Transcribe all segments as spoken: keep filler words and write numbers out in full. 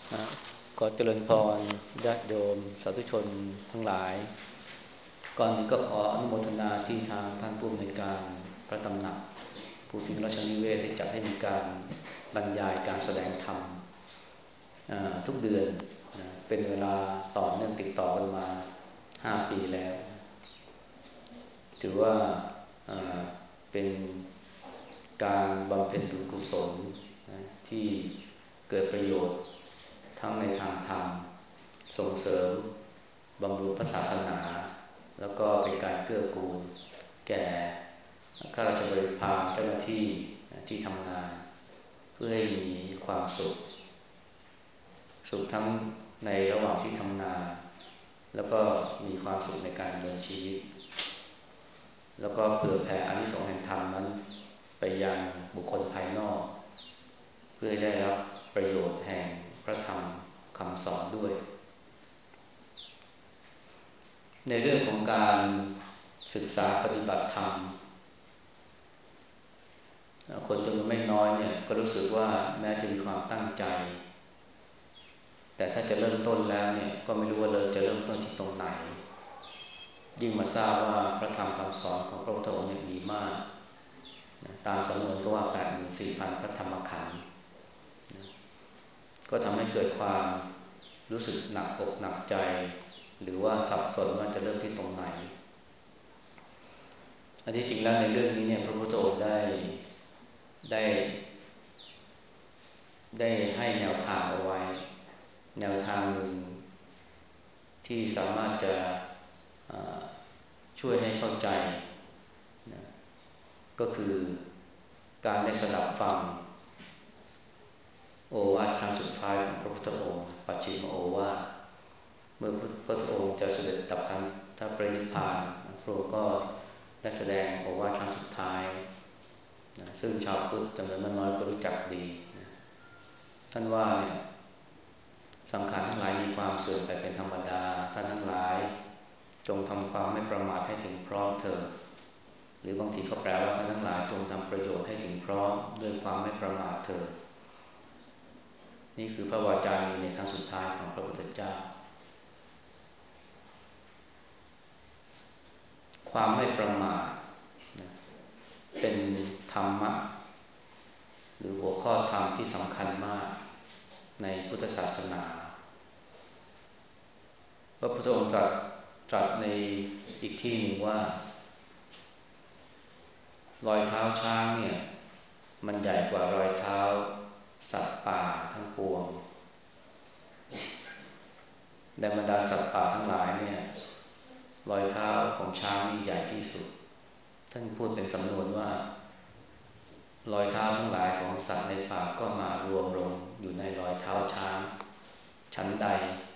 อ่ะขอเจริญพรญาติโยมสาธุชนทั้งหลายก่อนอื่นก็ขออนุโมทนาที่ทางท่านผู้อำนวยการพระตำหนักภูพิงค์ราชนิเวศน์ได้จัดให้มีการบรรยายการแสดงธรรมอ่าทุกเดือนนะเป็นเวลาต่อเนื่องติดต่อกันมาห้าปีแล้วถือว่าอ่าเป็นการบำเพ็ญบุญกุศลนะที่เกิดประโยชน์ทั้งในทางธรรมส่งเสริมบำรุงพระศาสนาแล้วก็เป็นการเกื้อกูลแก่ข้าราชบริพารเจ้าหน้าที่ที่ทำงานเพื่อให้มีความสุขสุขทั้งในระหว่างที่ทำงานแล้วก็มีความสุขในการดำเนินชีวิตแล้วก็เผื่อแผ่อานิสงส์แห่งธรรมนั้นไปยังบุคคลภายนอกเพื่อให้ได้รับประโยชน์แห่งพระธรรมคำสอนด้วยในเรื่องของการศึกษาปฏิบัติธรรมคนจำนวนไม่น้อยเนี่ยก็รู้สึกว่าแม้จะมีความตั้งใจแต่ถ้าจะเริ่มต้นแล้วเนี่ยก็ไม่รู้ว่าเราจะเริ่มต้นที่ตรงไหนยิ่งมาทราบว่าพระธรรมคำสอนของพระพุทธองค์เนี่ยมีมากตามสำนวนก็ว่า แปดหมื่นสี่พัน พระธรรมขันธ์ก็ทำให้เกิดความรู้สึกหนักอกหนักใจหรือว่าสับสนว่าจะเริ่มที่ตรงไหนอันที่จริงแล้วในเรื่องนี้เนี่ยพระพุทธองค์ได้ได้ได้ให้แนวทางเอาไว้แนวทางหนึ่งที่สามารถจะช่วยให้เข้าใจนะก็คือการได้สดับฟังโอวาทครั้งสุดท้ายของพระพุทธองค์ปัจฉิมโอวาทเมื่อพระพุทธองค์จะเสด็จดับขันธปรินิพพานพระองค์ก็ได้แสดงโอวาทครั้งสุดท้ายนะซึ่งชาวพุทธจำนวนไม่น้อยก็รู้จักดีนะท่านว่าเนี่ยสังขารทั้งหลายมีความเสื่อมไปเป็นธรรมดาท่านทั้งหลายจงทำความไม่ประมาทให้ถึงพร้อมเถิดหรือบางทีก็แปลว่าท่านทั้งหลายจงทำประโยชน์ให้ถึงพร้อมด้วยความไม่ประมาทเถิดนี่คือพระวาจาในครั้งสุดท้ายของพระพุทธเจ้าความไม่ประมาทเป็นธรรมะหรือหัวข้อธรรมที่สำคัญมากในพุทธศาสนาพระพุทธองค์ตรัสตรัสในอีกที่หนึ่งว่ารอยเท้าช้างเนี่ยมันใหญ่กว่ารอยเท้าสัตว์ป่าทั้งปวงในบรรดาสัตว์ป่าทั้งหลายเนี่ยรอยเท้าของช้างนี่ใหญ่ที่สุดท่านพูดเป็นสำนวนว่ารอยเท้าทั้งหลายของสัตว์ในป่าก็มารวมลงอยู่ในรอยเท้าช้างชั้นใด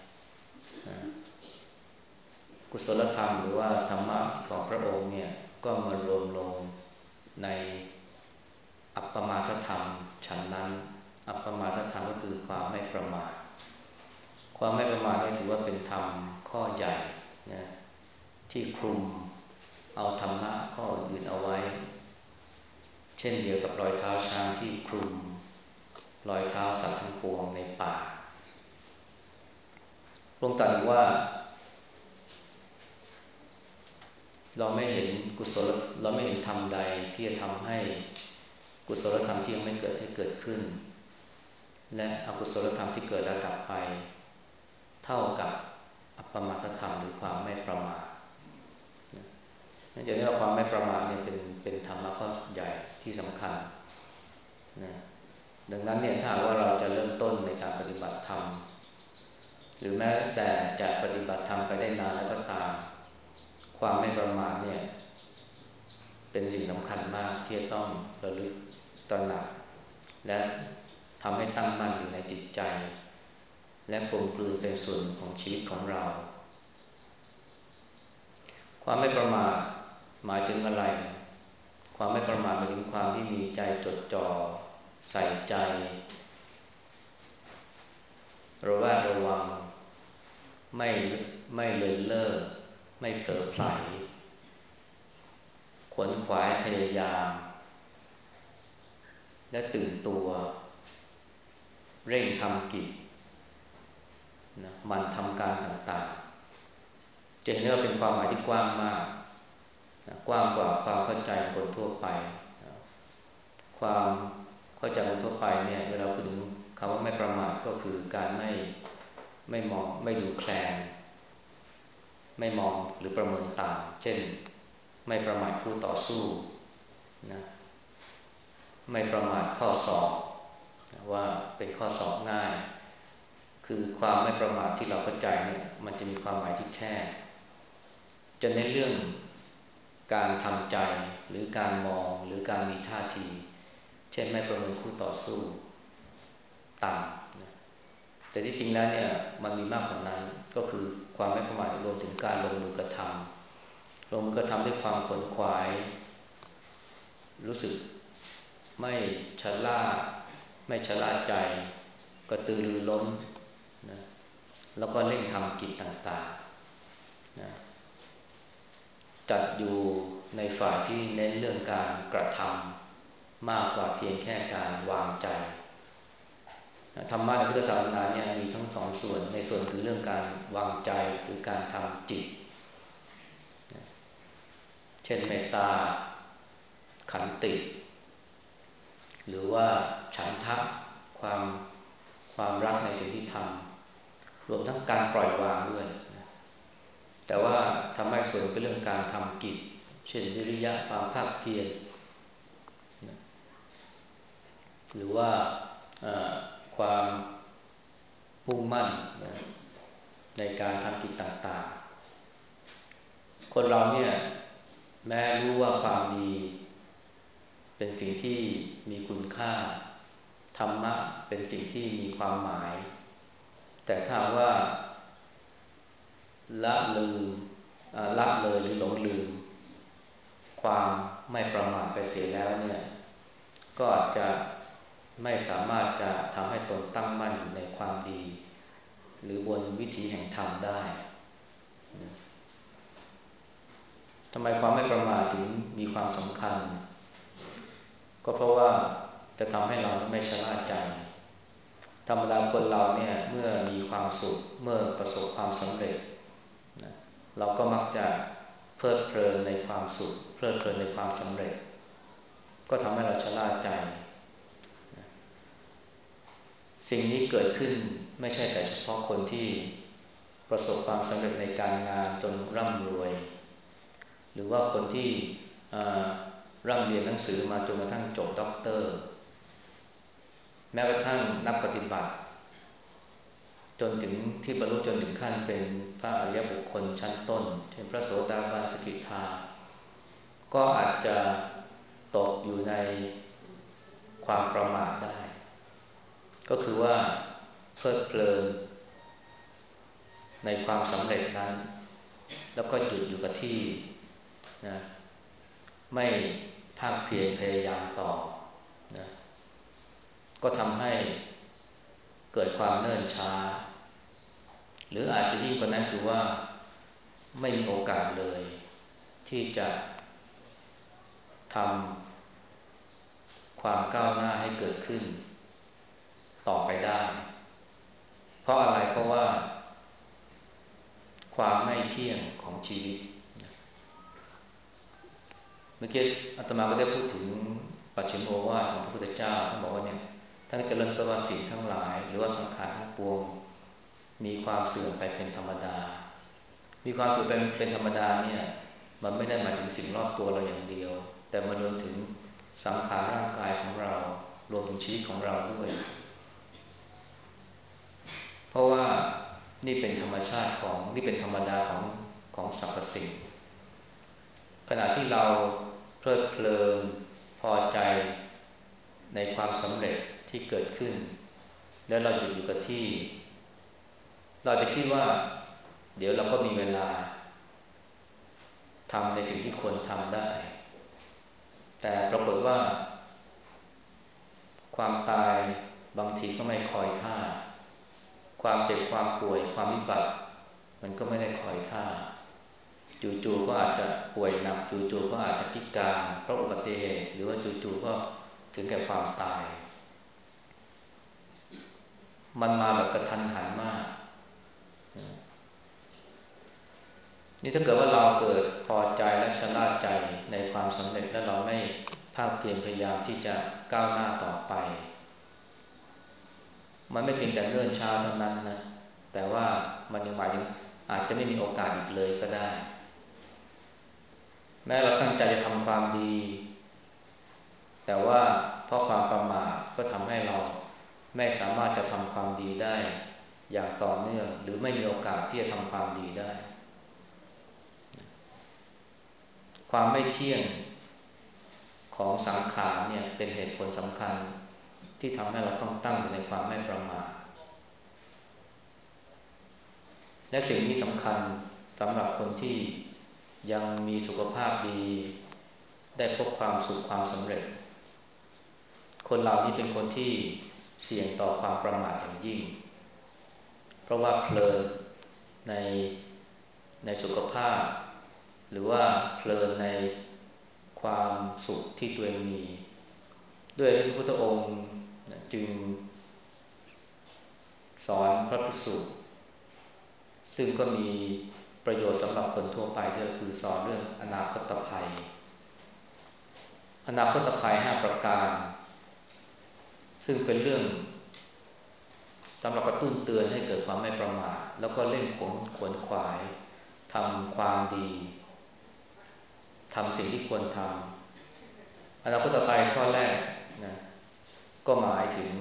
กุศลธรรมหรือว่าธรรมะของพระองค์เนี่ยก็มารวมลงในอัปปมาทธรรมชั้นนั้นอัปปมาทธรรมก็คือความไม่ประมาทความไม่ประมาทนี่ถือว่าเป็นธรรมข้อใหญ่นะที่คลุมเอาธรรมะข้ออื่นเอาไว้เช่นเดียวกับรอยเท้าช้างที่คลุมรอยเท้าสัตว์ทั้งปวงในป่าพระองค์ตรัสว่าเราไม่เห็นกุศลเราไม่เห็นธรรมใดที่จะทำให้กุศลธรรมที่ยังไม่เกิดให้เกิดขึ้นและอกุศลธรรมที่เกิดแล้วดับไปเท่ากับอัปปมาทธรรมหรือความไม่ประมาทนั่นจะเรียกว่าความไม่ประมาทเนี่ยเป็นเป็นธรรมะข้อใหญ่ที่สำคัญนะดังนั้นเนี่ยถ้าว่าเราจะเริ่มต้นในการปฏิบัติธรรมหรือแม้แต่จะปฏิบัติธรรมไปได้นานแล้วก็ตามความไม่ประมาทเนี่ยเป็นสิ่งสำคัญมากที่จะต้องระลึกตระหนักและทำให้ตั้งมั่นอยู่ในจิตใจและกลมกลืนเป็นส่วนของชีวิตของเราความไม่ประมาทหมายถึงอะไรความไม่ประมาทหมายถึงความที่มีใจจดจ่อใส่ใจระแวดระวังไม่ไม่เลินเล่อไม่เผลอไผลขวนขวายพยายามและตื่นตัวเร่งทำกิจนะมันทำการต่างๆจะเห็นว่าเป็นความหมายที่กว้างมากนะกว้างกว่าความเข้าใจคนทั่วไปนะความเข้าใจคนทั่วไปเนี่ยเวลาพูดถึงคำว่าไม่ประมาทก็คือการไม่ไม่มองไม่ดูแคลนไม่มองหรือประเมินต่ำเช่นไม่ประมาทคู่ต่อสู้นะไม่ประมาทข้อสอบนะว่าเป็นข้อสอบง่ายคือความไม่ประมาทที่เราเข้าใจเนี่ยมันจะมีความหมายที่แคบจะในเรื่องการทำใจหรือการมองหรือการมีท่าทีเช่นไม่ประเมินคู่ต่อสู้ต่ำนะแต่ที่จริงแล้วเนี่ยมันมีมากกว่านั้นก็คือความไม่ประมาทรวมถึงการลงมือกระทำลงมือกระทำด้วยความขวนขวายรู้สึกไม่ชะล่าไม่ชะล่าใจกระตือรือร้นนะแล้วก็เร่งทำกิจต่างๆนะจัดอยู่ในฝ่ายที่เน้นเรื่องการกระทำมากกว่าเพียงแค่การวางใจธรรมะในพุทธศาสนาเนี่ยมีทั้งสองส่วนในส่วนคือเรื่องการวางใจหรือการทำจิตเช่นเมตตาขันติหรือว่าฉันทะความความรักในสิ่งที่ทำรวมทั้งการปล่อยวางด้วยแต่ว่าทำให้ส่วนเป็นเรื่องการทำกิจเช่นวิริยะความภาคเพียรหรือว่าความมุ่งมั่นในการทำกิจต่างๆคนเราเนี่ยแม้รู้ว่าความดีเป็นสิ่งที่มีคุณค่าธรรมะเป็นสิ่งที่มีความหมายแต่ถ้าว่าละลืมละเลยหรือหลงลืมความไม่ประมาทไปเสียแล้วเนี่ยก็อาจจะไม่สามารถจะทำให้ตนตั้งมั่นอยู่ในความดีหรือบนวิถีแห่งธรรมได้ทำไมความไม่ประมาทถึงมีความสำคัญก็เพราะว่าจะทำให้เราไม่ชะล่าใจธรรมดาคนเราเนี่ยเมื่อมีความสุขเมื่อประสบความสำเร็จนะเราก็มักจะเพลิดเพลินในความสุขเพลิดเพลินในความสำเร็จก็ทำให้เราชะล่าใจนะสิ่งนี้เกิดขึ้นไม่ใช่แต่เฉพาะคนที่ประสบความสำเร็จในการงานจนร่ำรวยหรือว่าคนที่ร่ำเรียนหนังสือมาจนกระทั่งจบด็อกเตอร์แม้กระทั่งนักปฏิบัติจนถึงที่บรรลุจนถึงขั้นเป็นพระอริยบุคคลชั้นต้นเช่นพระโสดาบันสกิทาก็อาจจะตกอยู่ในความประมาทได้ก็คือว่าเพลิดเพลินในความสำเร็จนั้นแล้วก็หยุดอยู่กับที่นะไม่ภาคเพียรพยายามต่อนะก็ทำให้เกิดความเนิ่นช้าหรืออาจจะยิ่งกว่านั้นคือว่าไม่มีโอกาสเลยที่จะทำความก้าวหน้าให้เกิดขึ้นต่อไปได้เพราะอะไรเพราะว่าความไม่เที่ยงของชีวิตเมื่อกี้อาตมาก็ได้พูดถึงปัจฉิมโอวาทของพระพุทธเจ้าท่านบอกว่าเนี่ยท่านจะเริ่มต้นว่าสิ่งทั้งหลายหรือว่าสังขารทั้งปวงมีความเสื่อมไปเป็นธรรมดามีความเสื่อมเป็นเป็นธรรมดาเนี่ยมันไม่ได้หมายถึงสิ่งรอบตัวเราอย่างเดียวแต่มันรวมถึงสังขารร่างกายของเรารวมถึงชีวิตของเราด้วยเพราะว่านี่เป็นธรรมชาติของนี่เป็นธรรมดาของของสรรพสิ่งขณะที่เราเพลิดเพลินพอใจในความสำเร็จที่เกิดขึ้นแล้วเราหยุดอยู่กับที่เราจะคิดว่าเดี๋ยวเราก็มีเวลาทำในสิ่งที่ควรทำได้แต่ปรากฏว่าความตายบางทีก็ไม่คอยท่าความเจ็บความป่วยความวิบัติมันก็ไม่ได้คอยท่าจู่ๆก็อาจจะป่วยหนักจู่ๆก็อาจจะพิการเพราะอุบัติเหตุหรือว่าจู่ๆก็ถึงแก่ความตายมันมาแบบกระทันหันมากนี่ถ้าเกิดว่าเราเกิดพอใจและชะล่าใจในความสำเร็จและเราไม่ภาคเพียรพยายามที่จะก้าวหน้าต่อไปมันไม่เพียงแต่เนื่นช้าเท่านั้นนะแต่ว่ามันยังหมายถึงอาจจะไม่มีโอกาสอีกเลยก็ได้แม้เราตั้งใจจะทำความดีแต่ว่าเพราะความประมาทก็ทำให้เราไม่สามารถจะทำความดีได้อย่างต่อเนื่องหรือไม่มีโอกาสที่จะทำความดีได้ความไม่เที่ยงของสังขารเนี่ยเป็นเหตุผลสำคัญที่ทำให้เราต้องตั้งอยู่ในความไม่ประมาทและสิ่งที่สำคัญสำหรับคนที่ยังมีสุขภาพดีได้พบความสุขความสำเร็จคนเหล่านี้เป็นคนที่เสี่ยงต่อความประมาทอย่างยิ่งเพราะว่าเพลินในในสุขภาพหรือว่าเพลินในความสุขที่ตัวเองมีด้วยพระพุทธองค์จึงสอนพระภิกษุซึ่งก็มีประโยชน์สำหรับคนทั่วไปด้วยคือสอนเรื่องอนาคตภัยอนาคตภัยห้าประการซึ่งเป็นเรื่องสำหรับกระตุ้นเตือนให้เกิดความไม่ประมาทแล้วก็เร่งขนขวนขวายทำความดีทำสิ่งที่ควรทำอนาคตภัยข้อแรกนะก็หมายถึง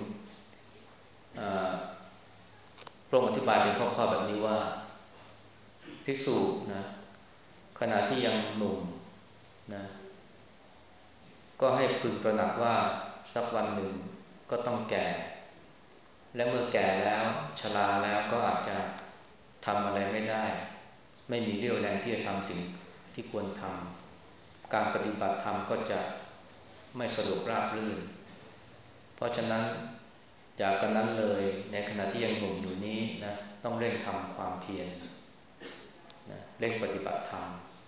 พระองค์อธิบายเป็นข้อๆแบบนี้ว่าภิกษุนะขณะที่ยังหนุ่มนะก็ให้พึงตระหนักว่าสักวันหนึ่งก็ต้องแก่และเมื่อแก่แล้วชราแล้วก็อาจจะทำอะไรไม่ได้ไม่มีเรี่ยวแรงที่จะทำสิ่งที่ควรทำการปฏิบัติธรรมก็จะไม่สะดวกราบรื่นเพราะฉะนั้นจากกันนั้นเลยในขณะที่ยังหนุ่มอยู่นี้นะต้องเร่งทำความเพียรนะเร่งปฏิบัติธรรม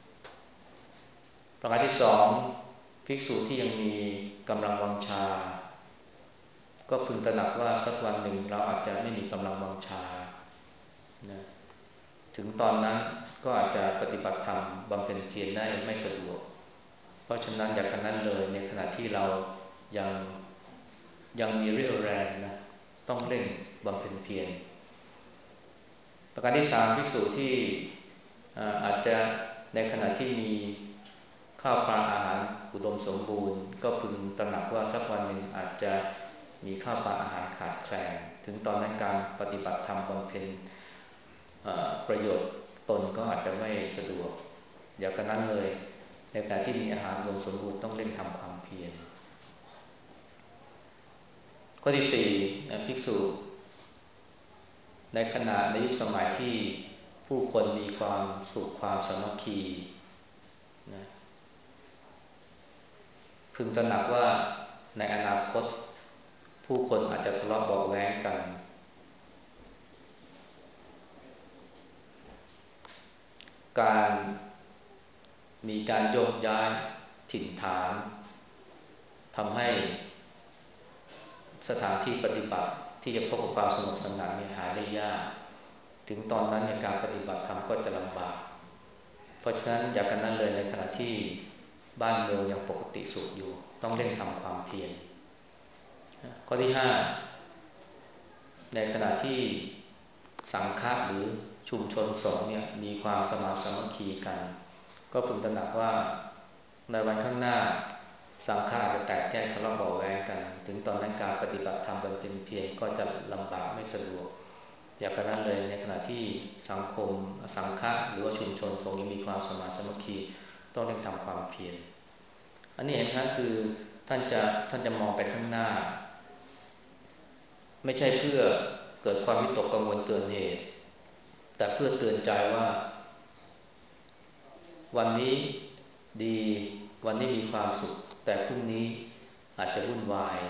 ประการที่สองภิกษุที่ยังมีกำลังวังชาก็พึงตระหนักว่าสักวันหนึ่งเราอาจจะไม่มีกำลังวังชานะถึงตอนนั้นก็อาจจะปฏิบัติธรรมบำเพ็ญเพียรได้ไม่สะดวกเพราะฉะนั้นอย่างนั้นเลยในขณะที่เรายังยังมีเรี่ยวแรงนะต้องเร่งบำเพ็ญเพียรประการที่สามภิกษุที่อาจจะในขณะที่มีข้าวปลาอาหารอุดมสมบูรณ์ก็พึงตระหนักว่าสักวันหนึ่งอาจจะมีข้าวปลาอาหารขาดแคลนถึงตอนนั้นการปฏิบัติธรรมบำเพ็ญประโยชน์ตนก็อาจจะไม่สะดวกอย่างนั้นเลยในการที่มีอาหารอุดมสมบูรณ์ต้องเร่งทำความเพียรข้อที่สี่ภิกษุในขณะในยุคสมัยที่ผู้คนมีความสุขความสามัคคีนะพึงตระหนักว่าในอนาคตผู้คนอาจจะทะเลาะเบาะแว้งกันการมีการโยกย้ายถิ่นฐานทำให้สถานที่ปฏิบัติที่จะพบกับความสงบสงัดเนี่ยหาได้ยากถึงตอนนั้นในการปฏิบัติธรรมก็จะลำบากเพราะฉะนั้นอย่ากันนั้นเลยในขณะที่บ้านเมืองยังปกติสุขอยู่ต้องเร่งทำความเพียรข้อที่ห้าในขณะที่สังฆะหรือชุมชนสงฆ์เนี่ยมีความสมัครสามัคคีกันก็พึงตระหนักว่าในวันข้างหน้าสังฆะอาจจะแตกแยกทะเลาะเบาะแว้งกันถึงตอนนั้นการปฏิบัติธรรมบำเพ็ญเพียรก็จะลำบากไม่สะดวกอย่างนั้นเลยในขณะที่สังคมสังฆะหรือว่าชุมชนสงฆ์มีความสมัครสามัคคีต้องเร่งทำความเพียรอันนี้เห็นไหมคือท่านจะท่านจะมองไปข้างหน้าไม่ใช่เพื่อเกิดความวิตกกังวลเกินเหตุแต่เพื่อเตือนใจว่าวันนี้ดีวันนี้มีความสุขแต่พรุ่งนี้อาจจะวุ่นวาย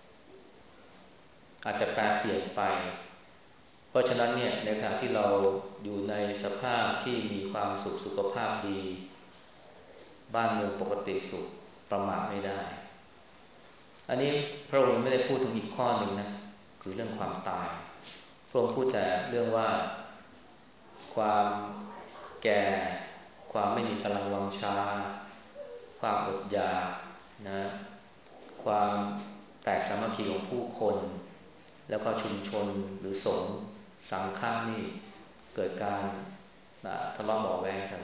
อาจจะแปรเปลี่ยนไปเพราะฉะนั้นเนี่ยในขณะที่เราอยู่ในสภาพที่มีความสุขสุขภาพดีบ้านเมืองปกติสุขประมาทไม่ได้อันนี้พระองค์ไม่ได้พูดถึงอีกข้อหนึ่งนะคือเรื่องความตายพระองค์พูดแต่เรื่องว่าความแก่ความไม่มีกำลังวังชาความอดอยากนะความแตกสามัคคีของผู้คนแล้วก็ชุมชนหรือสงฆ์สังฆะนี่เกิดการทะเลาะเบาะแว้งกัน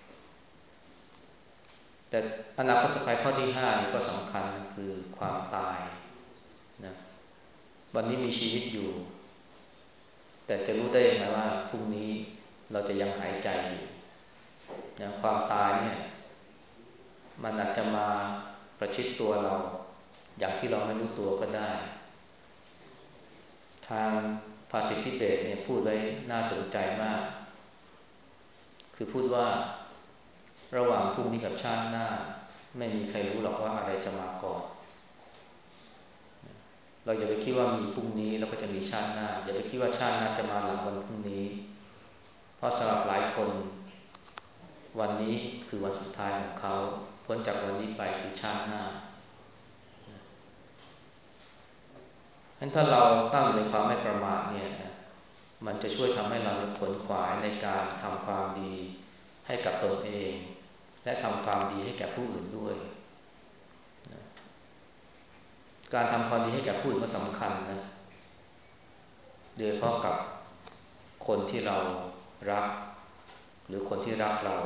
แต่อนาคตภัยข้อที่ห้านี่ก็สำคัญคือความตายนะวันนี้มีชีวิตอยู่แต่จะรู้ได้ยังไงว่าพรุ่งนี้เราจะยังหายใจอยู่นะความตายเนี่ยมันอาจจะมาประชิดตัวเราอย่างที่เราไม่รู้ตัวก็ได้ทางภาษิตทิเบตเนี่ยพูดไว้น่าสนใจมากคือพูดว่าระหว่างพรุ่งนี้กับชาติหน้าไม่มีใครรู้หรอกว่าอะไรจะมาก่อนเราอย่าไปคิดว่ามีพรุ่งนี้แล้วก็จะมีชาติหน้าอย่าไปคิดว่าชาติหน้าจะมาหลังวันพรุ่งนี้เพราะสำหรับหลายคนวันนี้คือวันสุดท้ายของเขาพ้นจากวันนี้ไปคือชาติหน้างั้นถ้าเราตั้งในความไม่ประมาทเนี่ยนะมันจะช่วยทำให้เราขวนขวายในการทำความดีให้กับตนเองและทำความดีให้แก่ผู้อื่นด้วยนะการทำความดีให้แก่ผู้อื่นก็สำคัญนะโดยเฉพาะกับคนที่เรารักหรือคนที่รักเรา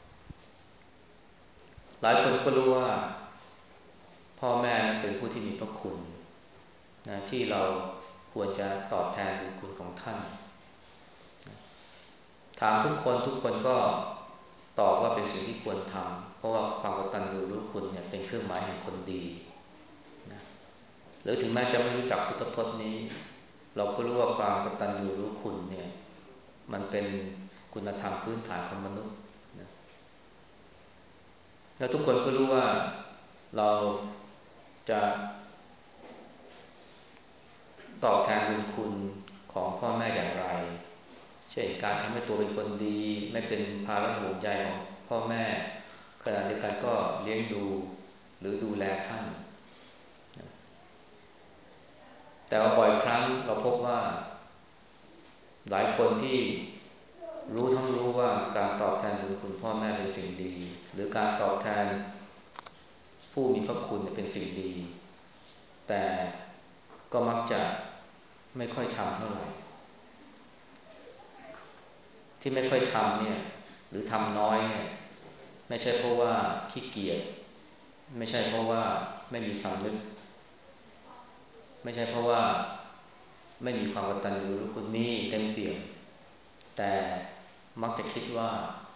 หลายคนก็รู้ว่าพ่อแม่นั้นเป็นผู้ที่มีพระคุณนะที่เราควรจะตอบแทนบุญคุณของท่านถามทุกคนทุกคนก็ตอบว่าเป็นสิ่งที่ควรทำเพราะว่าความกตัญญูรู้คุณเนี่ยเป็นเครื่องหมายแห่งคนดีนะหรือถึงแม้จะไม่รู้จักพุทธพจน์นี้เราก็รู้ว่าความกตัญญูรู้คุณเนี่ยมันเป็นคุณธรรมพื้นฐานของมนุษย์นะแล้วทุกคนก็รู้ว่าเราจะตอบแทนบุญคุณของพ่อแม่อย่างไรเช่นการทำให้ตัวเป็นคนดีไม่เป็นภาระห่วงใยของพ่อแม่ขณะเดียวกันก็เลี้ยงดูหรือดูแลท่านแต่ว่าบ่อยครั้งเราพบว่าหลายคนที่รู้ทั้งรู้ว่าการตอบแทนบุญคุณพ่อแม่เป็นสิ่งดีหรือการตอบแทนผู้มีพระคุณเป็นสิ่งดีแต่ก็มักจะไม่ค่อยทำเท่าไหร่ที่ไม่ค่อยทำเนี่ยหรือทำน้อยเนี่ยไม่ใช่เพราะว่าขี้เกียจไม่ใช่เพราะว่าไม่มีสำนึกไม่ใช่เพราะว่าไม่มีความกตัญญูรู้คุณมีเต็มเปี่ยมแต่มักจะคิดว่า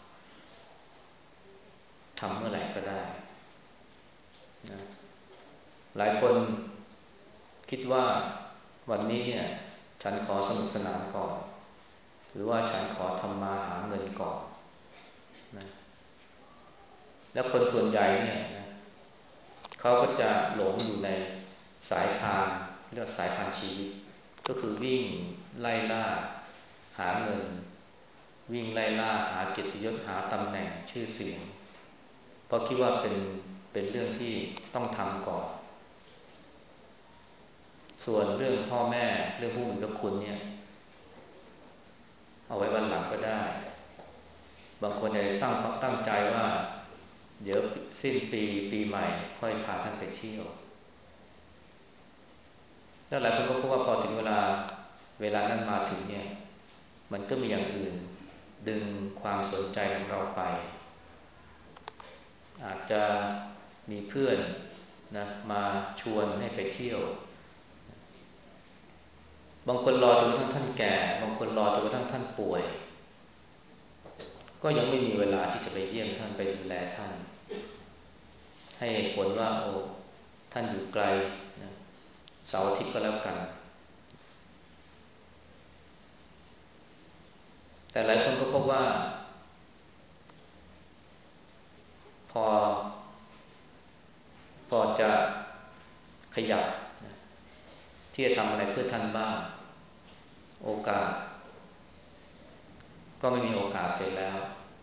ทำเมื่อไหร่ก็ได้นะหลายคนคิดว่าวันนี้เนี่ยฉันขอสนุกสนานก่อนหรือว่าฉันขอทำมาหาเงินก่อนนะแล้วคนส่วนใหญ่เนี่ยนะเขาก็จะหลงอยู่ในสายพานเรียกสายพานชีวิตก็คือวิ่งไล่ล่าหาเงินวิ่งไล่ล่าหาเกียรติยศหาตำแหน่งชื่อเสียงเพราะคิดว่าเป็นเป็นเรื่องที่ต้องทำก่อนส่วนเรื่องพ่อแม่เรื่องผู้มีพระคุณเนี่ยเอาไว้วันหลังก็ได้บางคนอาจจะตั้งตั้งใจว่าเดี๋ยวสิ้นปีปีใหม่ค่อยพาท่านไปเที่ยวแล้วหลายคนก็พบว่าพอถึงเวลาเวลานั้นมาถึงเนี่ยมันก็มีอย่างอื่นดึงความสนใจของเราไปอาจจะมีเพื่อนนะมาชวนให้ไปเที่ยวบางคนรอจนกระทั่งท่านแก่บางคนรอจนกระทั่งท่านป่วยก็ยังไม่มีเวลาที่จะไปเยี่ยมท่านไปดูแลท่านให้เหตุผลว่าโอ้ท่านอยู่ไกลนะเสาร์อาทิตย์ก็แล้วกันแต่หลายคนก็พบว่าพอพอจะขยับนะที่จะทำอะไรเพื่อท่านบ้างโอกาสก็ไม่มีโอกาสเสร็จแล้ว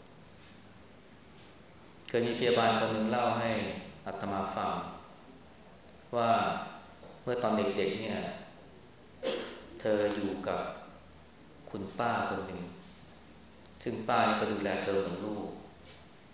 เคยมีพยาบาลคนหนึ่งเล่าให้อาตมาฟังว่าเมื่อตอนเด็กๆเนี่ยเธออยู่กับคุณป้าคนหนึ่งซึ่งป้านี่ก็ดูแลเธอเหมือนลูก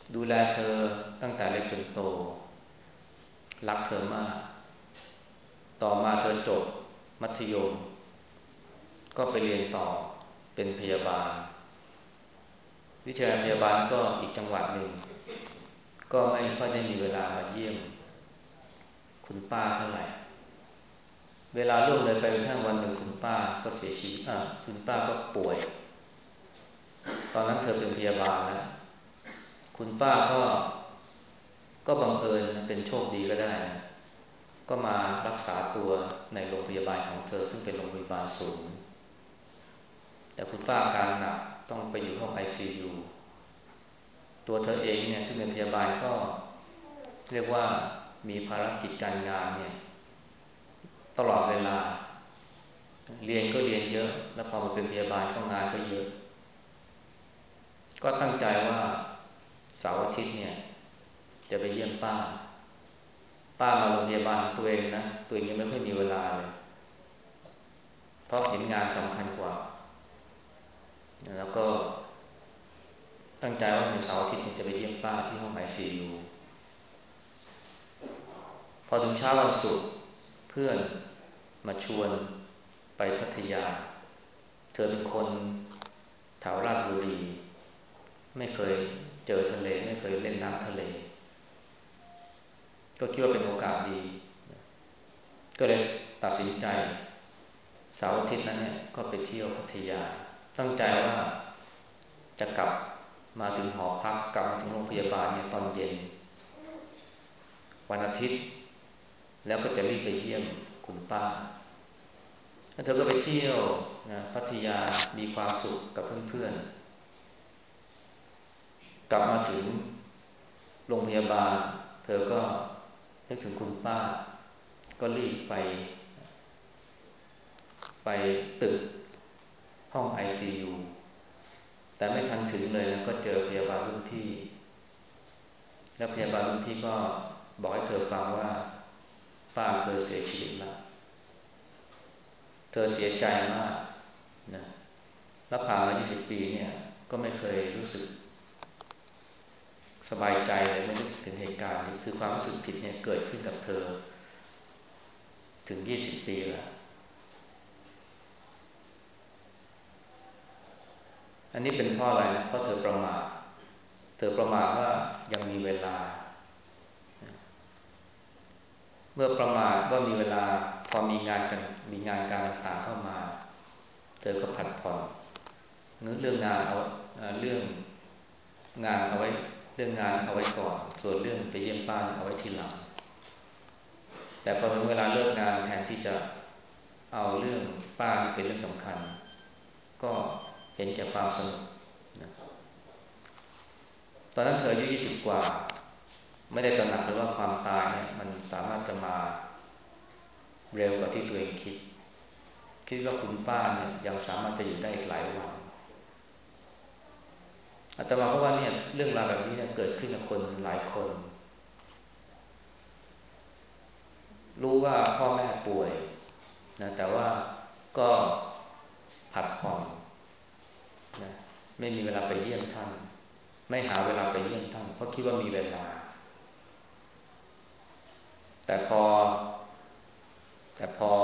ดูแลเธอตั้งแต่เล็กจนโตรักเธอมากต่อมาเธอจบมัธยมก็ไปเรียนต่อเป็นพยาบาลวิชาพยาบาลก็อีกจังหวัดหนึ่งก็ไม่ค่อยได้มีเวลามาเยี่ยมคุณป้าเท่าไหร่เวลาล่วงเลยไปกระทั่งวันหนึ่งคุณป้าก็เสียชีวิตอ่ะคุณป้าก็ป่วยตอนนั้นเธอเป็นพยาบาลแล้วคุณป้าก็ก็บังเอิญเป็นโชคดีก็ได้นะก็มารักษาตัวในโรงพยาบาลของเธอซึ่งเป็นโรงพยาบาลศูนย์แต่คุณป้าอาการหนักต้องไปอยู่ห้อง ไอ ซี ยู ตัวเธอเองเนี่ยซึ่งเป็นพยาบาลก็เรียกว่ามีภารกิจการงานเนี่ยตลอดเวลาเรียนก็เรียนเยอะแล้วพอมาเป็นพยาบาลก็งานก็เยอะก็ตั้งใจว่าเสาร์อาทิตย์เนี่ยจะไปเยี่ยมป้าป้ามาโรงพยาบาลตัวเองนะตัวเองยังไม่ค่อยมีเวลาเลยเพราะเห็นงานสำคัญกว่าแล้วก็ตั้งใจว่าในเสาร์อาทิตย์จะไปเยี่ยมป้าที่ห้อง ไอ ซี ยู พอถึงเช้าวันศุกร์เพื่อนมาชวนไปพัทยาเธอเป็นคนแถวราชบุรีไม่เคยเจอทะเลไม่เคยเล่นน้ำทะเลก็คิดว่าเป็นโอกาสดีก็เลยตัดสินใจเสาร์อาทิตย์นั้นเนี่ยก็ไปเที่ยวพัทยาตั้งใจว่าจะกลับมาถึงหอพักกลับมาถึงโรงพยาบาลเนี่ยตอนเย็นวันอาทิตย์แล้วก็จะรีบไปเยี่ยมคุณป้าแล้วเธอก็ไปเที่ยวนะพัทยามีความสุขกับเพื่อนๆกลับมาถึงโรงพยาบาลเธอก็นึกถึงคุณป้าก็รีบไปไปตึกห้อง ไอ ซี ยู แต่ไม่ทันถึงเลยนะก็เจอพยาบาลรุ่นพี่แล้วพยาบาลรุ่นพี่ก็บอกให้เธอฟังว่าป้าเธอเสียชีวิตแล้วเธอเสียใจมากนะแล้วผ่านมายี่สิบปีเนี่ยก็ไม่เคยรู้สึกสบายใจเลยเมื่อนึกถึงเหตุการณ์นี้คือความรู้สึกผิดเนี่ยเกิดขึ้นกับเธอถึงยี่สิบปีแล้วอันนี้เป็นเพราะอะไรนะเพราะเธอประมาทเธอประมาทว่ายังมีเวลาเมื่อประมาทว่ามีเวลาพอมีงานกันมีงานการต่างๆเข้ามาเธอก็ผัดผ่อนเรื่องงานเอาเรื่องงานเอาไว้เรื่องงานเอาไว้ก่อนส่วนเรื่องไปเยี่ยมป้าเอาไว้ทีหลังแต่พอถึงเวลาเลิกงานแทนที่จะเอาเรื่องป้านี่เป็นเรื่องสำคัญก็เห็นแก่ความสนุกนะตอนนั้นเธออายุยี่สิบกว่าไม่ได้ตระหนักเลยว่าความตายเนี่ยมันสามารถจะมาเร็วกว่าที่ตัวเองคิดคิดว่าคุณป้าเนี่ยยังสามารถจะอยู่ได้อีกหลายวันอาตมาเพราะว่าเนี่ยเรื่องราวแบบนี้เนี่ยเกิดขึ้นกับคนหลายคนรู้ว่าพ่อแม่ป่วยนะแต่ว่าก็ผัดผ่อนนะไม่มีเวลาไปเยี่ยมท่านไม่หาเวลาไปเยี่ยมท่านเพราะคิดว่ามีเวลาแต่พอแต่พอ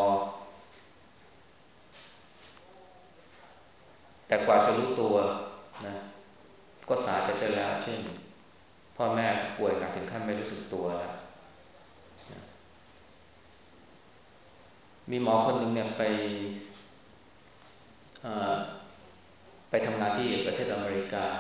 แต่กว่าจะรู้ตัวนะก็สายไปเสียแล้วเช่นพ่อแม่ป่วยหนักถึงขั้นไม่รู้สึกตัวแล้วนะมีหมอคนหนึ่งเนี่ยไปไปทำงานที่ประเทศอเมริกา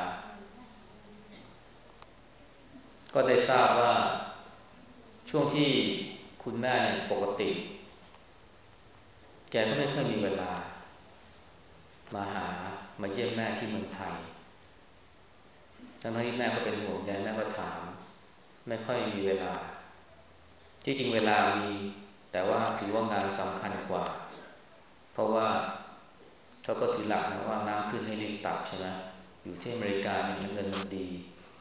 ก็ได้ทราบว่าช่วงที่คุณแม่เนี่ยปกติแกก็ไม่ค่อยมีเวลามาหามาเยี่ยมแม่ที่เมืองไทยทั้งที่แม่ก็เป็นห่วงใยแม่ก็ถามไม่ค่อยมีเวลาที่จริงเวลามีแต่ว่าถือว่างานสำคัญกว่าเพราะว่าเขาก็ถือหลักนะว่าน้ำขึ้นให้รีบตักใช่ไหมอยู่ที่อเมริกาเนี่ยเงินมันดี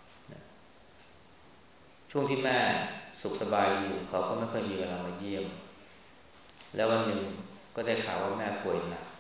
ช่วงที่แม่สุขสบายอยู่เขาก็ไม่ค่อยมีเวลามาเยี่ยมแล้ววันหนึ่งก็ได้ข่าวว่าแม่ป่วยหนัก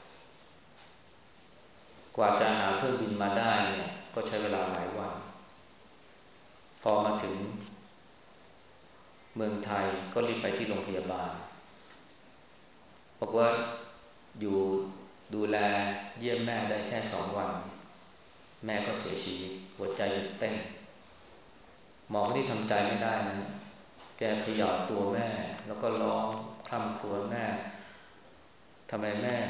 กว่าจะหาเครื่องบินมาได้เนี่ยก็ใช้เวลาหลายวันพอมาถึงเมืองไทยก็รีบไปที่โรงพยาบาลบอกว่าอยู่ดูแลเยี่ยมแม่ได้แค่สองวันแม่ก็เสียชีวิตหัวใจหยุดเต้นหมอที่ทำใจไม่ได้นะแกเขย่าตัวแม่แล้วก็ร้องคร่ำครวญแม่ทำไมแม่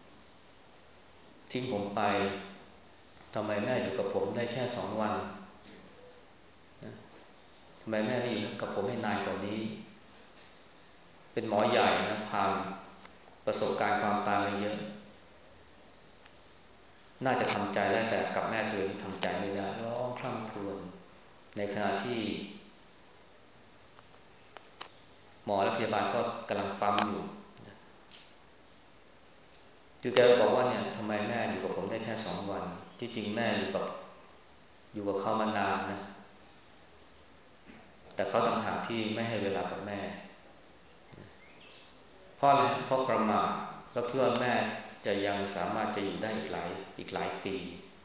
ทิ้งผมไปทำไมแม่อยู่กับผมได้แค่สองวันนะทำไมแม่ไม่อยู่กับผมให้นานกว่านี้เป็นหมอใหญ่นะผ่านประสบการณ์ความตายมาเยอะน่าจะทำใจได้แต่กับแม่ตัวเองทำใจไม่ได้ร้องคร่ำครวญในขณะที่หมอและพยาบาลก็กำลังปั๊มอยู่คือแกบอกว่าเนี่ยทำไมแม่อยู่กับผมได้แค่สองวันที่จริงแม่อยู่กับอยู่กับเขามานานนะแต่เขาต่างหากที่ไม่ให้เวลากับแม่เพราะอะไรเพราะประมาทแล้วคิดว่าแม่จะยังสามารถจะอยู่ได้อีกหลายอีกหลายปี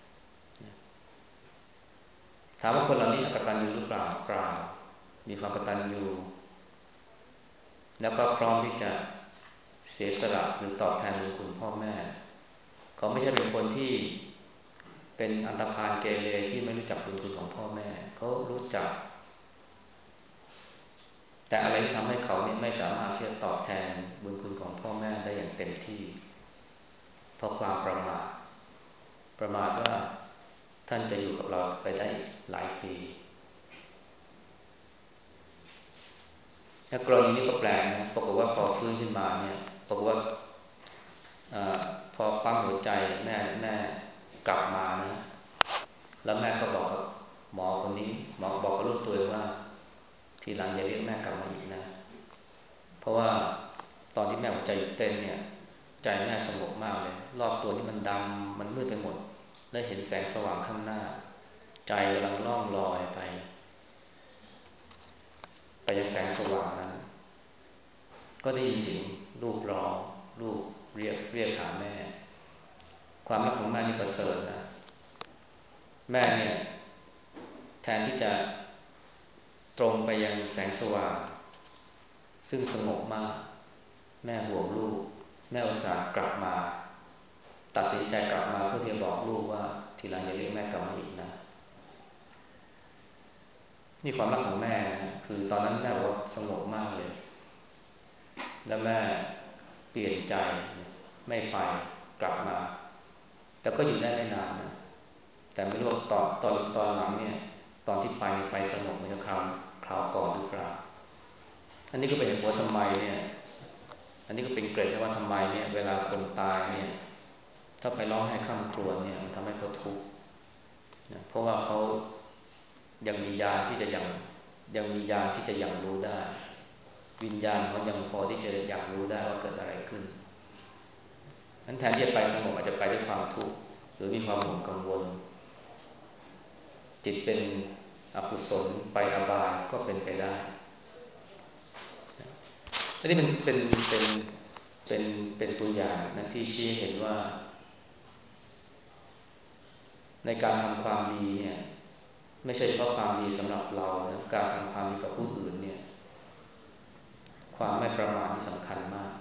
ถามว่าคนเหล่านี้กตัญญูหรือเปล่าเปล่ามีความกตัญญูแล้วก็พร้อมที่จะเสียสละหรือตอบแทนบุญคุณพ่อแม่เขาไม่ใช่เป็นคนที่เป็นอันธพาลเกเรที่ไม่รู้จักบุญคุณของพ่อแม่เขารู้จักแต่อะไรที่ทำให้เขาเนี่ยไม่สามารถที่จะตอบแทนบุญคุณของพ่อแม่ได้อย่างเต็มที่เพราะความประมาทประมาทว่าท่านจะอยู่กับเราไปได้หลายปีและกรณีนี้ก็แปลกนะปรากฏว่าพอฟื้นขึ้นมาเนี่ยปรากฏว่าอพอปั๊มหัวใจแม่แม่กลับมานะแล้วแม่ก็บอกกับหมอคนนี้หมอบอกกับลูกตัวเองว่าทีหลังอย่าเรียกแม่กลับมาอีกนะเพราะว่าตอนที่แม่หัวใจหยุดเต้นเนี่ยใจแม่สงบมากเลยรอบตัวที่มันดำมันมืดไปหมดได้เห็นแสงสว่างข้างหน้าใจกำลังล่องลอยไปไปยังแสงสว่างนั้นก็ได้ยินเสียงลูกร้องลูกเรียกเรียกหาแม่ความรักของแม่นี่ประเสริฐนะแม่เนี่ยแทนที่จะตรงไปยังแสงสว่างซึ่งสงบมากแม่ห่วงลูกแม่อุตส่าห์กลับมาตัดสินใจกลับมาเพื่อที่จะบอกลูกว่าทีหลังอย่าเรียกแม่กลับมาอีกนะนี่ความรักของแม่นะคือตอนนั้นแม่ว่าสงบมากเลยแล้วแม่เปลี่ยนใจไม่ไปกลับมาแต่ก็อยู่ได้ไม่นานนะแต่ไม่รู้ว่าตอนตอนตอนหลังเนี่ยตอนที่ไปไปสงบเหมือนกับคราวคราวก่อนหรือเปล่าอันนี้ก็เป็นเหตุผลทำไมเนี่ยอันนี้ก็เป็นเกร็ดว่าทำไมเนี่ยเวลาคนตายเนี่ยถ้าไปร้องไห้คร่ำครวญเนี่ยมันทำให้เขาทุกข์นะเพราะว่าเขายังมียาที่จะยังยังมียาที่จะยังรู้ได้วิญญาณเขายังพอที่จะยังรู้ได้ว่าเกิดอะไรขึ้นนั้นแทนที่จะไปสงบอาจจะไปด้วยความทุกข์หรือมีความห่วงกังวลจิตเป็นอกุศลไปอบายก็เป็นไปได้อันนี้มันเป็นเป็นเป็นเป็นตัวอย่างนะที่ชี้เห็นว่าในการทำความดีเนี่ยไม่ใช่เฉพาะความดีสำหรับเรานะการทำความดีกับผู้อื่นเนี่ยความไม่ประมาทที่สำคัญมาก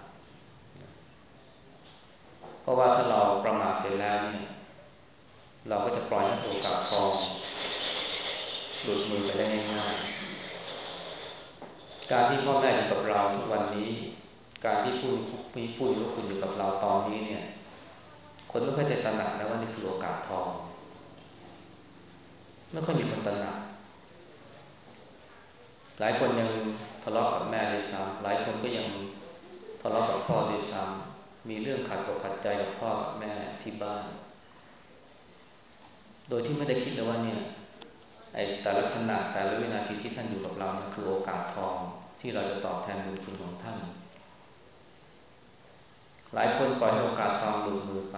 เพราะว่าถ้าเราประมาทเสร็จแล้วเนี่ยเราก็จะปล่อยให้โอกาสทองหลุดมือไปได้ง่ายๆการที่พ่อแม่อยู่กับเราทุกวันนี้การที่ผู้มีผู้มีพระคุณอยู่กับเราตอนนี้เนี่ยคนไม่ค่อยจะตระหนักนะว่านี่คือโอกาสทองไม่ค่อยมีคนตระหนักหลายคนยังทะเลาะกับแม่ด้วยซ้ำหลายคนก็ยังทะเลาะกับพ่อด้วยซ้ำมีเรื่องขัดอกขัดใจกับพ่อกับแม่ที่บ้านโดยที่ไม่ได้คิดเลยว่าเนี่ยไอ้แต่ละขณะแต่ละวินาทีที่ท่านอยู่กับเราเนี่ยคือโอกาสทองที่เราจะตอบแทนบุญคุณของท่านหลายคนปล่อยให้โอกาสทองหลุดมือไป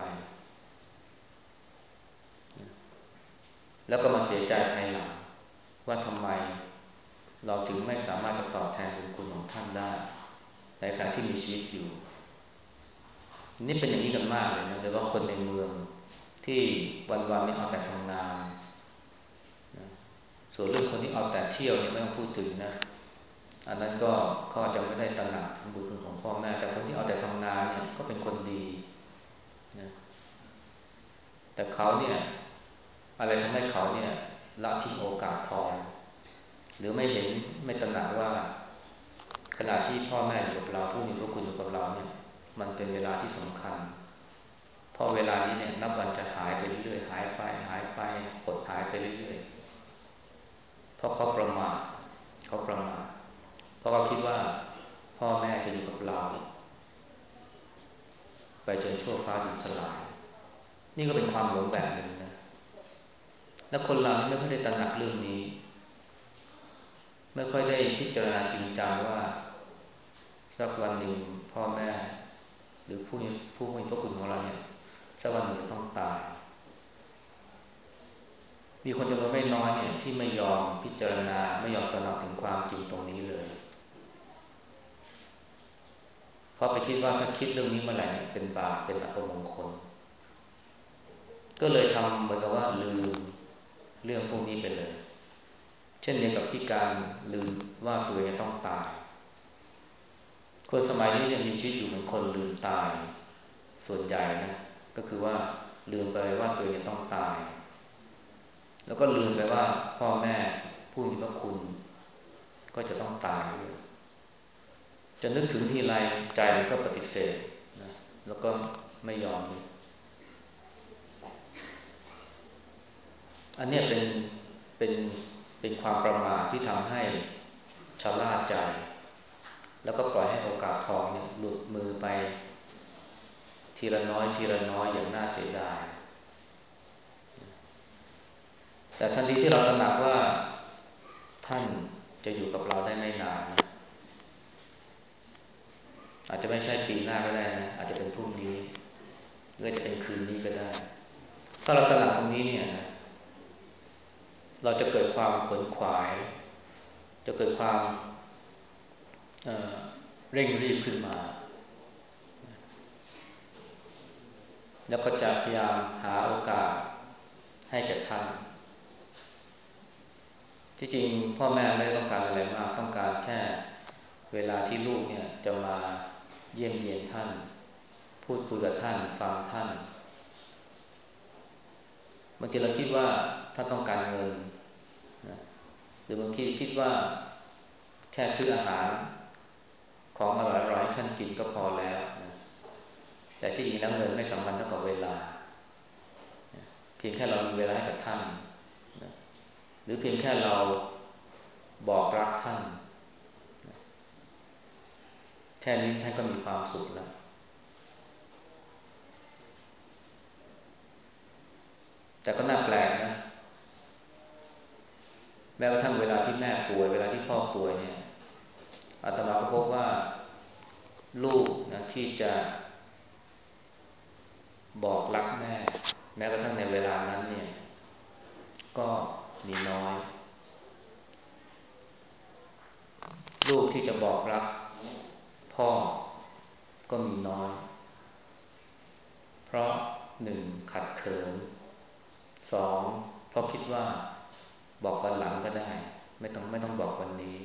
แล้วก็มาเสียใจภายหลังว่าทำไมเราถึงไม่สามารถจะตอบแทนบุญคุณของท่านได้ในขณะที่มีชีวิตอยู่นี่เป็นอย่างนี้กันมากเลยนะโดยเฉพาะคนในเมืองที่วันๆไม่เอาแต่ทำงานนะส่วนเรื่องคนที่เอาแต่เที่ยวเนี่ยไม่ต้องพูดถึงนะอันนั้นก็เขาอาจจะไม่ได้ตระหนักถึงบุญคุณของพ่อแม่แต่คนที่เอาแต่ทำงานเนี่ยก็เป็นคนดีนะแต่เขาเนี่ยอะไรทำให้เขาเนี่ยละทิ้งโอกาสทองหรือไม่เห็นไม่ตระหนักว่าขณะที่พ่อแม่อยู่กับเราผู้มีพระคุณอยู่กับเราเนี่ยมันเป็นเวลาที่สำคัญเพราะเวลานี้เนี่ยนับวันจะหายไปเรื่อยๆหายไปหายไปหดหายไปเรื่อยๆเพราะเขาประมาทเขาประมาทเพราะเขาคิดว่าพ่อแม่จะอยู่กับเราไปจนชั่วฟ้าดินสลายนี่ก็เป็นความหลงแบบหนึ่งนะและคนเราไม่ค่อยได้ตระหนักเรื่องนี้ไม่ค่อยได้พิจารณาจริงจังว่าสักวันหนึ่งพ่อแม่หรือผู้มีผู้มีพระคุณของเราเนี่ยสักวันหนึ่งจะต้องตายมีคนจำนวนไม่น้อยเนี่ยที่ไม่ยอมพิจารณาไม่ยอมตระหนักถึงความจริงตรงนี้เลยเพราะไปคิดว่าถ้าคิดเรื่องนี้เมื่อไหร่เป็นบาปเป็นอัปมงคลก็เลยทำเหมือนกับว่าลืมเรื่องพวกนี้ไปเลยเช่นเดียวกับที่การลืมว่าตัวเองต้องตายคนสมัยนี้เนี่ยมีชีวิตอยู่เหมือนคนลืมตายส่วนใหญ่นะก็คือว่าลืมไปว่าตัวเองต้องตายแล้วก็ลืมไปว่าพ่อแม่ผู้มีพระคุณก็จะต้องตายด้วยจะนึกถึงทีไรใจมันก็ปฏิเสธนะแล้วก็ไม่ยอมอันนี้เป็นเป็นเป็นความประมาทที่ทำให้ชะล่าใจแล้วก็ปล่อยให้โอกาสทองเนี่ยหลุดมือไปทีละน้อยทีละน้อยอย่างน่าเสียดายแต่ทันทีที่เราตระหนักว่าท่านจะอยู่กับเราได้ไม่นานนะอาจจะไม่ใช่ปีหน้าก็ได้นะอาจจะเป็นพรุ่งนี้หรือจะเป็นคืนนี้ก็ได้ถ้าเราตระหนักตรงนี้เนี่ยนะเราจะเกิดความขวนขวายจะเกิดความเเร่งรีบขึ้นมาแล้วก็จะพยายามหาโอกาสให้แก่ท่านที่จริงพ่อแม่ไม่ต้องการอะไรมากต้องการแค่เวลาที่ลูกเนี่ยจะมาเยี่ยมเยียนท่านพูดคุยกับท่านฟังท่านบางทีเราคิดว่าท่านต้องการเงินนะหรือบางทีคิดว่าแค่ซื้ออาหารของอร่อยๆให้ท่านกินก็พอแล้วนะแต่ที่จริงแล้วเงินไม่สำคัญเท่ากับเวลาเพียงแค่เรามีเวลาให้กับท่านนะหรือเพียงแค่เราบอกรักท่านแค่นี้ท่านก็มีความสุขแล้วแต่ก็น่าแปลกนะแม้กระทั่งเวลาที่แม่ป่วยเวลาที่พ่อป่วยเนี่ยอาตมาก็พบว่าลูกนะที่จะบอกรักแม่แม้กระทั่งในเวลานั้นเนี่ยก็มีน้อยลูกที่จะบอกรักพ่อก็มีน้อยเพราะหนึ่งขัดเขินสองเพราะคิดว่าบอกวันหลังก็ได้ไม่ต้องไม่ต้องบอกวันนี้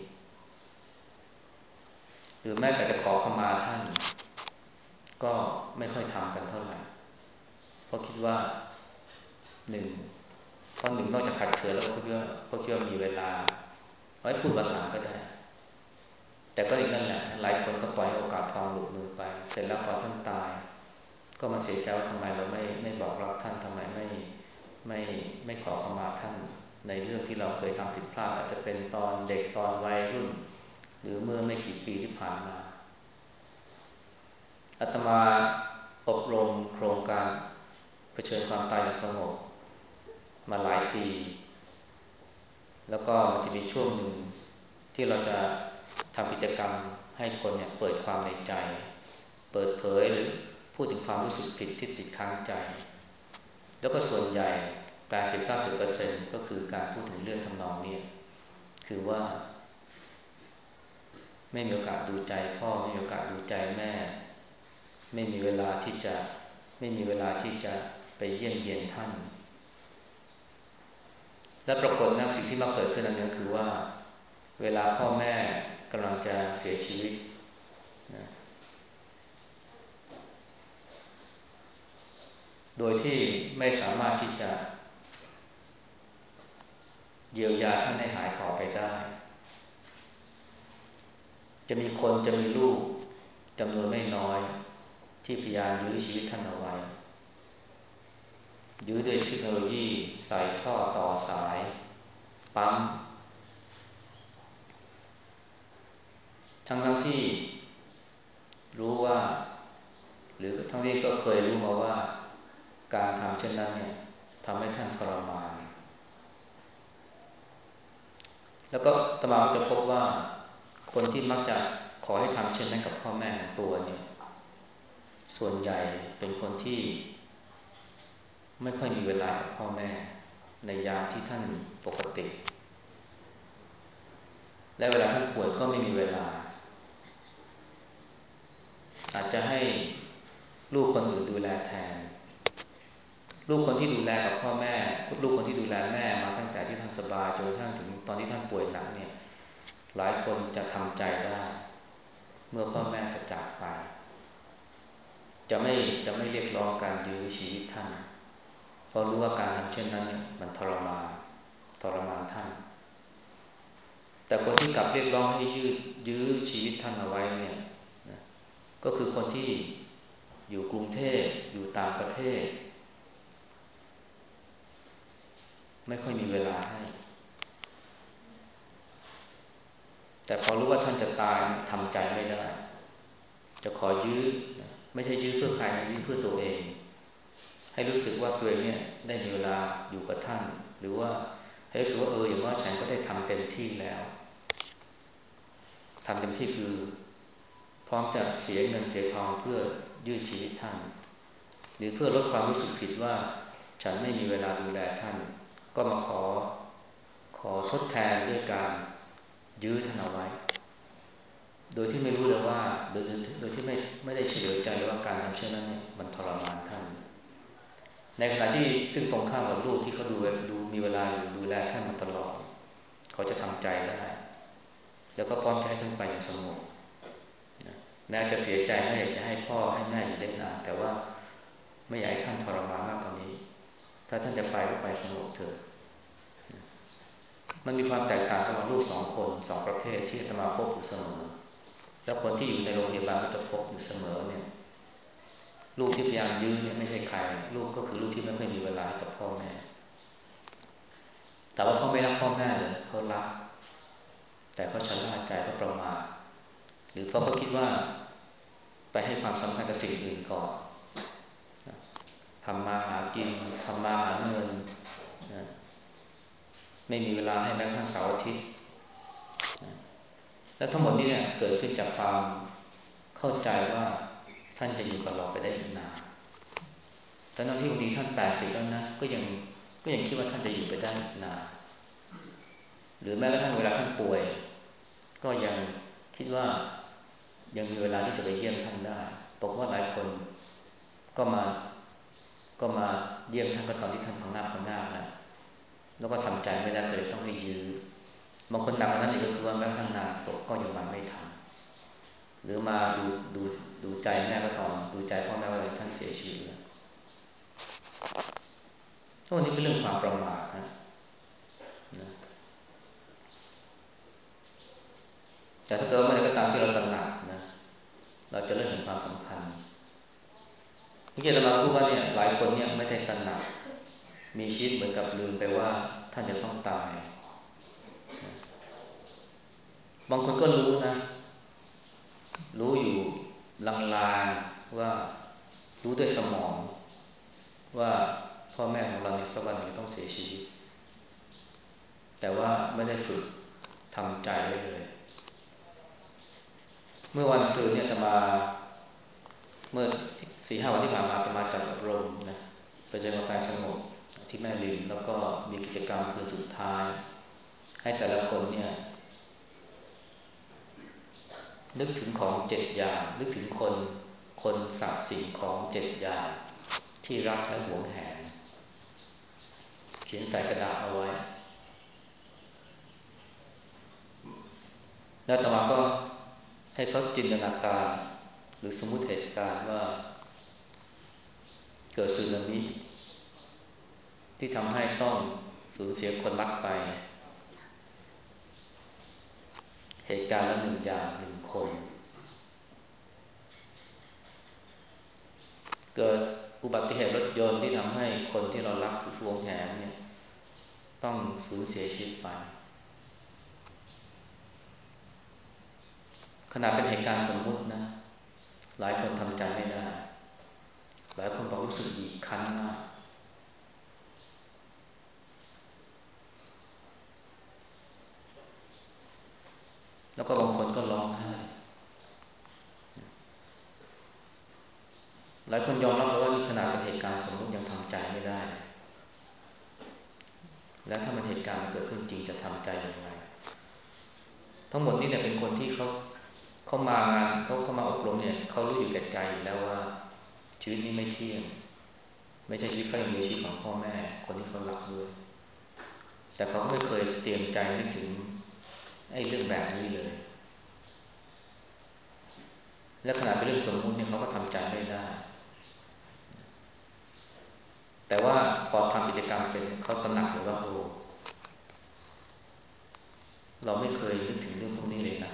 หรือแม้แต่จะขอขมาท่านก็ไม่ค่อยทำกันเท่าไหร่เพราะคิดว่าหนึ่งเพราะหนึ่งนอกจากขัดเขินแล้วก็คิดว่าเพราะคิดว่ามีเวลาไว้พูดวันหลังก็ได้แต่ก็อีกนั่นแหละหลายคนก็ปล่อยโอกาสทองหลุดมือไปเสร็จแล้วพอท่านตายก็มาเสียใจว่าทำไมเราไม่ไม่บอกรักท่านทำไมไม่ไม่ไม่ขอขมาท่านในเรื่องที่เราเคยทำผิดพลาดอาจจะเป็นตอนเด็กตอนวัยรุ่นหรือเมื่อไม่กี่ปีที่ผ่านมาอาตมาอบรมโครงการเผชิญความตายอย่างสงบมาหลายปีแล้วก็มันจะมีช่วงหนึ่งที่เราจะทำกิจกรรมให้คนเนี่ยเปิดความในใจเปิดเผยหรือพูดถึงความรู้สึกผิดที่ติดค้างใจแล้วก็ส่วนใหญ่ แปดสิบถึงเก้าสิบเปอร์เซ็นต์ ก็คือการพูดถึงเรื่องทำนองนี้คือว่าไม่มีโอกาสดูใจพ่อไม่มีโอกาสดูใจแม่ไม่มีเวลาที่จะไม่มีเวลาที่จะไปเยี่ยมเยียนท่านและปรากฏนะสิ่งที่มาเกิดขึ้นนั้นก็คือว่าเวลาพ่อแม่กำลังจะเสียชีวิตนะโดยที่ไม่สามารถที่จะเยียวยาท่านให้หายต่อไปได้จะมีคนจะมีลูกจำนวนไม่น้อยที่พยายามยื้อชีวิตท่านเอาไว้ยื้อด้วยเทคโนโลยีใส่ท่อต่อสายปั๊มทั้งทั้งที่รู้ว่าหรือทั้งที่ก็เคยรู้มาว่าการทำเช่นนั้นเนี่ยทำให้ท่านทรมานแล้วก็ตมาจะพบว่าคนที่มักจะขอให้ทำเช่นนั้นกับพ่อแม่ของตัวเนี่ยส่วนใหญ่เป็นคนที่ไม่ค่อยมีเวลากับพ่อแม่ในยามที่ท่านปกติและเวลาท่านป่วยก็ไม่มีเวลาอาจจะให้ลูกคนอื่นดูแลแทนลูกคนที่ดูแลกับพ่อแม่ลูกคนที่ดูแลแม่มาตั้งแต่ที่ท่านสบายจนกระทั่งถึงตอนที่ท่านป่วยหนักเนี่ยหลายคนจะทำใจได้เมื่อพ่อแม่จะจากไปจะไม่จะไม่เรียกร้องการยื้อชีวิตท่านเพราะรู้ว่าการทำเช่นนั้นเนี่ยมันทรมานทรมานท่านแต่คนที่กลับเรียกร้องให้ยืดยื้อชีวิตท่านเอาไว้เนี่ยนะก็คือคนที่อยู่กรุงเทพอยู่ต่างประเทศไม่ค่อยมีเวลาให้แต่พอรู้ว่าท่านจะตายทำใจไม่ได้จะขอยื้อไม่ใช่ยื้อเพื่อใครนะยื้อเพื่อตัวเองให้รู้สึกว่าตัวเองเนี่ยได้มีเวลาอยู่กับท่านหรือว่าให้รู้สึกว่าเอออย่างน้อยฉันก็ได้ทำเต็มที่แล้วทำเต็มที่คือพร้อมจะเสียเงินเสียทองเพื่อยืดชีวิตท่านหรือเพื่อลดความรู้สึกผิดว่าฉันไม่มีเวลาดูแลท่านก็มาขอขอทดแทนด้วยการยื้อท่านเอาไว้โดยที่ไม่รู้เลยว่าโดยโดยที่ไม่ไม่ได้เฉลียวใจเลยว่าการทำเช่นนั้นเนี่ยมันทรมานท่านในขณะที่ซึ่งตรงข้ามกับลูกที่เขาดูดูมีเวลาอยู่ดูแลท่านมาตลอดเขาจะทำใจได้แล้วก็พร้อมจะให้ท่านไปอย่างสงบแม้จะเสียใจไม่อยากจะให้พ่อให้แม่อยู่ได้นานแต่ว่าไม่อยากให้ท่านทรมานมากกว่านี้ถ้าท่านจะไปก็ไปสงบเถิดมันมีความแตกต่างระหว่างลูกสองคนสองประเภทที่อาตมาพบอยู่เสมอแล้วคนที่อยู่ในโรงพยาบาลก็จะพบอยู่เสมอเนี่ยลูกที่พยายามยื้อเนี่ยไม่ใช่ใครลูกก็คือลูกที่ไม่ค่อยมีเวลากับพ่อแม่แต่ว่าเขาไม่รักพ่อแม่เลยเขารักแต่เขาชะล่าใจเขาประมาทหรือเพราะเขาคิดว่าไปให้ความสำคัญกับสิ่งอื่นก่อนทำมาหากินทำมาหาเงินนะไม่มีเวลาให้แม้กระทั่งเสาร์อาทิตย์นะและทั้งหมดนี้เนี่ยเกิดขึ้นจากความเข้าใจว่าท่านจะอยู่กับเราไปได้อีกนานแต่ตอนที่บางทีท่านแปดสิบแล้วนะก็ยังก็ยังคิดว่าท่านจะอยู่ไปได้อีกนานหรือแม้กระทั่งเวลาท่านป่วยก็ยังคิดว่ายังมีเวลาที่จะไปเยี่ยมท่านได้บอกว่าหลายคนก็มาก็มาเยี่ยมท่านก็ตอนที่ท่านพังงาบพังงาบนะแล้วก็ทำใจไม่ได้เลยต้องให้ยื้อบางคนหนักกว่านั้นอีกก็คือว่าแม้กระทั่งงานศพก็ยังมาไม่ทำหรือมาดูดูดูใจแม่ก็ตอนดูใจพ่อแม่ว่าท่านเสียชีวิตแล้วทั้งหมดนี้เป็นเรื่องความประมาทนะนะแต่ถ้าเกิดเมื่อใดก็ตามที่เราตระหนักนะเราจะเริ่มเห็นความสำคัญที่อาจารย์มาพูดว่าเนี่ยหลายคนเนี่ยไม่ได้ตระหนักมีชีวิตเหมือนกับลืมไปว่าท่านจะต้องตายบางคนก็รู้นะรู้อยู่ลางๆว่ารู้ด้วยสมองว่าพ่อแม่ของเราในสักวันหนึ่งต้องเสียชีวิตแต่ว่าไม่ได้ฝึกทำใจไว้เลยเมื่อวันศุกร์เนี่ยจะมาเมื่อสี่ห้าวันที่ผ่านมาจะมาจัดอบรมนะไปเจอกาแฟสงบที่แม่ริมแล้วก็มีกิจกรรมคืนสุดท้ายให้แต่ละคนเนี่ยนึกถึงของเจ็ดอย่างนึกถึงคนคนสัตว์สิ่งของเจ็ดอย่างที่รักและหวงแหนเขียนใส่กระดาษเอาไว้แล้วอาตมาก็ให้เขาจินตนาการหรือสมมุติเหตุการณ์ว่าเกิดสึนามิที่ทำให้ต้องสูญเสียคนรักไปเหตุการณ์ละหนึ่งอย่างหนึ่งคนเกิดอุบัติเหตุรถยนต์ที่ทำให้คนที่เรารักคือวงแหนเนี่ยต้องสูญเสียชีวิตไปขณะเป็นเหตุการณ์สมมุตินะหลายคนทำใจไม่ได้หลายคนบอกรู้สึกบีบคั้นมากแล้วก็บางคนก็ร้องไห้หลายคนยอมรับเลยว่านี่ขนาดเป็นเหตุการณ์สมมติยังทำใจไม่ได้แล้วถ้ามันเหตุการณ์มันเกิดขึ้นจริงจะทำใจยังไงทั้งหมดนี้เนี่ยเป็นคนที่เขาเขามางานเขาเขามาอบรมเนี่ยเขารู้อยู่แก่ใจอยู่แล้วว่าชีวิตนี้ไม่เที่ยงไม่ใช่ชีวิตเขาอย่างเดียวชีวิตของพ่อแม่คนที่เขารักด้วยแต่เขาไม่เคยเตรียมใจนึกถึงไอ้เรื่องแบบนี้เลยและขนาดเป็นเรื่องสมมุติเนี่ยเขาก็ทำใจไม่ได้แต่ว่าพอทำกิจกรรมเสร็จเขาตระหนักเลยว่าโอ้เราไม่เคยนึกถึงเรื่องพวกนี้เลยนะ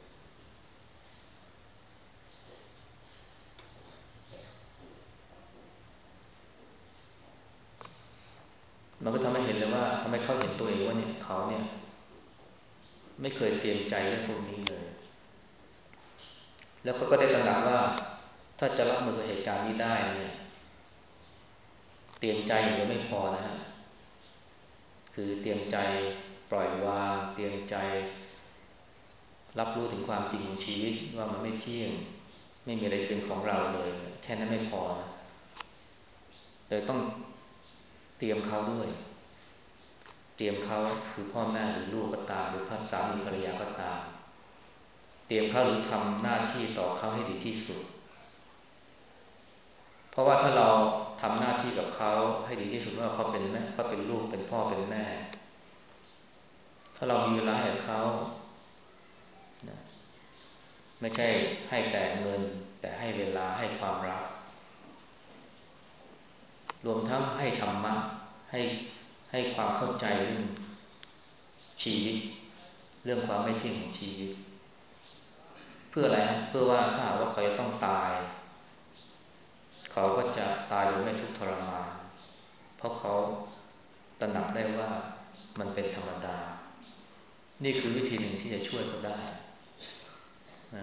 มันก็ทำให้เห็นเลยว่าทำให้เขาเห็นตัวเองว่าเนี่ยเขาเนี่ยไม่เคยเตรียมใจเรื่องพวกนี้เลยแล้วเขาก็ได้ตระหนักว่าถ้าจะรับมือกับเหตุการณ์นี้ได้เนี่ยเตรียมใจอย่างเดียวไม่พอนะฮะคือเตรียมใจปล่อยวางเตรียมใจรับรู้ถึงความจริงของชีวิตว่ามันไม่เที่ยงไม่มีอะไรเป็นของเราเลยแค่นั้นไม่พอนะเลยต้องเตรียมเขาด้วยเตรียมเขาคือพ่อแม่หรือลูกก็ตามหรือพันสามีภรรยาก็ตามเตรียมเขาหรือทำหน้าที่ต่อเขาให้ดีที่สุดเพราะว่าถ้าเราทำหน้าที่กับเขาให้ดีที่สุดว่าเขาเป็นแม่เขาเป็นลูกเป็นพ่อเป็นแม่ถ้าเรามีเวลาให้กับเขาไม่ใช่ให้แต่เงินแต่ให้เวลาให้ความรักรวมทั้งให้ธรรมะให้ให้ความเข้าใจเรื่องชีวิตเรื่องความไม่เที่ยงของชีวิตเพื่ออะไรเพื่อว่าถ้าหากว่าเขาจะต้องตายเขาก็จะตายโดยไม่ทุกข์ทรมานเพราะเขาตระหนักได้ว่ามันเป็นธรรมดานี่คือวิธีหนึ่งที่จะช่วยเขาได้นะ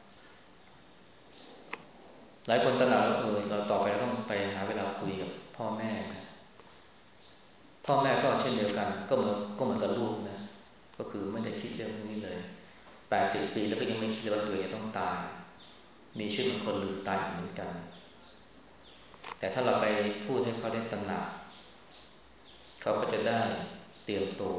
หลายคนตระหนักว่าเออเราต่อไปเราต้องไปหาเวลาคุยกับพ่อแม่นะพ่อแม่ก็เช่นเดียวกันก็เหมือนก็เหมือนกับลูกนะก็คือไม่ได้คิดเรื่องนี้เลยแปดสิบปีแล้วก็ยังไม่คิดเลยว่าตัวเองจะต้องตายมีชีวิตเป็นคนลืมตายเหมือนกันแต่ถ้าเราไปพูดให้เขาได้ตระหนักเขาก็จะได้เตรียมตัว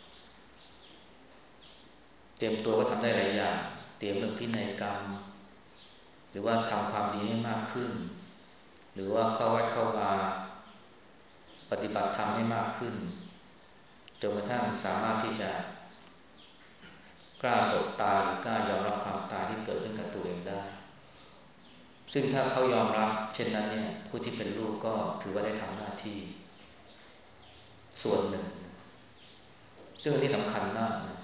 เตรียมตัวก็ทำได้หลายอย่างเตรียมเรื่องพินัยกรรมหรือว่าทำความดีให้มากขึ้นหรือว่าเข้าวัดเข้าวาปฏิบัติธรรมให้มากขึ้นจนกระทั่งสามารถที่จะกล้าสบตาหรือกล้ายอมรับความตายที่เกิดขึ้นกับตัวเองได้ซึ่งถ้าเขายอมรับเช่นนั้นเนี่ยผู้ที่เป็นลูกก็ถือว่าได้ทำหน้าที่ส่วนหนึ่งซึ่งอันนี้สำคัญมากนะ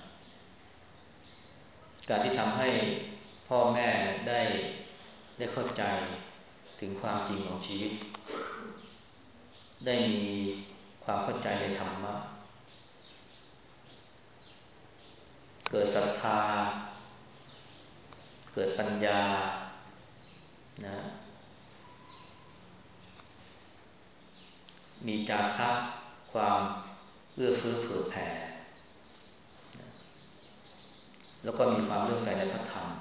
การที่ทำให้พ่อแม่ได้ได้เข้าใจถึงความจริงของชีวิตได้มีความเข้าใจในธรรมะเกิดศรัทธาเกิดปัญญานะมีจาคะความเอื้อเฟื้อเผื่อแผ่แล้วก็มีความเลื่อมใสในพระธรรม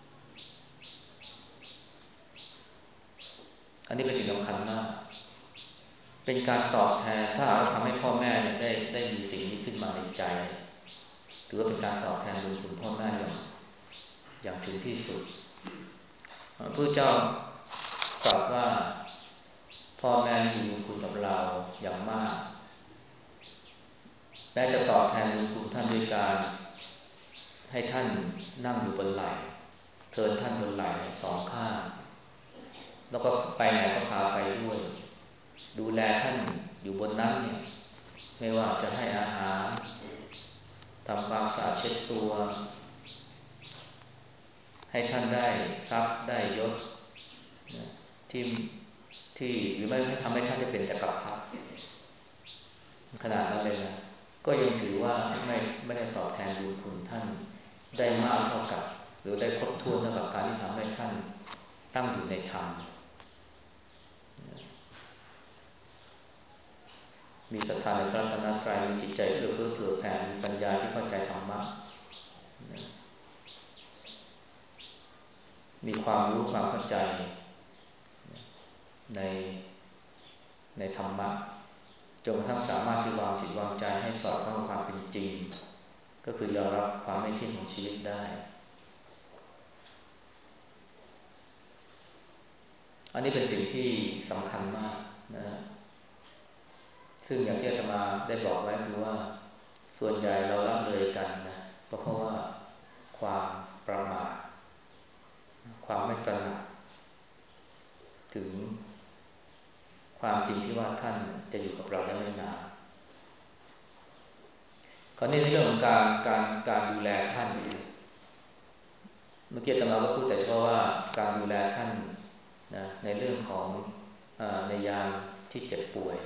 อันนี้เป็นสิ่งสำคัญมากเป็นการตอบแทนถ้าเราทำให้พ่อแม่ได้ได้มีสิ่งนี้ขึ้นมาในใจถือว่าเป็นการตอบแทนบุญคุณพ่อแม่อย่างอย่างถึงที่สุดพระพุทธเจ้าตรัสว่าพ่อแม่มีบุญคุณกับเราอย่างมากแม้จะตอบแทนบุญคุณท่านด้วยการให้ท่านนั่งอยู่บนไหล่เทินท่านบนไหล่สองข้างแล้วก็ไปไหนก็พาไปด้วยดูแลท่านอยู่บนนั้นเนี่ยไม่ว่าจะให้อาหารทำความสะอาดเช็ดตัวให้ท่านได้ทรัพย์ได้ยศที่ที่หรือไม่ให้ทำให้ท่านได้เป็นจักรพรรดิขนาดนั้นเลยนะก็ยังถือว่าไม่ไม่ได้ตอบแทนบุญคุณท่านได้มากเท่ากับหรือได้ครบถ้วนเท่ากับการที่ทำให้ท่านตั้งอยู่ในธรรมมีศรัทธาในพระรัตนตรัยมีจิตใจเอื้อเฟื้อเผื่อแผ่มีปัญญาที่เข้าใจธรรมะมีความรู้ความเข้าใจในในธรรมะจนกระทั่งสามารถที่วางจิตวางใจให้สอดคล้องกับความเป็นจริงก็คือยอมรับความไม่เที่ยงของชีวิตได้อันนี้เป็นสิ่งที่สำคัญมากนะซึ่งอย่างที่อาตมาได้บอกไว้คือว่าส่วนใหญ่เราละเลยกันนะก็เพราะว่าความประมาทความไม่ตระหนักถึงความจริงที่ว่าท่านจะอยู่กับเราได้ไม่นานคราวนี้ในเรื่องของการการการดูแลท่านเมื่อกี้อาตมาก็พูดแต่เฉพาะว่าการดูแลท่านนะในเรื่องของเอ่อในยามที่เจ็บป่วย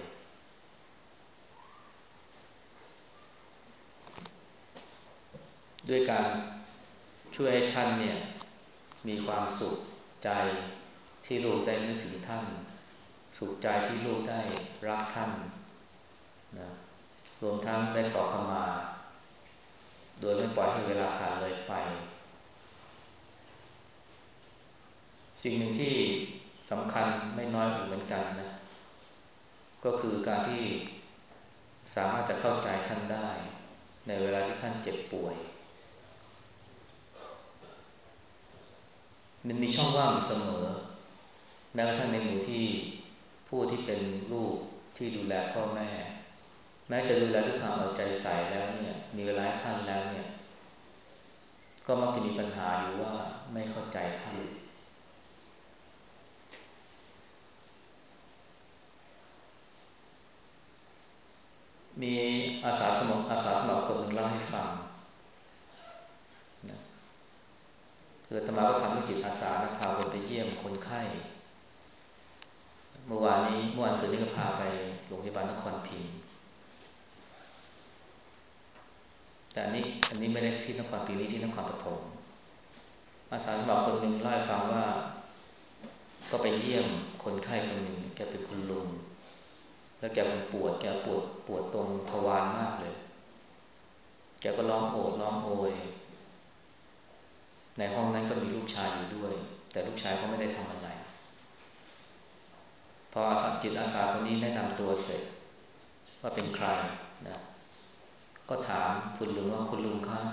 ด้วยการช่วยให้ท่านเนี่ยมีความสุขใจที่ลูกได้นึกถึงท่านสุขใจที่ลูกได้รักท่านนะรวมทั้งได้ขอขมาโดยไม่ปล่อยให้เวลาผ่านเลยไปสิ่งหนึ่งที่สำคัญไม่น้อยเหมือนกันนะก็คือการที่สามารถจะเข้าใจท่านได้ในเวลาที่ท่านเจ็บป่วยมันมีช่องว่างอยู่เสมอแม้กระทั่งในหมู่ที่ผู้ที่เป็นลูกที่ดูแลพ่อแม่แม้จะดูแลด้วยความเอาใจใส่แล้วเนี่ยมีเวลาให้ท่านแล้วเนี่ยก็มักจะมีปัญหาอยู่ว่าไม่เข้าใจท่านมีอาสาสมัครอาสาสมัครคนหนึ่งเล่าให้ฟังนะคืออาตมาก็ทำให้จิตอาสานะพาคนไปเยี่ยมคนไข้เมื่อวานนี้เมื่อวานศุกร์นี้ก็พาไปโรงพยาบาลนครพิงค์แต่อันนี้อันนี้ไม่ได้ที่นครพิงค์นี่ที่นครปฐมอาสาสมัครคนหนึ่งเล่าให้ฟังว่าก็ไปเยี่ยมคนไข้คนหนึ่งแกเป็นคุณลุงแล้วแกมันปวดแกปวดปวดตรงทวารมากเลยแกก็ร้องโอดร้องโอยในห้องนั้นก็มีลูกชายอยู่ด้วยแต่ลูกชายก็ไม่ได้ทำอะไรพออาสาจิตอาสาคนนี้แนะนำตัวเสร็จว่าเป็นใครนะก็ถามคุณลุงว่าคุณลุงคะ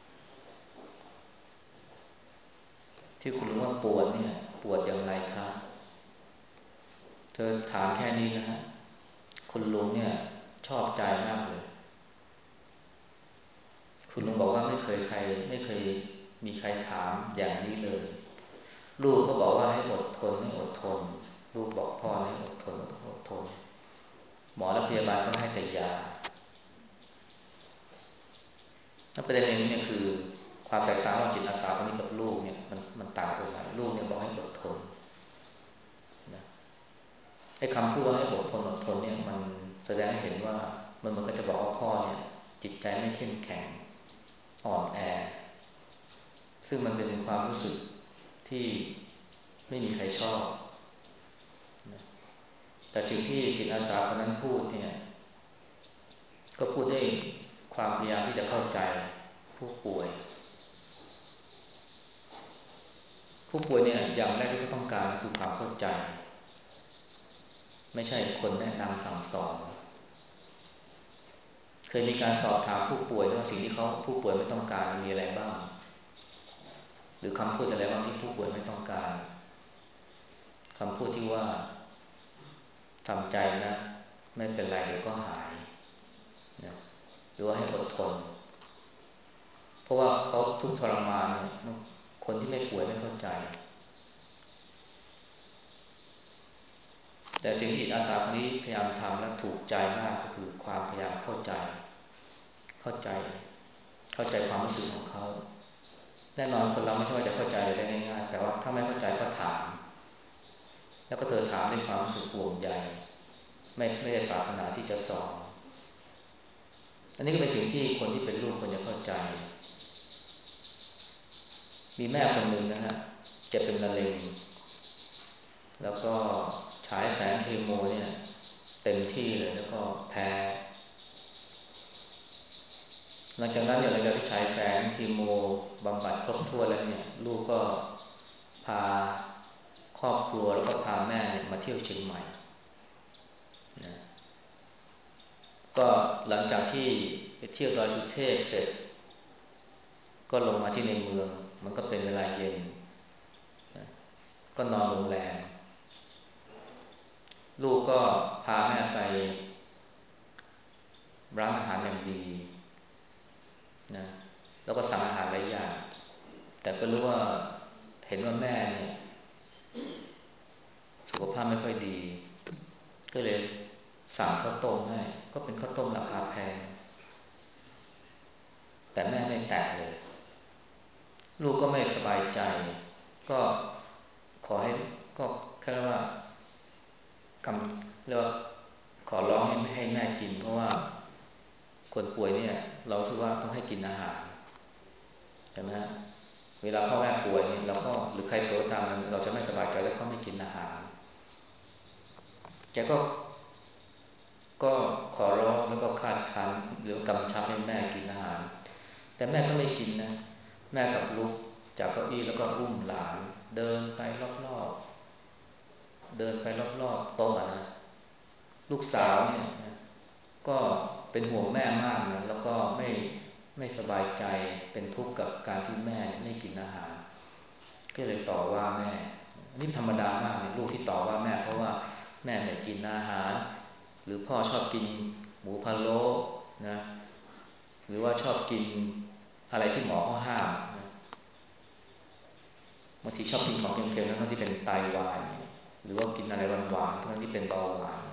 ที่คุณลุงว่าปวดเนี่ยปวดอย่างไรครับเธอถามแค่นี้นะฮะคุณลุงเนี่ยชอบใจมากเลยคุณลุงบอกว่าไม่เคยใครไม่เคยมีใครถามอย่างนี้เลยลูกก็บอกว่าให้อดทนให้อดทนลูกบอกพ่อให้อดทนอดทนหมอและพยาบาลก็ให้แต่ยาถ้าประเด็นนี้เนี่ยคือความแตกต่างระหว่างจิตอาสาคนนี้กับลูกเนี่ยมันมันต่างตรงไหนลูกเนี่ยบอกให้อดทนนะไอ้คำพูดว่าให้อดทนอดทนเนี่ยมันแสดงให้เห็นว่ามันมันก็จะบอกว่าพ่อเนี่ยจิตใจไม่เข้มแข็งอ่อนแอซึ่งมันเป็นความรู้สึกที่ไม่มีใครชอบนะแต่สิ่งที่จิตอาสาคนนั้นพูดเนี่ยก็พูดด้วยความพยายามที่จะเข้าใจผู้ป่วยผู้ป่วยเนี่ยอย่างแรกที่เขาต้องการคือความเข้าใจไม่ใช่คนแนะนำสั่งสอนเคยมีการสอบถามผู้ป่วยว่าสิ่งที่เขาผู้ป่วยไม่ต้องการมีอะไรบ้างหรือคำพูดอะไรบ้างที่ผู้ป่วยไม่ต้องการคำพูดที่ว่าทำใจนะไม่เป็นไรเดี๋ยวก็หายนะหรือว่าให้อดทนเพราะว่าเขาทุกข์ทรมานเนี่ยคนที่ไม่ป่วยไม่เข้าใจแต่สิ่งที่จิตอาสาคนนี้พยายามทำและถูกใจมากก็คือความพยายามเข้าใจเข้าใจเข้าใจความรู้สึกของเขาแน่นอนคนเราไม่ใช่ว่าจะเข้าใจได้ง่ายๆแต่ว่าถ้าไม่เข้าใจก็ถามแล้วก็เธอถามด้วยความรู้สึกห่วงใยไม่ไม่ได้ปรารถนาที่จะสอนอันนี้ก็เป็นสิ่งที่คนที่เป็นลูกควรจะเข้าใจมีแม่คนหนึ่งนะฮะเจ็บเป็นมะเร็งแล้วก็ฉายแสงเคมีเนี่ยเต็มที่เลยแล้วก็แพ้หลังจากนั้นเนี่ยหลังจากที่ฉายแสงคีโมบำบัดครบถ้วนแล้วเนี่ยลูกก็พาครอบครัวแล้วก็พาแม่มาเที่ยวเชียงใหม่นะก็หลังจากที่ไปเที่ยวดอยสุเทพเสร็จก็ลงมาที่ในเมืองมันก็เป็นเวลาเย็นนะก็นอนโรงแรมลูกก็พาแม่ไปร้านอาหารอย่างดีนะแล้วก็สั่งอาหารหลายอย่างแต่ก็รู้ว่าเห็นว่าแม่เนี่ยสุขภาพไม่ค่อยดีก็เลยสั่งข้าวต้มให้ก็เป็นข้าวต้มราคาแพงแต่แม่ไม่แตะเลยลูกก็ไม่สบายใจก็ขอให้ก็แค่ว่ากำเรียกว่าขอร้องให้ไม่ให้แม่กินเพราะว่าคนป่วยเนี่ยเราคิดว่าต้องให้กินอาหารใช่ไหมฮะเวลาพ่อแม่ป่วยเนี่ยเราก็หรือใครป่วยตามเราจะไม่สบายใจแล้วเขาไม่กินอาหารแกก็ก็ขอร้องแล้วก็คาดคั้นหรือกำชับให้แม่กินอาหารแต่แม่ก็ไม่กินนะแม่กับลูกจากเก้าอี้แล้วก็อุ้มหลานเดินไปรอบๆเดินไปรอบๆโต๊ะนะลูกสาวเนี่ยก็เป็นห่วงแม่มากนะแล้วก็ไม่ไม่สบายใจเป็นทุกข์กับการที่แม่ไม่กินอาหารก็เลยต่อว่าแม่นี่ธรรมดามากเลยลูกที่ต่อว่าแม่เพราะว่าแม่ไม่กินอาหารหรือพ่อชอบกินหมูพะโล้นะหรือว่าชอบกินอะไรที่หมอเขาห้ามนะบางทีชอบกินของเค็มๆทั้งที่เป็นไตวายหรือว่ากินอะไรหวานๆทั้งที่เป็นเบาหวาน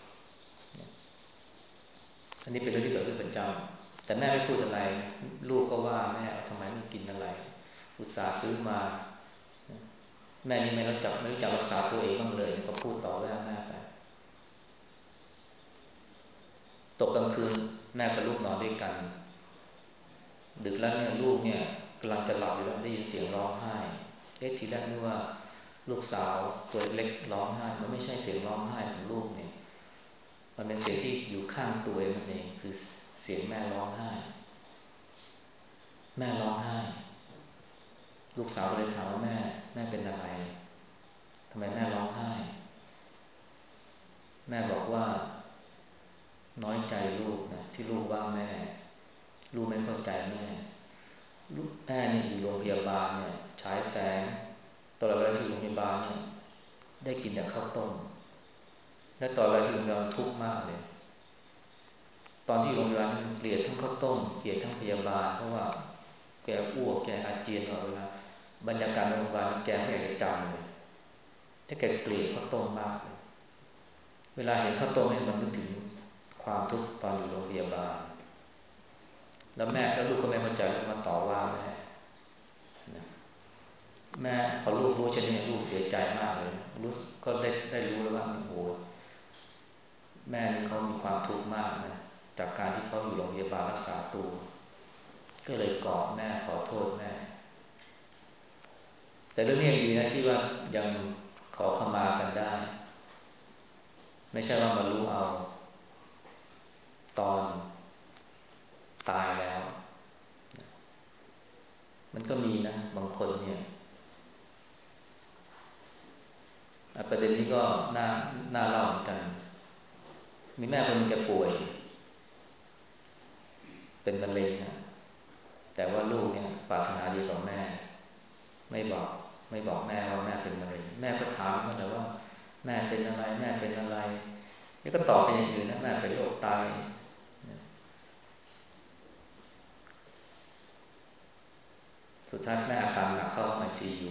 อันนี้เป็นเรื่องที่เกิดขึ้นเป็นจำแต่แม่ไม่พูดอะไรลูกก็ว่าแม่ทำไมไม่กินอะไรอุตส่าห์ซื้อมาแม่นี่ไม่รู้จักไม่รู้จักรักษาตัวเองบ้างเลยก็พูดต่อว่าแม่ไปตกกลางคืนแม่กับลูกนอนด้วยกันดึกแล้วเนี่ยลูกเนี่ยกำลังจะหลับอยู่แล้วได้ยินเสียงร้องไห้เอ๊ะทีแรกนึกว่าลูกสาวตัวเล็กร้องไห้มันไม่ใช่เสียงร้องไห้ของลูกเนี่ยมันเป็นเสียงที่อยู่ข้างตัวเองนั่นเองคือเสียงแม่ร้องไห้แม่ร้องไห้ลูกสาวก็เลยถามว่าแม่แม่เป็นอะไรทำไมแม่ร้องไห้แม่บอกว่าน้อยใจลูกนะที่ลูกว่าแม่ลูกไม่เข้าใจแม่ลูกแม่นี่อยู่โรงพยาบาลเนี่ยฉายแสงตลอดเวลาที่อยู่โรงพยาบาลเนี่ยได้กินแต่ข้าวต้มและตอนเวลาที่โรงพยาบาลทุกข์มากเลยตอนที่โรงพยาบาลเกลียดทั้งข้าวต้มเกลียดทั้งพยาบาลเพราะว่าแกอ้วกแกอาเจียนตลอดเวลาบรรยากาศโรงพยาบาลแกไม่อยากจะจำเลยถ้าแกเกลียดข้าวต้มมากเลยเวลาเห็นข้าวต้มเนี่ยมันนึกถึงความทุกข์ตอนอยู่โรงพยาบาลแล้วแม่แล้วลูกก็ไม่เข้าใจแล้วมาต่อว่าแม่แม่พอลูกรู้เช่นนี้ลูกเสียใจมากเลยรู้ก็ได้ได้รู้แล้วว่าโอ้โหแม่นี่เขามีความทุกข์มากนะจากการที่เขาอยู่โรงพยาบาลรักษาตัวก็เลยกอดแม่ขอโทษแม่แต่เรื่องนี้ดีนะที่ว่ายังขอขมากันได้ไม่ใช่ว่ามารู้เอาตอนตายแล้วมันก็มีนะบางคนเนี่ยประเด็นนี้ก็น่าน่าเล่าเหมือนกันมีแม่คนนึงแกป่วยเป็นมะเร็งนะแต่ว่าลูกเนี่ยปรารถนาดีกว่าแม่ไม่บอกไม่บอกแม่ว่าแม่เป็นมะเร็งแม่ก็ถามมันเลยว่าแม่เป็นอะไรแม่เป็นอะไรนี่ก็ตอบไปอย่างอื่นนะแม่เป็นโรคไตสุดท้ายแม่อาการหนักเข้าไอซียู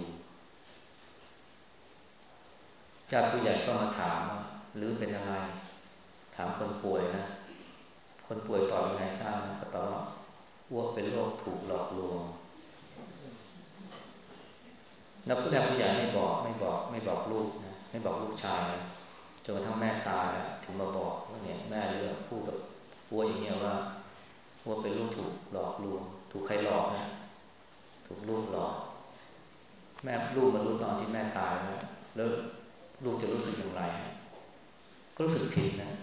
ญาติผู้ใหญ่ก็มาถามว่าหรือเป็นอะไรถามคนป่วยนะคนป่วยตอบยังไงทราบนะก็ตอบว่าอ้วกเป็นโรคถูกหลอกลวงแล้วผู้ใหญ่ผู้ใหญ่ไม่บอกไม่บอกไม่บอกลูกนะไม่บอกลูกชายนะจนกระทั่งแม่ตายแล้วถึงมาบอกว่าเนี่ยแม่เรื่องพูดกับอ้วอย่างเงี้ยว่าอ้วเป็นลูกถูกหลอกลวงถูกใครหลอกนะถูกลูกหลอกแม่ลูกมารู้ตอนที่แม่ตายแล้วแล้วลูกจะรู้สึกอย่างไรก็รู้สึกผิดนะ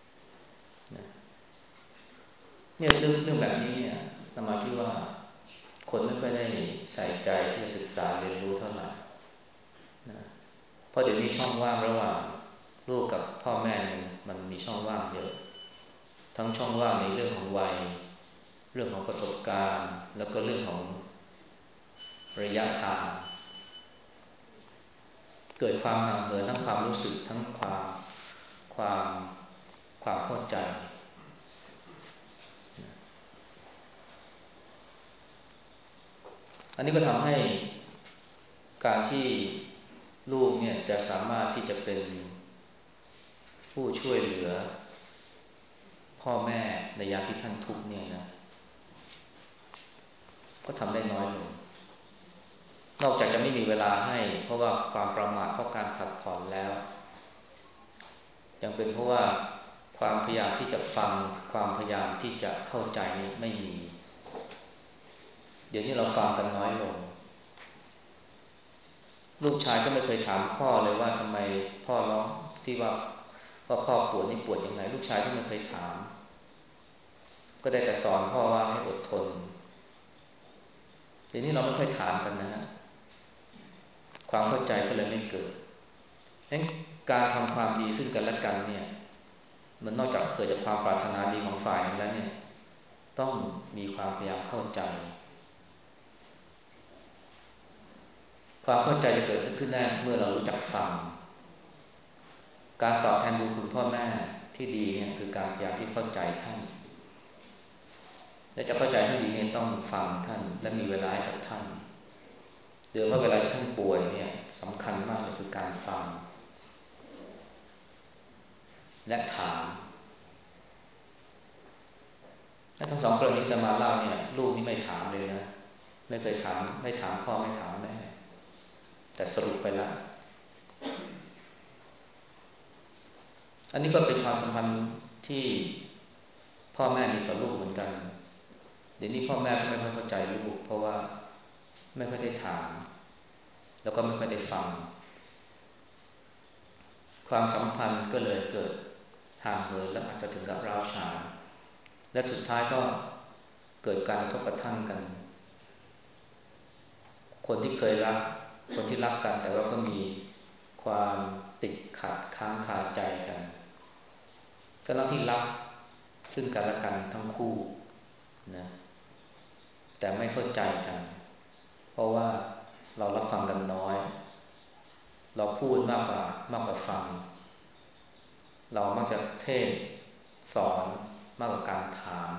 เนี่ยเรื่องเรื่องแบบนี้เนี่ยอาตมาคิดว่าคนไม่ค่อยได้ใส่ใจที่จะศึกษาเรียนรู้เท่าไหร่นะเพราะเดี๋ยวนี้ช่องว่างระหว่างลูกกับพ่อแม่มันมีช่องว่างเยอะทั้งช่องว่างในเรื่องของวัยเรื่องของประสบการณ์แล้วก็เรื่องของระยะทางเกิดความห่างเหินทั้งความรู้สึกทั้งความความความเข้าใจอันนี้ก็ทำให้การที่ลูกเนี่ยจะสามารถที่จะเป็นผู้ช่วยเหลือพ่อแม่ในยามที่ท่านทุกข์เนี่ยนะก็ทำได้น้อยลงนอกจากจะไม่มีเวลาให้เพราะว่าความประมาทเพราะการผัดผ่อนแล้วยังเป็นเพราะว่าความพยายามที่จะฟังความพยายามที่จะเข้าใจนี่ไม่มีเดี๋ยวนี้เราฟังกันน้อยลงลูกชายก็ไม่เคยถามพ่อเลยว่าทำไมพ่อร้องที่ว่าว่าพ่อปวดนี่ปวดยังไงลูกชายก็ไม่เคยถามก็ได้แต่สอนพ่อว่าให้อดทนเดี๋ยวนี้เราไม่ค่อยถามกันนะฮะความเข้าใจก็เลยไม่เกิดงั้นการทำความดีซึ่งกันและกันเนี่ยมันนอกจากเกิดจากความปรารถนาดีของฝ่ายนึงแล้วเนี่ยต้องมีความพยายามเข้าใจความเข้าใจจะเกิดขึ้นได้เมื่อเรารู้จักฟังการตอบแทนบุญคุณพ่อแม่ที่ดีเนี่ยคือการพยายามที่เข้าใจท่านและจะเข้าใจท่านดีเนี่ยต้องฟังท่านและมีเวลาให้กับท่านเดี๋ยวว่าเวลาท่านป่วยเนี่ยสำคัญมากเลยคือการฟังและถามและทั้งสองกรณีที่จะมาเล่าเนี่ยลูกนี่ไม่ถามเลยนะไม่เคยถามไม่ถามพ่อไม่ถามแม่แต่สรุปไปแล้วอันนี้ก็เป็นความสัมพันธ์ที่พ่อแม่มีต่อลูกเหมือนกันเดี๋ยวนี้พ่อแม่ก็ไม่ค่อยเข้าใจลูกเพราะว่าไม่ค่อยได้ถามแล้วก็ไม่ค่อยได้ฟังความสัมพันธ์ก็เลยเกิดห่างเหินและอาจจะถึงกับร้าวฉานและสุดท้ายก็เกิดการกระทบกระทั่งกันคนที่เคยรักคนที่รักกันแต่ว่าก็มีความติดขัดค้างคาใจกันก็ทั้งที่รักซึ่งกันและกันทั้งคู่นะแต่ไม่เข้าใจกันเพราะว่าเรารับฟังกันน้อยเราพูดมากกว่ามากกว่าฟังเรามักจะเทศสอนมากกว่าการถาม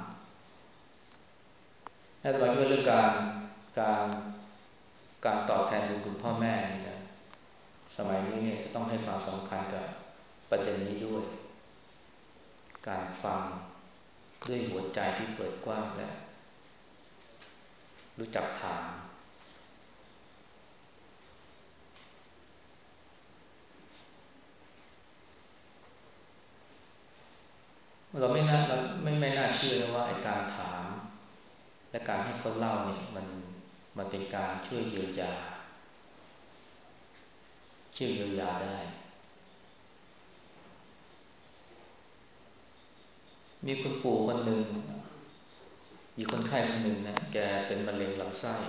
ถ้าเราคิดว่าเรื่องการการการตอบแทนบุญคุณพ่อแม่นี่นะสมัยนี้เนี่ยจะต้องให้ความสำคัญกับประเด็นนี้ด้วยการฟังด้วยหัวใจที่เปิดกว้างและรู้จักถามเราไม่น่าเราไม่ไม่น่าเชื่อว่าไอ้การถามและการให้เขาเล่าเนี่ยมันมันเป็นการช่วยเยียวยาช่วยเยียวยาได้มีคุณปู่คนหนึ่งมีคนไข้คนหนึ่งนะแกเป็นมะเร็งลำไส้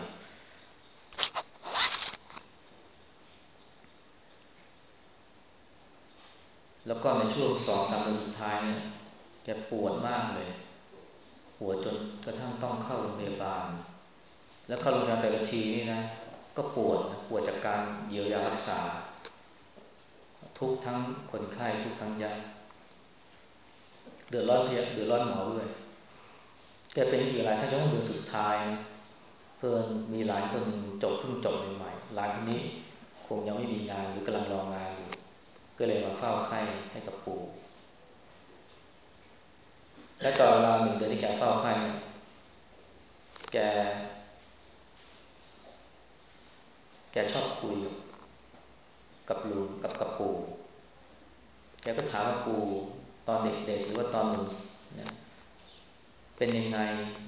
แล้วก็ในช่วงสองสามเดือนสุดท้ายเนี่ยแกปวดมากเลยปวดจนกระทั่งต้องเข้าโรงพยาบาลแล้วเข้าโรงพยาบาลแต่ละทีนี่นะก็ปวดปวดจากการเยียวยารักษาทุกทั้งคนไข้ทุกทั้งญาติเดือดร้อนเพียเดือดร้อนหมอด้วยแกเป็นอีกหลายท่านจนถึงเดือนสุดท้ายเพิ่นมีหลานคนหนึ่งจบเพิ่งจบใหม่ๆหลานคนนี้คงยังไม่มีงานหรือกำลังรองานอยู่ก็เลยมาเฝ้าไข้ให้กับปู่และตอนเวลาหนึ่งเดือนที่แกเฝ้าไข้เนี่ยแกแกชอบคุยกับลุงกับกับปู่แกก็ถามว่าปู่ตอนเด็กๆหรือว่าตอนหนุ่มเนี่ยเป็นยังไง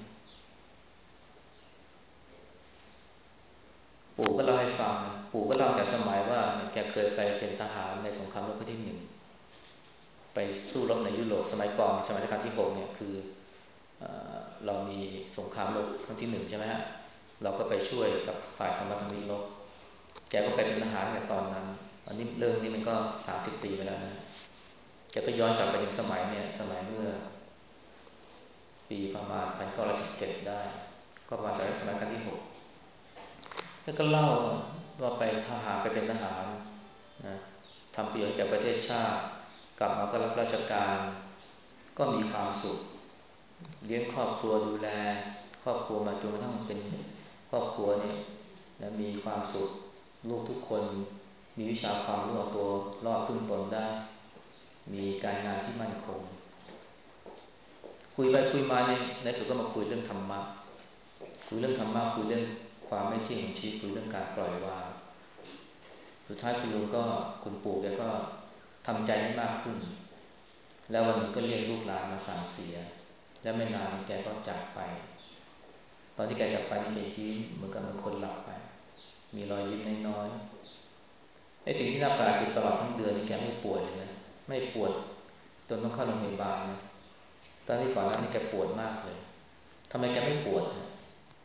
ปู่ก็เล่าให้ฟังปู่ก็เล่าแต่สมัยว่าแกเคยไปเป็นทหารในสงครามโลกครั้งที่หนึ่งไปสู้รบในยุโรปสมัยก่อนสมัยรัชกาลที่หกเนี่ยคือเรามีสงครามโลกครั้งที่หนึ่งใช่ไหมฮะเราก็ไปช่วยกับฝ่ายธรรมธรรมิกรบแกก็ไปเป็นทหารในตอนนั้นอันนี้เรื่องนี้มันก็สามสิบปีไปแล้วนะแกก็ย้อนกลับไปถึงสมัยเนี่ยสมัยเมื่อปีประมาณพันเก้าร้อยสิบเจ็ดได้ก็ประมาณสมัยรัชกาลที่หกแล้วก็เล่าว่าไปทหารไปเป็นทหารนะทำประโยชน์ให้แก่ประเทศชาติกลับมาก็รับราชการก็มีความสุขเลี้ยงครอบครัวดูแลครอบครัวมาจนกระทั่งเป็นครอบครัวเนี่ยนะมีความสุขลูกทุกคนมีวิชาความรู้เอาตัวรอดพึ่งตนได้มีการงานที่มั่นคงคุยไปคุยมาเนี่ยในสุดก็มาคุยเรื่องธรรมะคุยเรื่องธรรมะคุยเรื่องความไม่เที่ยงของชีวิตคุยเรื่องการปล่อยวางสุดท้ายคุณลุงก็คุณปู่แกก็ทำใจให้มากขึ้นแล้ววันหนึ่งก็เรียกลูกหลานมาสั่งเสียแล้วไม่นานแกก็จากไปตอนที่แกจากไปนี่แกยิ้มเหมือนกับเป็นคนหลับไปมีรอยยิ้มน้อยๆไอ้สิ่งที่น่าแปลกคือตลอดทั้งเดือนนี่แกไม่ปวดเลยนะไม่ปวดจนต้องเข้าโรงพยาบาลนะตอนที่ก่อนหน้านี้แกปวดมากเลยทำไมแกไม่ปวดนะ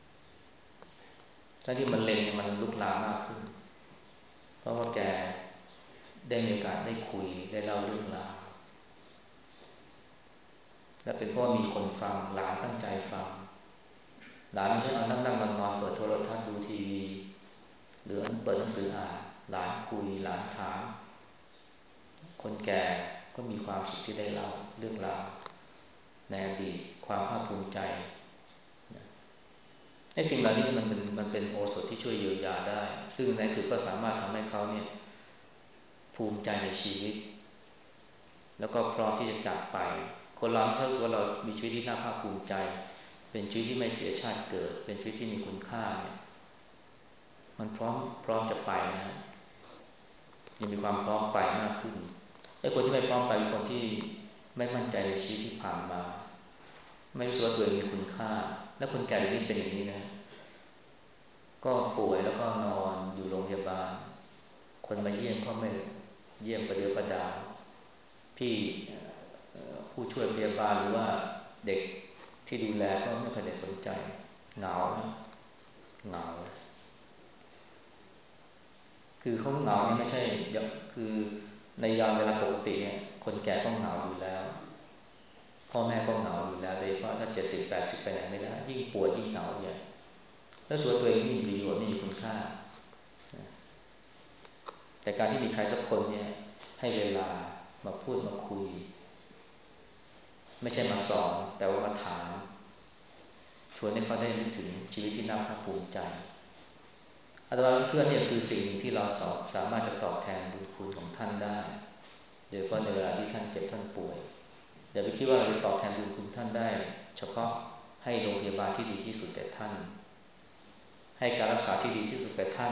ทั้งที่มันเร็งมันลุกลามมากขึ้นเพราะว่าแกได้มีโอกาสได้คุยได้เล่าเรื่องราวและเป็นเพราะมีคนฟังหลานตั้งใจฟังหลานไม่ใช่เอานั่งนั่งนอนนอนเปิดโทรทัศน์ดูทีวีหรือเปิดหนังสืออ่านหลานคุยหลานถามคนแก่ก็มีความสุขที่ได้เล่าเรื่องราวในอดีตความภาคภูมิใจไอ้สิ่งเหล่านี้มันเป็นมันเป็นโอสถที่ช่วยเยียวยาได้ซึ่งในสุดก็สามารถทำให้เขาเนี่ยภูมิใจในชีวิตแล้วก็พร้อมที่จะจากไปคนเราถ้ารู้ว่าเรามีชีวิตที่น่าภาคภูมิใจเป็นชีวิตที่ไม่เสียชาติเกิดเป็นชีวิตที่มีคุณค่าเนี่ยมันพร้อมพร้อมจะไปนะยังมีความพร้อมไปมากขึ้นไอ้คนที่ไม่พร้อมไปเป็นคนที่ไม่มั่นใจในชีวิตที่ผ่านมาไม่รู้สึกว่าตัวเองมีคุณค่าและคนแก่ที่เป็นอย่างนี้นะก็ป่วยแล้วก็นอนอยู่โรงพยาบาลคนมาเยี่ยมก็ไม่เยี่ยมประเดี๋ยวประดาพี่ผู้ช่วยพยาบาลหรือว่าเด็กที่ดูแลก็ไม่เคยได้สนใจเหงาเหงาคือเขาเหงาเนี่ยไม่ใช่คือในยามเวลาปกติเนี่ยคนแก่ต้องเหงาอยู่แล้วพ่อแม่ก็เหงาอยู่แล้วโดยเฉพาะถ้าเจ็ดสิบแปดสิบไปไหนไม่ได้ยิ่งป่วยยิ่งเหงาใหญ่แล้วส่วนตัวเองไม่มีประโยชน์ไม่มีคุณค่าแต่การที่มีใครสักคนเนี่ยให้เวลามาพูดมาคุยไม่ใช่มาสอนแต่ว่ามาถามชวนให้เขาได้นึกถึงชีวิตที่น่าภาคภูมิใจอาตมาเพื่อนเนี่ยคือสิ่งที่เราสามารถจะตอบแทนบุญคุณของท่านได้โดยเฉพาะในเวลาที่ท่านเจ็บท่านป่วยอย่าไปคิดว่าเราจะตอบแทนบุญคุณท่านได้เฉพาะให้โรงพยาบาลที่ดีที่สุดแก่ท่านให้การรักษาที่ดีที่สุดแก่ท่าน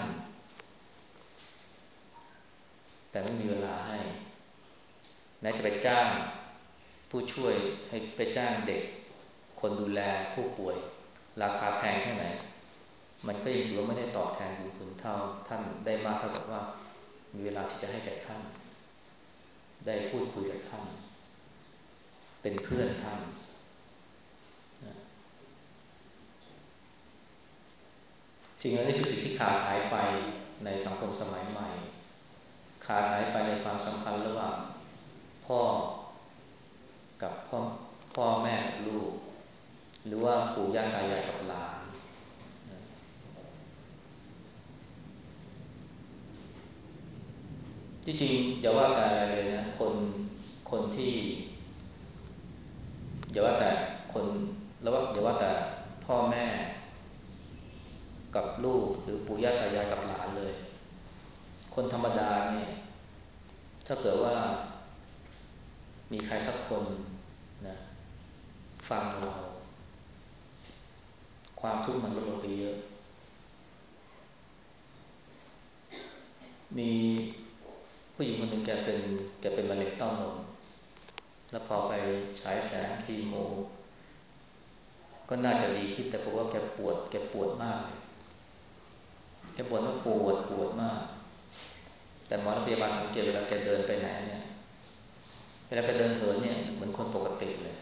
แต่ไม่มีเวลาให้แม้จะไปจ้างผู้ช่วยให้ไปจ้างเด็กคนดูแลผู้ป่วยราคาแพงแค่ไหนมันก็ยังถือว่าไม่ได้ตอบแทนบุญคุณเท่าท่านได้มากเท่ากับว่ามีเวลาที่จะให้แก่ท่านได้พูดคุยกับท่านเป็นเพื่อนท่านสิ่งนี้คือสิ่งที่ขาดหายไปในสังคมสมัยใหม่ขาดหายไปในความสัมพันธ์ระหว่างพ่อกับพ่อพ่อแม่กับลูกหรือว่าปู่ย่าตายายกับหลานที่จริงอย่าว่าแต่อะไรเลยนะคนคนที่อย่าว่าแต่คนแล้วว่าอย่าว่าแต่พ่อแม่กับลูกหรือปู่ย่าตายายกับหลานเลยคนธรรมดาเนี่ยถ้าเกิดว่ามีใครสักคนนะฟังเราความทุกข์มันลดลงไปเยอะมีผู้หญิงคนหนึ่งแกเป็นแกเป็นมะเร็งเต้านมแล้วพอไปฉายแสงคีโมก็น่าจะดีขึ้นแต่เพราะว่าแกปวดแกปวดมากแกปวดมากปวดปวดมากแต่หมอและพยาบาลสังเกตเวลาแกเดินไปไหนเนี่ยเวลาแกเดินเหินเนี่ยเหมือนคนปกติเลย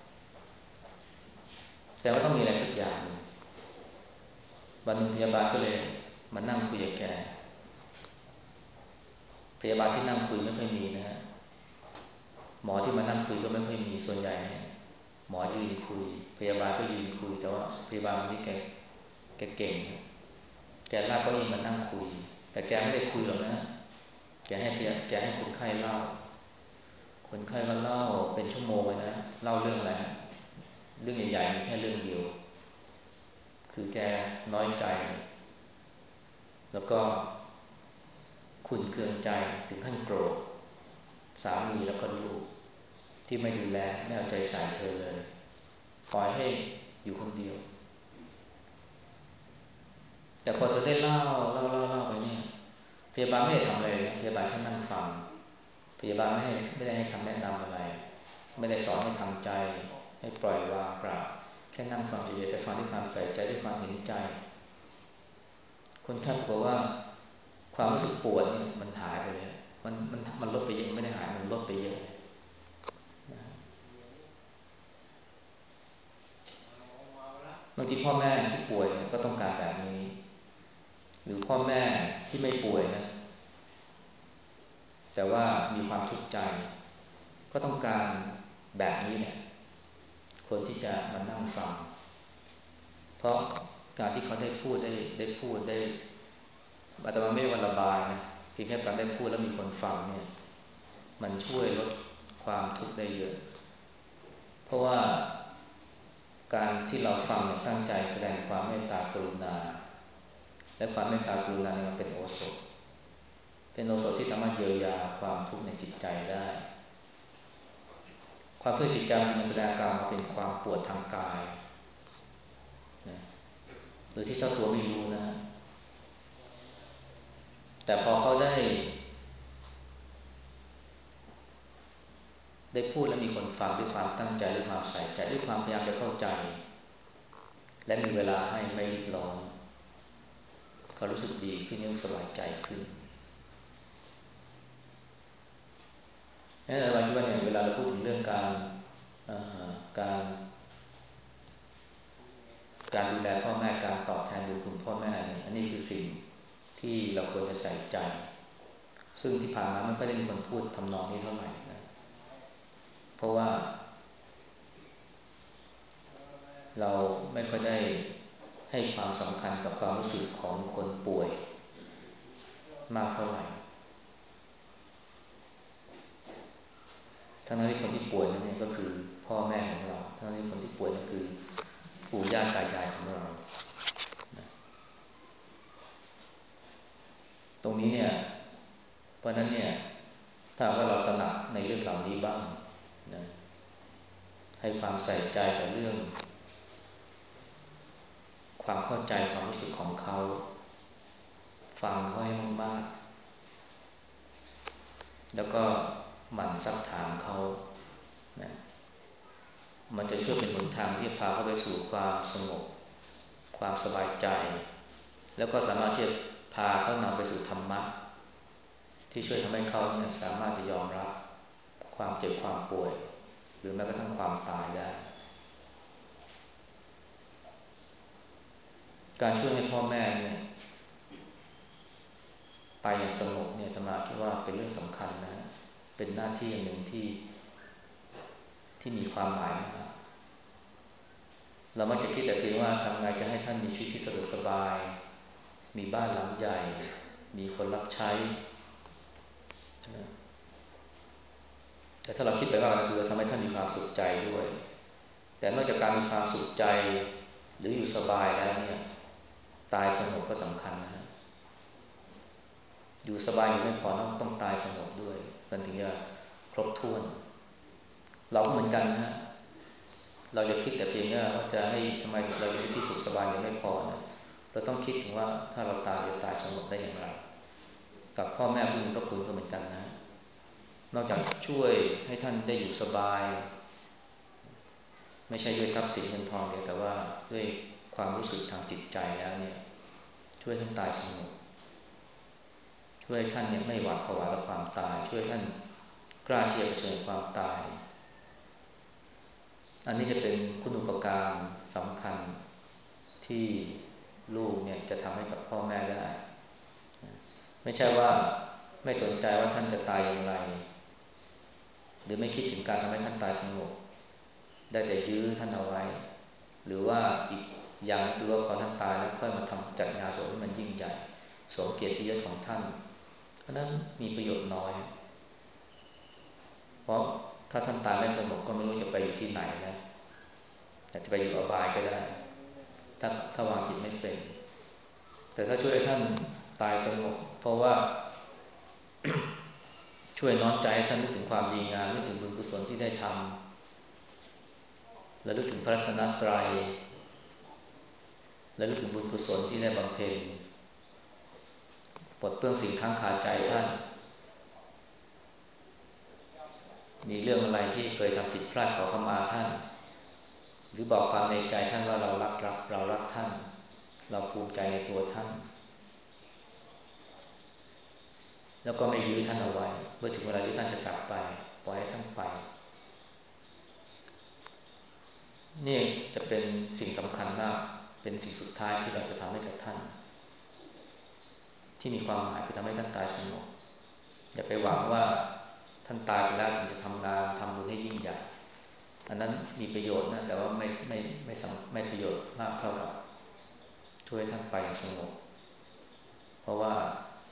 แสดงว่าต้องมีอะไรสักอย่างวันนึงพยาบาลก็เลยมานั่งคุยกับแกพยาบาลที่นั่งคุยไม่ค่อยมีนะฮะหมอที่มานั่งคุยก็ไม่ค่อยมีส่วนใหญ่เนี่ยหมอยืนคุยพยาบาลก็ยืนคุยแต่ว่าพยาบาลคนที่แกแกเก่งแกลากเก้าอี้มานั่งคุยแต่แกไม่ได้คุยหรอกนะแกให้เพียแกให้คนไข้เล่าคนไข้ก็เล่าเป็นชั่วโมงเลยนะเล่าเรื่องอะไรเรื่องใหญ่ๆมีแค่เรื่องเดียวคือแกน้อยใจแล้วก็ขุ่นเคืองใจถึงขั้นโกรธสามีแล้วก็ลูกที่ไม่ดูแลไม่เอาใจใส่เธอเลยปล่อยให้อยู่คนเดียวแต่พอเธอได้เล่าเล่าเล่าเล่าไปเนี่ยพยาบาลไม่ได้ทำอะไรนะพยาบาลแค่นั่งฟังพยาบาลไม่ให้ไม่ได้ให้คำแนะนำอะไรไม่ได้สอนให้ทำใจให้ปล่อยวางปราบแค่นั่งฟังเฉยๆแต่ฟังด้วยความใส่ใจด้วยความเห็นใจคนไข้บอกว่าความรู้สึกปวดเนี่ยมันหายไปเลยมันมันมันลดไปเยอะไม่ได้หายมันลดไปเยอะบางทีพ่อแม่ที่ป่วยก็ต้องการแบบนี้หรือพ่อแม่ที่ไม่ป่วยนะแต่ว่ามีความทุกข์ใจก็ต้องการแบบนี้เนี่ยคนที่จะมานั่งฟังเพราะการที่เขาได้พูดได้ได้พูดได้อาตมาไม่วันระบายนะเพียงแค่การได้พูดแล้วมีคนฟังเนี่ยมันช่วยลดความทุกข์ได้เยอะเพราะว่าการที่เราฟังเนี่ยตั้งใจแสดงความเมตตากรุณาและความเมตตากรุณาเนี่ยมันเป็นโอสถเป็นโอสถที่สามารถเยียวยาความทุกข์ในจิตใจได้ความทุกข์จิตใจมันแสดงอาการมาเป็นความปวดทางกายนะโดยที่เจ้าตัวไม่รู้นะแต่พอเขาได้ได้พูดแล้วมีคนฟังด้วยความตั้งใจด้วยความใส่ใจด้วยความพยายามจะเข้าใจและมีเวลาให้ไม่รีบร้อนเขารู้สึกดีขึ้นรู้สบายใจขึ้นนี่เราคิดว่าเนี่ยเวลาเราพูดถึงเรื่องการการการดูแลพ่อแม่การตอบแทนบุญคุณพ่อแม่เนี่ยอันนี้คือสิ่งที่เราควรจะใส่ใจซึ่งที่ผ่านมาไม่ค่อยได้มีคนพูดทำนองนี้เท่าไหร่นะเพราะว่าเราไม่ค่อยได้ให้ความสำคัญกับความรู้สึกของคนป่วยมากเท่าไหร่ทั้งนั้นที่คนที่ป่วยนั่นเองก็คือพ่อแม่ของเราทั้งนั้นที่คนที่ป่วยนั่นคือปู่ย่าตายายของเราตรงนี้เนี่ยเพราะนั้นเนี่ยถ้าว่าเราตระหนักในเรื่องเหล่านี้บ้างนะให้ความใส่ใจกับเรื่องความเข้าใจความรู้สึกของเขาฟังเขาให้มากๆแล้วก็หมั่นซักถามเขานะมันจะช่วยเป็นหนทางที่พาเขาไปสู่ความสงบความสบายใจแล้วก็สามารถที่จะพาเขานำไปสู่ธรรมะที่ช่วยทำให้เขาเนี่ยสามารถจะยอมรับความเจ็บความป่วยหรือแม้กระทั่งความตายได้การช่วยให้พ่อแม่เนี่ยไปอย่างสงบเนี่ยอาตมาคิดว่าเป็นเรื่องสำคัญนะเป็นหน้าที่อย่างหนึ่งที่ที่มีความหมายมากเรามักจะคิดแต่เพียงว่าทำไงจะให้ท่านมีชีวิตที่สะดวกสบายมีบ้านหลังใหญ่มีคนรับใช้แต่ถ้าเราคิดไปว่าคือทำให้ท่านมีความสุขใจด้วยแต่นอกจากการมีความสุขใจหรืออยู่สบายแล้วเนี่ยตายสงบก็สำคัญนะอยู่สบายอยู่ไม่พอต้องต้องตายสงบด้วยมันถึงจะครบถ้วนเราก็เหมือนกันนะเราจะคิดแต่เพียงว่าจะให้ทำไมเราจะมีที่สุขสบายยังไม่พอนะเราต้องคิดถึงว่าถ้าเราตายจะตายสงบได้อย่างไรกับพ่อแม่ผู้มีพระคุณก็เหมือนกันนะนอกจากช่วยให้ท่านได้อยู่สบายไม่ใช่ด้วยทรัพย์สินเงินทองเดียวแต่ว่าด้วยความรู้สึกทางจิตใจแล้วเนี่ยช่วยท่านตายสงบช่วยท่านเนี่ยไม่หวาดผวาต่อความตายช่วยท่านกล้าที่จะเผชิญความตายอันนี้จะเป็นคุณูปการสำคัญที่ลูกเนี่ยจะทำให้กับพ่อแม่ได้ไม่ใช่ว่าไม่สนใจว่าท่านจะตายอย่างไรหรือไม่คิดถึงการทำให้ท่านตายสงบได้แต่ยื้อท่านเอาไว้หรือว่าอีกอย่างคือว่าพอท่านตายแล้วค่อยมาทำจัดงานศพให้มันยิ่งใหญ่สมเกียรติยศของท่านเพราะนั้นมีประโยชน์น้อยเพราะถ้าท่านตายไม่สงบก็ไม่รู้จะไปอยู่ที่ไหนนะอาจจะไปอยู่อบายก็ได้ถ้าถ้าวางจิตไม่เป็นแต่ถ้าช่วยให้ท่านตายสงบเพราะว่าช่วยน้อมใจให้ท่านนึกถึงความดีงามนึกถึงบุญกุศลที่ได้ทำและนึกถึงพระรัตนตรัยและนึกถึงบุญกุศลที่ได้บำเพ็ญปลดเปลื้องสิ่งค้างคาใจท่านมีเรื่องอะไรที่เคยทำผิดพลาดขอขมาท่านหรือบอกความในใจท่านว่าเรารักรักเรารักท่านเราภูมิใจในตัวท่านแล้วก็ไม่ยื้อท่านเอาไว้เมื่อถึงเวลาที่ท่านจะกลับไปปล่อยให้ท่านไปนี่จะเป็นสิ่งสำคัญมากเป็นสิ่งสุดท้ายที่เราจะทำให้กับท่านที่มีความหมายคือทำให้ท่านตายสงบอย่าไปหวังว่าท่านตายไปแล้วถึงจะทำงานทำบุญให้ยิ่งใหญ่อันนั้นมีประโยชน์นะแต่ว่าไม่ไม่ไม่ไม่ประโยชน์มากเท่ากับช่วยท่านไปสงบเพราะว่า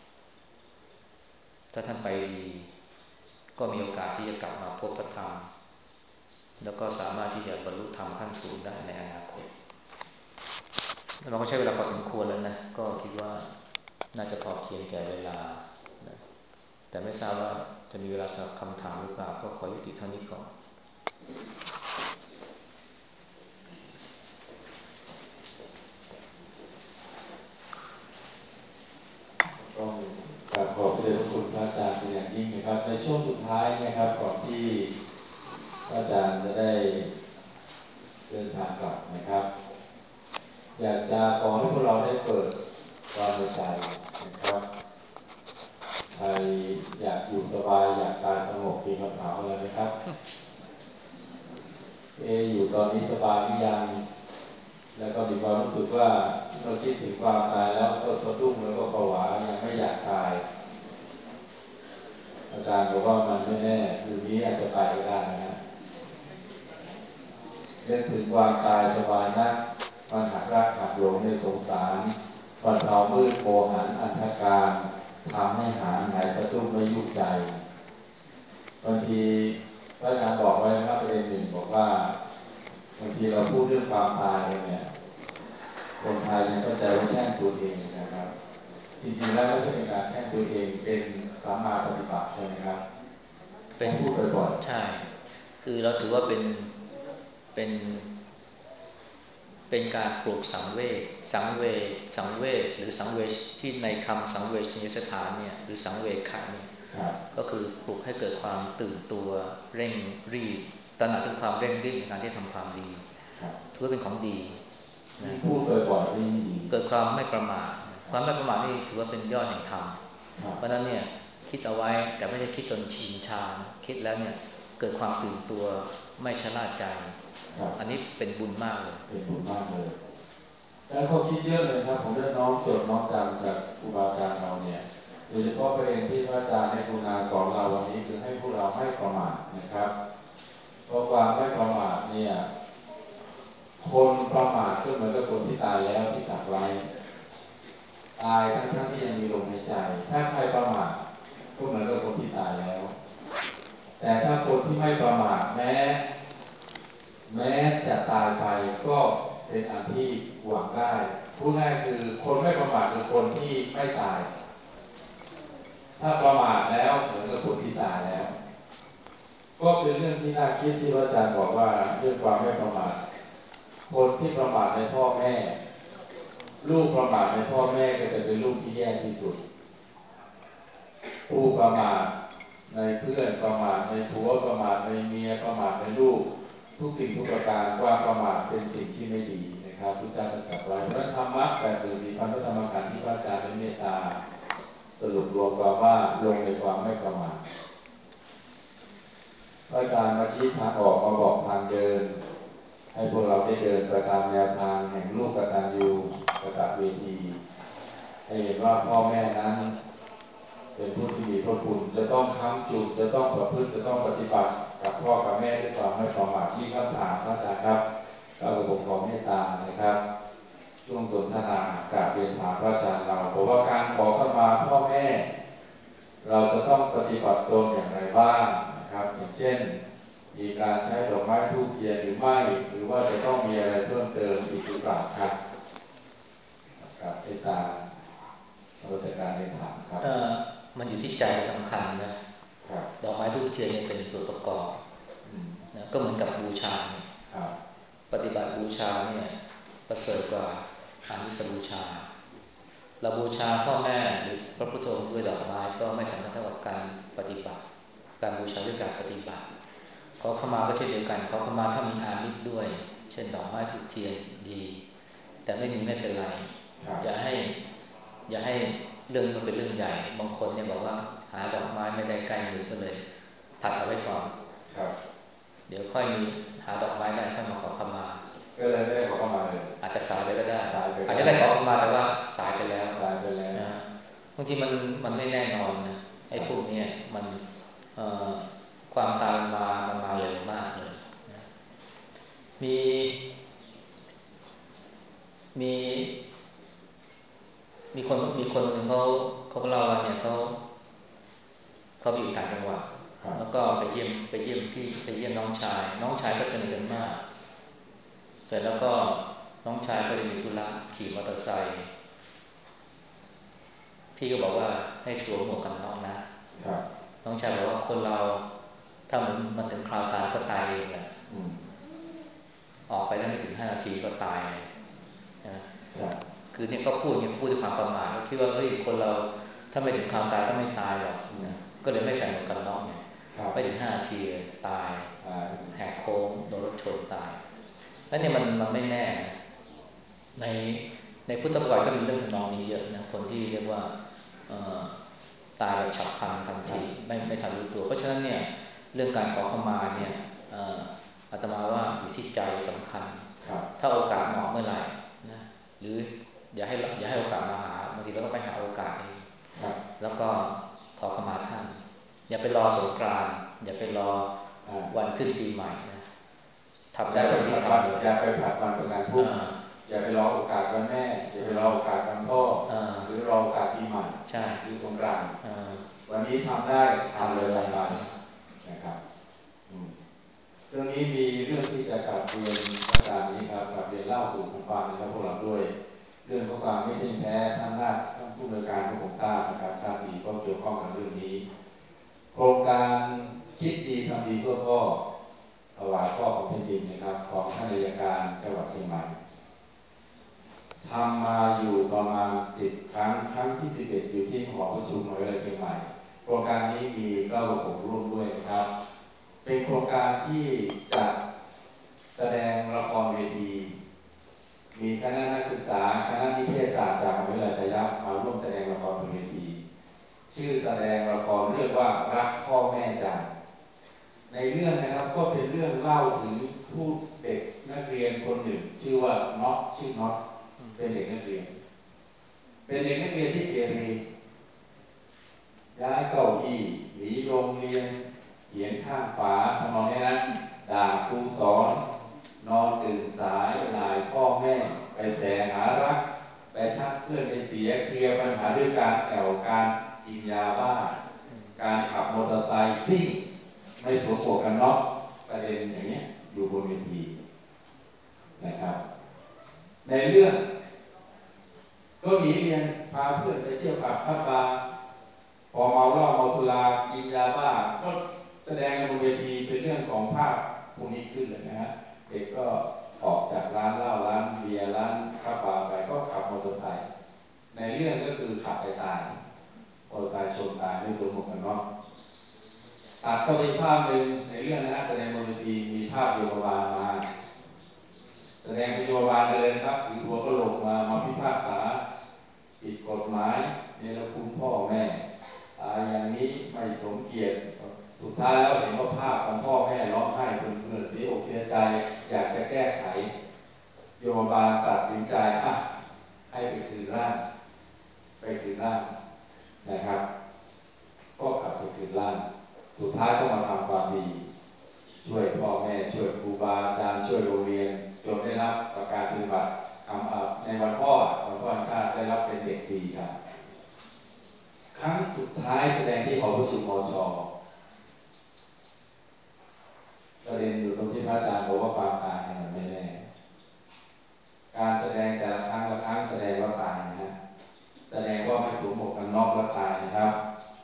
ถ้าท่านไปดีก็มีโอกาสที่จะกลับมาพบพระธรรมแล้วก็สามารถที่จะบรรลุธรรมขั้นสูงได้ในอนาคตเราก็ใช้เวลาพอสมควรแล้วนะก็คิดว่าน่าจะพอเพียงแก่เวลานะแต่ไม่ทราบว่าจะมีเวลาสำหรับคำถามหรือเปล่าก็ขอยุติเท่านี้ก่อนต้องกราบขอบพระคุณพระอาจารย์เป็นอย่างยิ่งนะครับในช่วงสุดท้ายนะครับก่อนที่พระอาจารย์จะได้เดินทางกลับนะครับอยากจะขอให้พวกเราได้เปิดวางใจนะครับใครอยากอยู่สบายอยากตายสงบมีคำถามอะไรไหมครับเออยู่ตอนนี้สบายหรือยังแล้วก็มีความรู้สึกว่าเราคิดถึงความตายแล้วก็สะดุ้งแล้วก็ผวายังไม่อยากตายอาจารย์บอกว่ามันไม่แน่คืนนี้อาจจะไปก็ได้นะเรื่องถึงความตายสบายนักมันหักรักหักหลงในสงสารบรรเทามืดโมหันอันธการทำให้หายหายสะดุ้งไม่ยุ่งใจบางทีพระอาจารย์บอกไว้นะครับประเด็นหนึ่งบอกว่าบางทีเราพูดเรื่องความตายเนี่ยคนไทยยังเข้าใจว่าแช่งตัวเองนะครับจริงๆแล้วไม่ใช่เป็นการแช่งตัวเองเป็นสัมมาปฏิบัติใช่ไหมครับเป็นพูดบ่อยๆใช่คือเราถือว่าเป็นเป็นเป็นการปลูกสังเวชสังเวชสังเวชหรือสังเวชที่ในคำสังเวชนิสถานเนี่ยหรือสังเวชขะเนี่ยก็คือปลุกให้เกิดความตื่นตัวเร่งรีบตระหนักถึงความเร่งรีบในการที่ทำความดีถือว่าเป็นของดีนะพูดบ่อยๆนี่เกิดความไม่ประมาทความไม่ประมาทนี่ถือว่าเป็นยอดแห่งธรรมเพราะนั้นเนี่ยคิดเอาไว้แต่ไม่ได้คิดจนชินชาคิดแล้วเนี่ยเกิดความตื่นตัวไม่ชะล่าใจอันนี้เป็นบุญมากเลยเป็นบุญมากเลยแล้วก็คิดเยอะเลยครับผมได้น้องจดน้องจำจากครูบาอาจารย์เราเนี่ยโดยเฉพาะประเด็นที่พระอาจารย์ในกุณาสอนเราวันนี้คือให้พวกเราไม่ประมาทนะครับเพราะความไม่ประมาทเนี่ยคนประมาทก็เหมือนกับคนที่ตายแล้วที่ตัดไว้ตายทั้งทั้งที่ยังมีลมหายใจถ้าใครประมาทก็เหมือนกับคนที่ตายแล้วแต่ถ้าคนที่ไม่ประมาทแม้แม้จะตายไปก็เป็นอันที่หวังได้ผพูดง่ายคือคนไม่ประมาทคือคนที่ไม่ตายถ้าประมาทแล้วเหมือนกับคนที่ตายแล้วก็เป็นเรื่องที่น่าคิดที่พระอาจารย์บอกว่าเรื่องความไม่ประมาทคนที่ประมาทในพ่อแม่ลูกประมาทในพ่อแม่ก็จะเป็นลูกที่แย่ที่สุดผู้ประมาทในเพื่อนประมาทในผัวประมาทในเมียประมาทในลูกทุกสิ่งทุกประการความประมาทเป็นสิ่งที่ไม่ดีนะครับพุทธเจ้าตรัสไว้เพราะธรรมะแปดหมื่นสี่พันพระธรรมขันธ์ที่พระอาจารย์ได้เมตตาสรุปรวมความว่าลงในความไม่ประมาทพระอาจารย์มาชี้ทางออกมาบอกทางเดินให้พวกเราได้เดินไปตามแนวทางแห่งลูกกตัญญูกตเวทีให้เห็นว่าพ่อแม่นั้นเป็นผู้ที่มีพระคุณจะต้องค้ำจุนจะต้องประพฤติจะต้องปฏิบัติกับพ่อกับแม่ด้วยความไม่ประมาทที่คำถามพระอาจารย์ครับก็ระบบของเมตตานะครับช่วงสนทนากราบเรียนถามพระอาจารย์เราบอกว่าการขอขมาพ่อแม่เราจะต้องปฏิบัติตนอย่างไรบ้างนะครับอย่างเช่นมีการใช้ดอกไม้ธูปเทียนหรือไม่หรือว่าจะต้องมีอะไรเพิ่มเติมอีกหรือเปล่าครับกับเมตตาราชการได้ถามครับมันอยู่ที่ใจสำคัญนะดอกไม้ธูปเทียนเนี่ยเป็นส่วนประกอบนะก็เหมือนกับบูชาปฏิบัติบูชาเนี่ยประเสริฐกว่าอามิสบูชาเราบูชาพ่อแม่หรือพระพุทธองค์ด้วยดอกไม้ก็ไม่สามารถเท่ากับการปฏิบัติการบูชาด้วยการปฏิบัติขอขมาก็เช่นเดียวกันขอขมาถ้ามีอามิสด้วยเช่นดอกไม้ธูปเทียนดีแต่ไม่มีไม่เป็นไรอย่าให้อย่าให้เรื่องมันเป็นเรื่องใหญ่บางคนเนี่ยบอกว่าหาดอกไม้ไม่ได้ใกล้มือก็เลยผัดเอาไว้ก่อนเดี๋ยวค่อยมีหาดอกไม้ได้ค่อยมาขอขมาก็เลยไม่ได้ขอขมาเลยอาจจะสายไปก็ได้อาจจะได้ขอขมาแต่ว่าสายไปแล้วนะบางทีมันมันไม่แน่นอนนะไอ้พวกนี้มันความตายมามันมาเร็วมากเลยนะมีมีมีคนมีคนหนึ่งเขาเขาเล่าว่าเนี่ยเขาเขาอยู่ต่างจังหวัดแล้วก็ไปเยี่ยมไปเยี่ยมพี่ไปเยี่ยมน้องชายน้องชายก็สนิทกันมากเสร็จแล้วก็น้องชายก็เลยมีธุระขี่มอเตอร์ไซค์พี่ก็บอกว่าให้สวมหมวกกันน็อกนะน้องชายบอกว่าคนเราถ้ามันมันถึงคราวตายก็ตายเองแหละออกไปได้ไม่ถึงห้านาทีก็ตายเลยนะคือเนี่ยก็พูดเนี่ยพูดด้วยความประมาทก็คิดว่าเฮ้ยคนเราถ้าไม่ถึงคราวตายก็ไม่ตายหรอกนะก็เลยไม่ใส่หมวกกันน็อกเนี่ยไม่ถึงห้านาทีตายแหกโค้งโดนรถชนตายแล้วเนี่ยมันมันไม่แน่นะในในพุทธประวัติก็มีเรื่องทำนองนี้เยอะนะคนที่เรียกว่าตายแบบฉับพลันทันทีไม่ไม่ทันรู้ตัวเพราะฉะนั้นเนี่ยเรื่องการขอขมาเนี่ยอาตมาว่าอยู่ที่ใจสำคัญถ้าโอกาสเหมาะเมื่อไหร่นะหรืออย่าให้อย่าให้โอกาสมาหาบางทีเราต้องไปหาโอกาสเองแล้วก็ขอขมาท่านอย่าไปรอสงกรานต์อย่าไปรอวันขึ้นปีใหม่นะทำได้วันนี้ทำเลยอย่าไปผัดวันประกันพรุ่งอย่าไปรอโอกาสวันแม่อย่าไปรอโอกาสวันพ่อหรือรอโอกาสปีใหม่หรือสงกรานต์วันนี้ทำได้ทำเลยไปนะครับเรื่องนี้มีเรื่องที่จะกลับเรียนอาจารย์นี้ครับกลับเรียนเล่าสู่กันฟังนะครับพวกเราด้วยเรื่องของความไม่เที่ยงแท้ท่านหน้าท่านผู้บริการทุกคนทราบนะครับทราบดีก็เกี่ยวข้องกับเรื่องนี้โครงการคิดดีทำดีเพื่อพ่อถวายพ่อของแผ่นดินนะครับของท่านอัยการจังหวัดเชียงใหม่ทำมาอยู่ประมาณสิบครั้งครั้งที่สิบเอ็ดอยู่ที่หอประชุมมหาวิทยาลัยเชียงใหม่โครงการนี้มีเก้าผมร่วมด้วยนะครับเป็นโครงการที่จัดแสดงละครเวทีมีคณะนักศึกษาคณะนิเทศศาสตร์จากมหาวิทยาลัยไทยรัฐมาร่วมแสดงละครเวทีชื่อแสดงละครเรียกว่ารักพ่อแม่จันในเรื่องนะครับก็เป็นเรื่องเล่าถึงผู้เด็กนักเรียนคนหนึ่งชื่อว่าน็อตชื่อน็อตเป็นเด็กนักเรียนเป็นเด็กนักเรียนที่เกเรย้ายเก้าอี้หนีโรงเรียนเขียนข้างฝาทำนองนี้นะด่าครูสอนนอนตื่นสายหลายพ่อแม่ไปแสหารักไปชักเพื่อนไปเสียเคลียร์ปัญหาด้วยการแอวการกินยาบ้าการขับมอเตอร์ไซค์ซิ่งไม่สวมหมวกกันน็อกประเด็นอย่างนี้อยู่บนเวทีนะครับในเรื่องก็หนีเรียนพาเพื่อนไปเที่ยวผับพับบาร์พอเมาเหล้าเมาสุรากินยาบ้าก็แสดงบนเวทีเป็นเรื่องของภาพพวกนี้ขึ้นเลยนะฮะเด็กก็ออกจากร้านเหล้าร้านเบียร์ร้านพับบาร์ไปก็ขับมอเตอร์ไซค์ในเรื่องก็คือขับไปตายมอเตอร์ไซค์ชนตายไม่สวมหมวกกันน็อกตัดก็เป็นภาพหนึ่งในเรื่องนะฮะแสดงบนเวทีมีภาพโยมบาลมาแสดงเป็นโยมบาลเลยครับถือหัวกะโหลกมามาพิพากษาผิดกฎหมายเนรคุณพ่อแม่ตายอย่างนี้ไม่สมเกียรติสุดท้ายแล้วเห็นว่าภาพของพ่อแม่ร้องไห้เพื่อนๆเสียอกเสียใจอยากจะแก้ไขโยมบาลตัดสินใจอ่ะให้ไปคืนร่างไปคืนร่างนะครับก็กลับไปคืนร่างสุดท้ายก็มาทำความดีช่วยพ่อแม่ช่วยครูบาอาจารย์ช่วยโรงเรียนจนได้รับประกาศปฏิบัติคำในวันพ่อวันพ่อแห่งชาติได้รับเป็นเด็กดีครับครั้งสุดท้ายแสดงที่หอประชุมมช.ประเด็นอยู่ตรงที่พระอาจารย์บอกว่าความตายเนี่ยมันไม่แน่การแสดงแต่ละครั้งละครั้งแสดงว่าตายนะฮะแสดงว่าไม่สวมหมวกกันน็อกแล้วตายนะครับ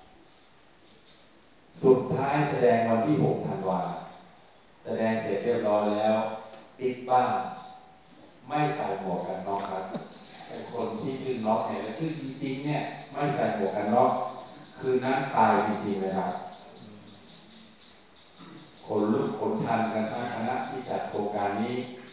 สุดท้ายแสดงวันที่หกธันวาแสดงเสร็จเรียบร้อยแล้วปิดบ้านไม่ใส่หมวกกันน็อกครับไอ้คนที่ชื่อน็อกเนี่ยและชื่อจริงๆเนี่ยไม่ใส่หมวกกันน็อกคืนนั้นตายจริงๆเลยครับคนลุกขนชันกันทั้งคณะที่จัดโครงการนี้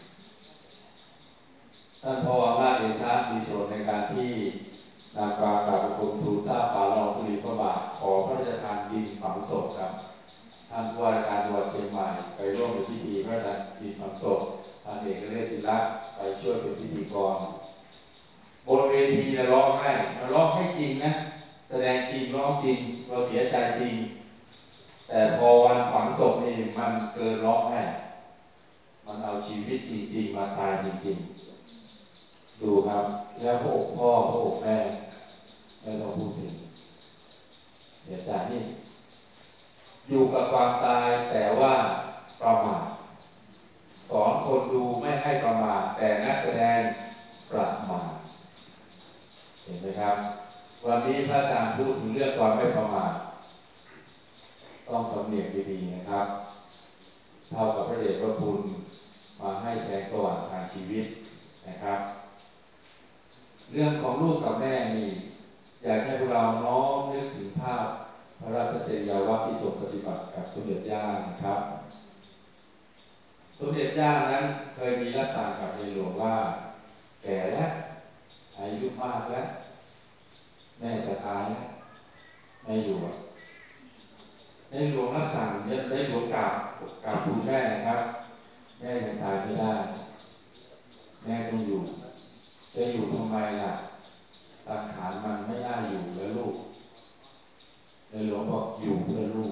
ท่านพ่ออำนาจเดชะมีส่วนในการที่นำความกราบบังคมทูลทราบฝ่าละอองธุลีพระบาทขอพระราชทานดินฝังศพครับท่านผู้ว่าราชการจังหวัดเชียงใหม่ไปร่วมในพิธีพระราชทานดินฝังศพท่านเอกเรศติลักษณ์ไปช่วยเป็นพิธีกรบนเวทีจะร้องไห้เราร้องให้จริงนะแสดงจริงร้องจริงเราเสียใจจริงแต่พอวันฝังศพนี่มันเกินร้องไห้มันเอาชีวิตจริงๆมาตายจริงๆดูครับแล้วพระองค์พ่อพระองค์แม่ไม่ต้องพูดถึงเสียใจนี่อยู่กับความตายแต่ว่าประมาทสอนคนดูไม่ให้ประมาทแต่นักแสดงประมาทเห็นไหมครับวันนี้พระอาจารย์พูดถึงเรื่องความไม่ประมาทต้องสำเนียกดีๆนะครับเท่ากับพระเดชพระคุณมาให้แสงสว่างทางชีวิตนะครับเรื่องของลูกกับแม่นี่อยากให้พวกเราน้อมนึกถึงภาพพระราชจริยวัตรที่ทรงปฏิบัติกับสมเด็จย่านะครับสมเด็จย่านั้นเคยมีรับสั่งกับในหลวงว่าแก่แล้วอายุมากแล้วแม่จะตายแล้วไม่อยู่ในหลวงรับสั่งเนี่ยได้หลวงกราบกราบทูลแม่นะครับแม่ยังตายไม่ได้แม่ต้องอยู่จะอยู่ทำไมล่ะสังขารมันไม่น่าอยู่แล้วลูกในหลวงบอกอยู่เพื่อลูก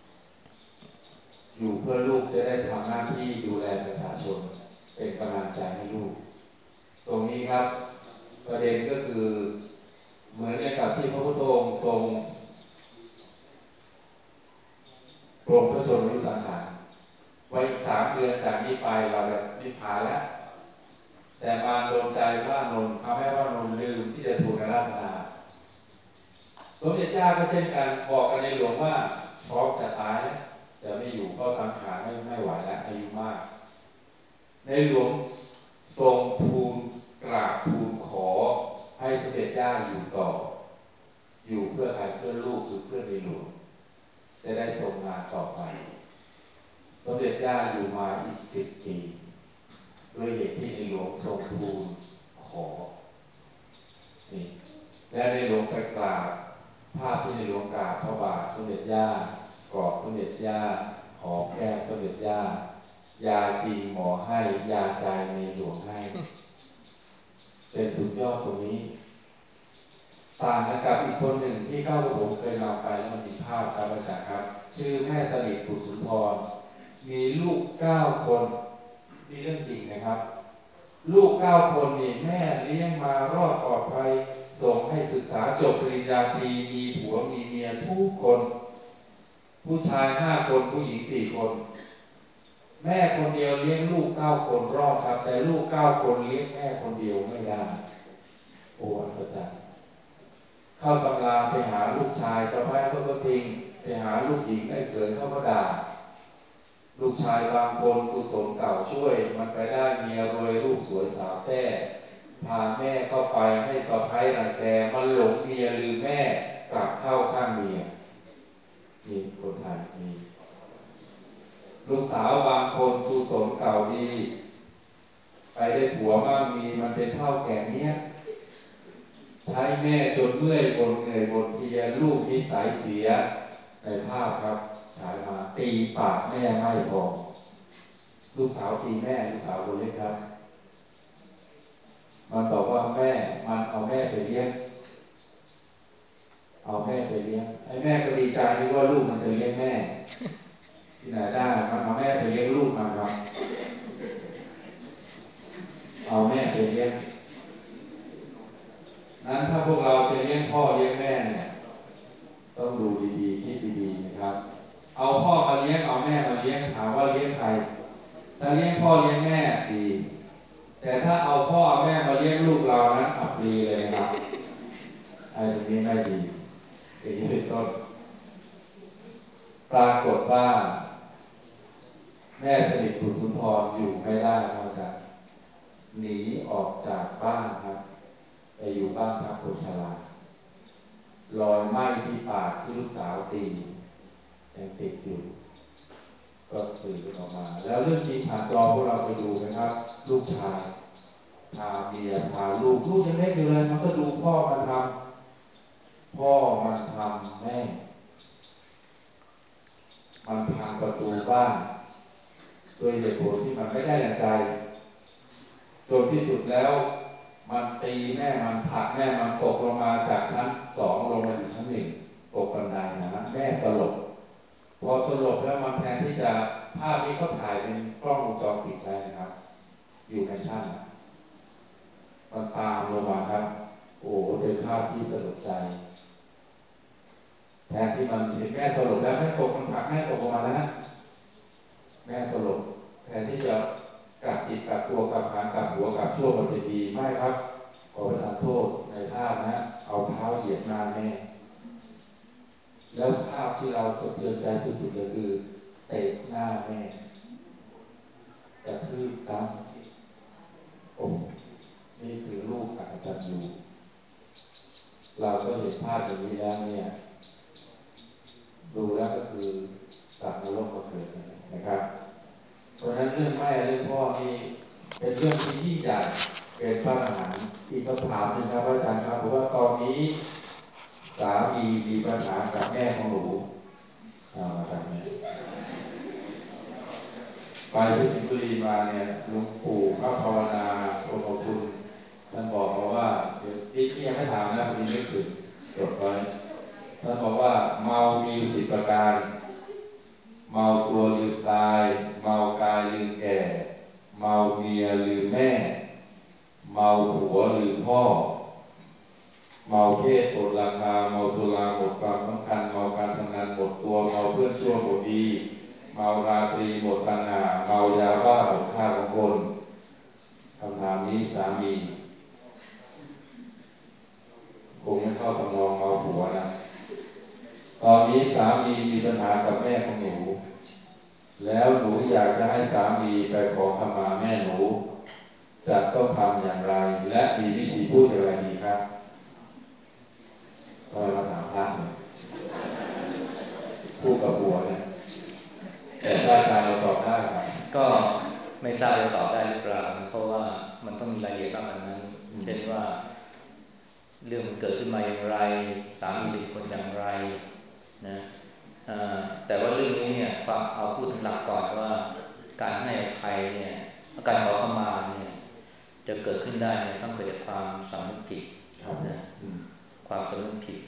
อยู่เพื่อลูกจะได้ทำหน้าที่ดูแลประชาชนเป็นกำลังใจให้ลูกตรงนี้ครับประเด็นก็คือเหมือนกับที่พระพุทธองค์ทรงโปรงพระชนม์อายุสังขารไว้อีกสามเดือนจากนี้ไปเราจะนิพพานแล้วแต่มาโดนใจพระนนท์ทำให้พระนนท์ลืมที่จะทูลอาราธนาสมเด็จย่าก็เช่นกันบอกกันในหลวงว่าพร้อมจะตายแล้วจะไม่อยู่เพราะสังขารไม่ไม่ไหวแล้วอายุมากในหลวงทรงทูลกราบทูลขอให้สมเด็จย่าอยู่ต่ออยู่เพื่อใครเพื่อลูกคือเพื่อในหลวงจะได้ทรงงานต่อไปสมเด็จย่าอยู่มาอีกสิบปีด้วยเหตุที่ในหลวงทรงทูลขอนี่และในหลวงไปกราบภาพที่ในหลวงกราบพระบาทสมเด็จย่ากอดสมเด็จย่าหอมแก้มสมเด็จย่ายาจริงหมอให้ยาใจในหลวงให้เป็นสุดยอดตรงนี้ต่างกับอีกคนหนึ่งที่เข้ากับผมเคยนำไปแล้วมีภาพครับอาจารย์ครับชื่อแม่สนิทบุตรสุนทรมีลูกเก้าคนนี่เรื่องจริงนะครับลูกเก้าคนนี่แม่เลี้ยงมารอดปลอดภัยส่งให้ศึกษาจบปริญญาตรีมีผัวมีเมียทุกคนผู้ชายห้าคนผู้หญิงสี่คนแม่คนเดียวเลี้ยงลูกเก้าคนรอดครับแต่ลูกเก้าคนเลี้ยงแม่คนเดียวไม่ได้ผอ้อัศจรรย์เข้าตำราไปหาลูกชายสะใภ้เขาก็ทิ้งไปหาลูกหญิงไอ้เกิดเขาก็ด่าลูกชายบางคนกุศลเก่าช่วยมันไปได้เมียรวยลูกสวยสาวแท้พาแม่เข้าไปให้สะใภ้รังแกมันหลงเมียลืมแม่กลับเข้าข้างเมียนี่คนไทยมีลูกสาวบางคนกุศลเก่าดีไปได้ผัวมั่งมีมันเป็นเท่าแก่เนี้ยใช้แม่จนเมื่อยบนเหนื่อยบนเพลียลูกนิสัยเสียในภาพครับฉายมาตีปากแม่ไม่พอลูกสาวตีแม่ลูกสาวคนเล็กครับมันบอกว่าแม่มันเอาแม่ไปเลี้ยงเอาแม่ไปเลี้ยงไอ้แม่ก็ดีใจนึกว่าลูกมันจะเลี้ยงแม่ที่ไหนได้มันเอาแม่ไปเลี้ยงลูกมันครับเอาแม่ไปเลี้ยงนั้นถ้าพวกเราจะเลี้ยงพ่อเลี้ยงแม่เนี่ยต้องดูดีๆคิดดีๆนะครับเอาพ่อมาเลี้ยงเอาแม่มาเลี้ยงถามว่าเลี้ยงใครถ้าเลี้ยงพ่อเลี้ยงแม่ดีแต่ถ้าเอาพ่อเอาแม่มาเลี้ยงลูกเรานั้นอับปีเลยนะครับไอ้ตรงนี้ไม่ดีอย่างนี้เป็นต้นปรากฏว่าแม่สนิทบุตรสุนทรอยู่ไม่ได้ครับหนีออกจากบ้านครับไปอยู่บ้านพักคนชราลอยไหม้ที่ปากที่ลูกสาวตียังติดอยู่ก็สื่อออกมาแล้วเรื่องจริงผ่านจอพวกเราไปดูนะครับลูกชายพาเมียพาลูกลูกยังเล็กอยู่เลยมันก็ดูพ่อมันทำพ่อมันทำแม่มันพังประตูบ้านโดยเหตุผลที่มันไม่ได้อย่างใจจนที่สุดแล้วมันตีแม่มันผลักแม่มันตกลงมาจากชั้นสองลงมาอยู่ชั้นหนึ่งตกบันไดนะแม่สลบพอสลบแล้วมันแทนที่จะภาพนี้เขาถ่ายเป็นกล้องวงจรปิดได้นะครับอยู่ในชั้นมันตามลงมาครับโอ้เป็นภาพที่สลดใจแทนที่มันเห็นแม่สลบแล้วแม่ตกมันผลักแม่ตกลงมาแล้วนะแม่สลบแทนที่จะกัดจิตกัดตัวกับหางกับหัวกับชั่วมันจะดีไม่ครับขอประทานโทษในภาพนะเอาเท้าเหยียบหน้าแม่แล้วภาพที่เราสะเทือนใจที่สุดเลยคือเตะหน้าแม่กระทืบซ้ำโอ้นี่คือลูกอักตันยูเราก็เห็นภาพอย่างนี้แล้วเนี่ยดูแล้วก็คือสัตว์นรกมาเกิดนะครับเพราะฉะนั้นเรื่องแม่เรื่องพ่อนี่เป็นเรื่องที่ยิ่งใหญ่เป็นพระมหากษัตริย์ที่เขาถามนะครับอาจารย์ครับเพราะว่าตอนนี้สามีมีปัญหากับแม่ของหนูเอามาจากนี้ไปที่สิงห์บุรีมาเนี่ยหลวงปู่พระภาวนาองค์คุณท่านบอกมาว่าเดี๋ยวที่ยังไม่ถามนะพอดีนึกถึงจดไว้ท่านบอกว่าเมามีสิบประการเมาตัวลืมตายเมากายลืมแก่เมาเมียลืมแม่เมาผัวลืมพ่อเมาเพศหมดราคาเมาสุราหมดความสำคัญเมาการทำงานหมดตัวเมาเพื่อนชั่วหมดดีเมาราตรีหมดสง่าเมายาบ้าหมดค่าของคนคำถามนี้สามีคงไม่เข้าตำนองเมาผัวนะตอนนี้สามีมีปัญหากับแม่ของหนูแล้วหนูอยากจะให้สามีไปขอขมาแม่หนูจะต้องทำอย่างไรและมีวิธีพูดอย่างไรดีครับก็มาถามพระเลยพูดกับผัวเนี่ยแต่ถ้าอาจารย์เราตอบได้ครับก็ไม่ทราบจะตอบได้หรือเปล่าเพราะว่ามันต้องมีรายละเอียดมากกว่านั้นเช่นว่าเรื่องมันเกิดขึ้นมาอย่างไรสามีเป็นคนอย่างไรนะแต่ว่าเรื่องนี้เนี่ยความเอาพูดถึงหลักก่อนว่าการให้อภัยเนี่ยการขอขมาเนี่ยจะเกิดขึ้นได้เนี่ยต้องเกิดจากความสำนึกผิดนะความสำนึกผิด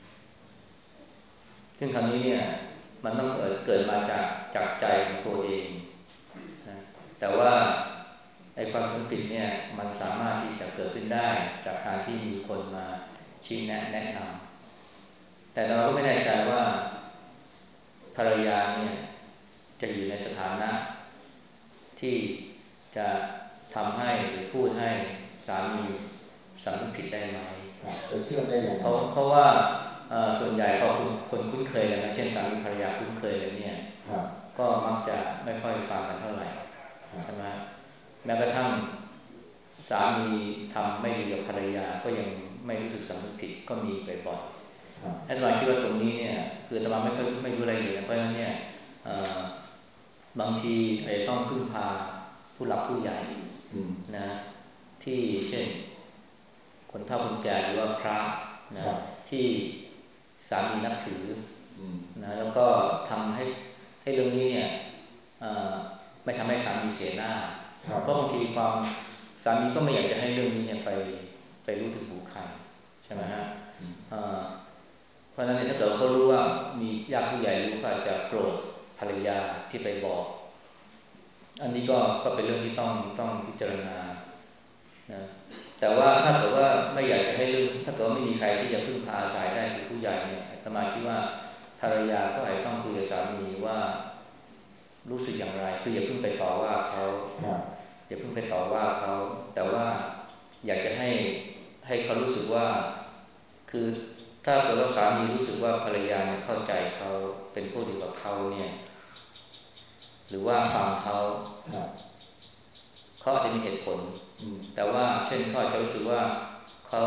ซึ่งครั้งนี้เนี่ยมันต้องเกิดเกิดมาจากจากใจของตัวเองนะแต่ว่าไอ้ความสำนึกผิดเนี่ยมันสามารถที่จะเกิดขึ้นได้จากการที่มีคนมาชี้แนะแนะนำแต่เราก็ไม่แน่ใจว่าภรรยาเนี่ยจะอยู่ในสถานะที่จะทำให้หรือพูดให้สามีสำนึกผิดได้ไหมจะเชื่อได้ยังไงเพราะเพราะว่าส่วนใหญ่พอคนคุ้นเคยกันนะเช่นสามีภรรยาคุ้นเคยกันเนี่ยก็มักจะไม่ค่อยฟังกันเท่าไหร่ใช่ไหมแม้กระทั่งสามีทำไม่ดีกับภรรยาก็ยังไม่รู้สึกสำนึกผิดก็มีบ่อยๆอาตมาคิดว่าตรงนี้เนี่ยคืออาตมาไม่ค่อยไม่รู้อะไรเลยเพราะฉะนั้นเนี่ยบางทีอาจจะต้องพึ่งพาผู้หลักผู้ใหญ่นะที่เช่นคนเฒ่าคนแก่หรือว่าพระนะที่สามีนับถือนะแล้วก็ทำให้ให้เรื่องนี้เนี่ยไม่ทำให้สามีเสียหน้าเพราะบางทีความสามีก็ไม่อยากจะให้เรื่องนี้เนี่ยไปไปรู้ถึงหูใครใช่ไหมฮะเพราะฉะนั้นถ้าเกิดเขารู้ว่ามีญาติผู้ใหญ่รู้ก็อาจจะโกรธภรรยาที่ไปบอกอันนี้ก็ก็เป็นเรื่องที่ต้องต้องพิจารณานะแต่ว่าถ้าเกิดว่าไม่อยากจะให้เรื่องถ้าเกิดว่าไม่มีใครที่จะพึ่งพาอาศัยได้คือผู้ใหญ่เนี่ยอาตมาคิดว่าภรรยาก็อาจต้องคุยกับสามีว่ารู้สึกอย่างไรคืออย่าเพิ่งไปต่อว่าเขาอย่าเพิ่งไปต่อว่าเขาแต่ว่าอยากจะให้ให้เขารู้สึกว่าคือถ้าเกิดว่าสามีรู้สึกว่าภรรยาเนี่ยเข้าใจเขาเป็นผู้ดีกับเขาเนี่ยหรือว่าฟังเขาเขาอาจจะมีเหตุผลแต่ว่าเช่นเขาอาจจะรู้สึกว่าเขา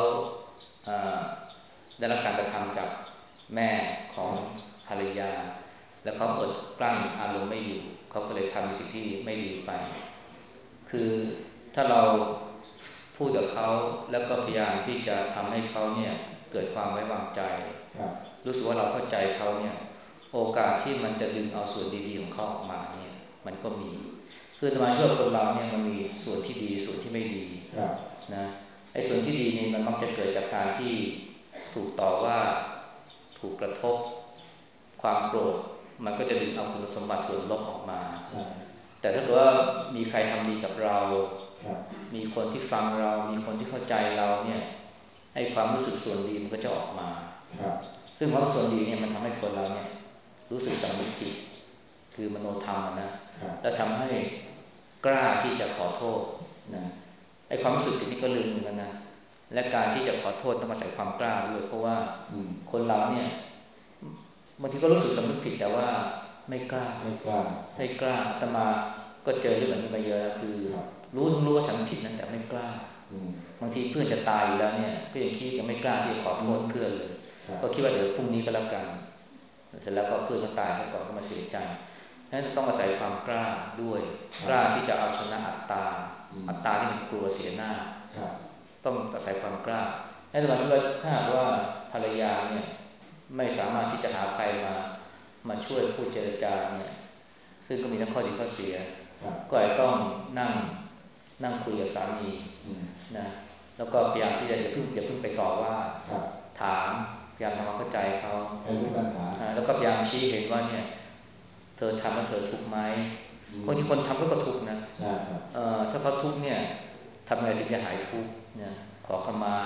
ได้รับการกระทำจากแม่ของภรรยาแล้วเขาอดกลั้นอารมณ์ไม่อยู่เขาก็เลยทำสิ่งที่ไม่ดีไปคือถ้าเราพูดกับเขาแล้วก็พยายามที่จะทำให้เขาเนี่ยเกิดความไว้วางใจรู้สึกว่าเราเข้าใจเขาเนี่ยโอกาสที่มันจะดึงเอาส่วนดีๆของเขาออกมาเนี่ยมันก็มีคือธรรมชาติคนเราเนี่ยมันมีส่วนที่ดีส่วนที่ไม่ดีนะไอ้ส่วนที่ดีนี่มันมักจะเกิดจากการที่ถูกต่อว่าถูกกระทบความโกรธมันก็จะดึงเอาคุณสมบัติส่วนลบออกมาแต่ถ้าเกิดว่ามีใครทำดีกับเรามีคนที่ฟังเรามีคนที่เข้าใจเราเนี่ยให้ความรู้สึกส่วนดีมันก็จะออกมาซึ่งความส่วนดีเนี่ยมันทำให้คนเราเนี่ยรู้สึกสำนึกผิดคือมโนธรรมนะแล้วทำให้กล้าที่จะขอโทษนะไอ้ความรู้สึกผิดนี่ก็ลืมเหมือนกันนะและการที่จะขอโทษต้องอาศัยความกล้าด้วยเพราะว่าคนเราเนี่ยบางทีก็รู้สึกสำนึกผิดแต่ว่าไม่กล้าไม่กล้าไม่กล้าอาตมาก็เจอเรื่องแบบนี้มาเยอะแล้วคือรู้ทั้งรู้ว่าฉันผิดนั้นแต่ไม่กล้าบางทีเพื่อนจะตายอยู่แล้วเนี่ยก็ยังคิดยังไม่กล้าที่จะขอโทษเพื่อนเลยก็คิดว่าเดี๋ยวพรุ่งนี้ก็แล้วกันเสร็จแล้วก็เพื่อนก็ตายซะก่อนก็มาเสียใจนั้นต้องอาศัยความกล้าด้วยกล้าที่จะเอาชนะอัตตาอัตตาที่มันกลัวเสียหน้าต้องอาศัยความกล้าให้ตอนที่ว่าถ้าหากว่าภรรยาเนี่ยไม่สามารถที่จะหาใครมามาช่วยพูดเจรจาเนี่ยซึ่งก็มีทั้งข้อดีข้อเสียก็อาจต้องนั่งนั่งคุยกับสามีนะแล้วก็พยายามที่จะอย่าเพิ่งอย่าเพิ่งไปต่อว่าถามพยายามทำความเข้าใจเขาแล้วก็พยายามชี้เห็นว่าเนี่ยเธอทำแล้วเธอทุกข์ไหมคนที่คนทำก็ทุกข์นะถ้าเขาทุกข์เนี่ยทำไงถึงจะหายทุกข์เนี่ยขอขมา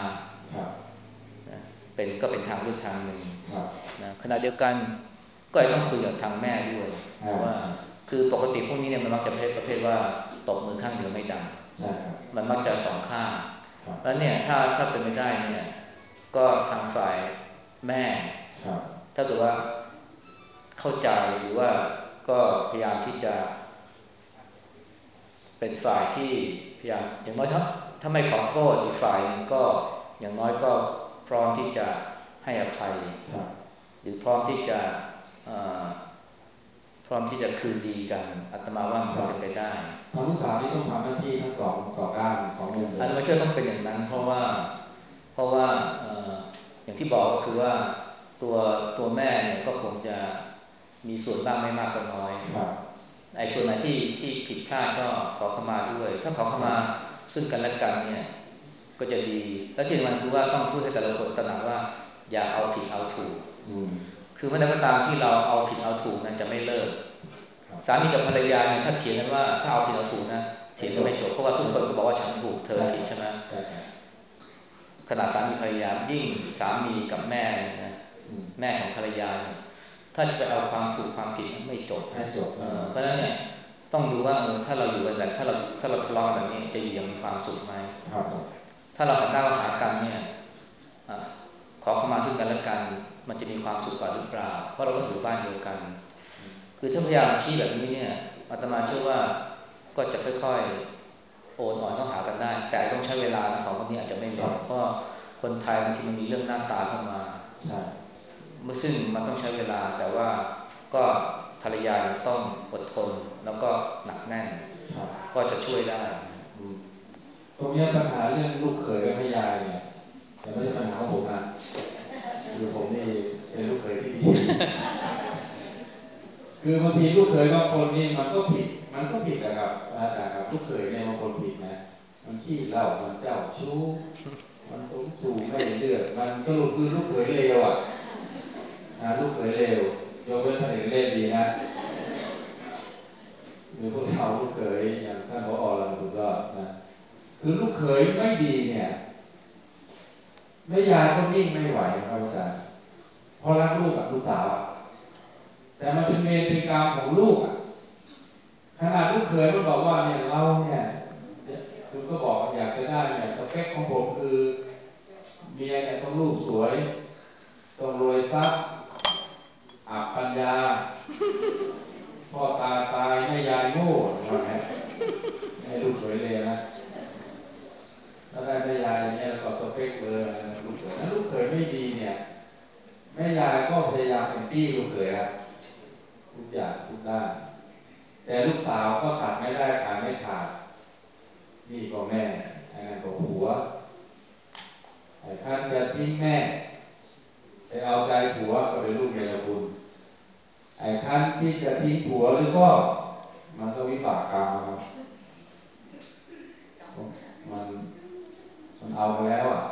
เป็นก็เป็นทางเลือกทางหนึ่งนะขณะเดียวกันก็ต้องคุยกับทางแม่ด้วยว่าคือปกติพวกนี้เนี่ยมันมักจะประเภทประเภทว่าตบมือข้างเดียวไม่ดังมันมักจะสองข้างแล้วเนี่ยถ้าถ้าเป็นไม่ได้เนี่ยก็ทางฝ่ายแม่ถ้าเกิดว่าเข้าใจหรือว่าก็พยายามที่จะเป็นฝ่ายที่พยายามอย่างน้อยถ้าถ้าไม่ขอโทษอีกฝ่ายนึงก็อย่างน้อยก็พร้อมที่จะให้อภัยหรือพร้อมที่จะพร้อมที่จะคืนดีกันอาตมาว่ามันเป็นไปได้ทางลูกสาวนี่ต้องทำหน้าที่ทั้งสองสองด้านสองมุมเลยอันไม่ใช่ต้องเป็นอย่างนั้นเพราะว่าเพราะว่าอย่างที่บอกก็คือว่าตัวตัวแม่เนี่ยก็คงจะมีส่วนบ้างไม่มากก็น้อยไอ้ส่วนไหนที่ที่ผิดพลาดก็ขอขมาด้วยถ้าขอขมาซึ่งกันและกันเนี่ยก็จะดีและที่สำคัญคือว่าต้องพูดให้แต่ละคนตระหนักว่าอย่าเอาผิดเอาถูกคือเมื่อใดก็ตามที่เราเอาผิดเอาถูกนั้นจะไม่เลิกสามีกับภรรยาเนี่ยถ้าเถียงกันว่าถ้าเอาผิดเอาถูกนะเถียงกันไม่จบเพราะว่าทุกคนก็บอกว่าฉันถูกเธอผิดใช่ไหมขณะสามีภรรยายิ่งสามีกับแม่นะแม่ของภรรยาเนี่ยถ้าจะไปเอาความถูกความผิดไม่จบเพราะฉะนั้นเนี่ยต้องดูว่าถ้าเราอยู่กันแบบถ้าเราถ้าเราทะเลาะแบบนี้จะอยู่อย่างมีความสุขไหมถ้าเราหันหน้าเข้าหากันเนี่ยขอเข้ามาซึ่งกันและกันมันจะมีความสุขกว่าหรือเปล่าเพราะเราก็อยู่บ้านเดียวกันคือถ้าพยายามชี้แบบนี้เนี่ยอาตมาเชื่อว่าก็จะค่อยๆโอนอ่อนเข้าหากันได้แต่ต้องใช้เวลานะของคนนี้อาจจะไม่เร็วเพราะคนไทยบางทีมันมีเรื่องหน้าตาเข้ามาเมื่อซึ่งมันต้องใช้เวลาแต่ว่าก็ภรรยาต้องอดทนแล้วก็หนักแน่นก็จะช่วยได้ตรงนี้ปัญหาเรื่องลูกเขยกับแม่ยายเนี่ยแต่ไม่ใช่ปัญหาของผมนะคือผมนี่เป็นลูกเขยที่ดีคือบางทีลูกเขยบางคนนี่มันก็ผิดมันก็ผิดนะครับอาจารย์ครับลูกเขยเนี่ยบางคนผิดนะมันขี้เหล้ามันเจ้าชู้มันสมสู่ไม่เลือกมันสรุปคือลูกเขยเลวอ่ะนะลูกเขยเลวยกเว้นท่านเอกเล่นดีนะหรือพวกเราลูกเขยอย่างท่านผอเราสุดยอดนะคือลูกเขยไม่ดีเนี่ยแม่ยายก็นิ่งไม่ไหวครับอาจารย์เพราะรักลูกกับลูกสาวแต่มันเป็นเวรเป็นกรรมของลูกขนาดลูกเขยมันบอกว่าเนี่ยเราเนี่ยคือก็บอกอยากจะได้เนี่ยสเปคของผมคือเมียเนี่ยต้องรูปสวยต้องรวยทรัพย์อับปัญญาพ่อตาตายแม่ยายโง่ว่าไงให้ลูกเขยเลยนะถ้าได้แม่ยายอย่างเงี้ยแล้วก็สเปคเลยนะลูกเขยถ้าลูกเขยไม่ดีเนี่ยแม่ยายก็พยายามเป็นพี่ลูกเขยครับทุกอย่างทุกด้านแต่ลูกสาวก็ตัดไม่ได้ขาดไม่ขาดนี่ก็แม่ไอ้นั่นก็ผัวไอ้ท่านจะทิ้งแม่ไปเอาใจผัวก็เป็นลูกเมียคุณไอ้ท่านที่จะทิ้งผัวหรือก็มันก็วิบากกรรมครับมันมันเอาไปแล้วอ่ะ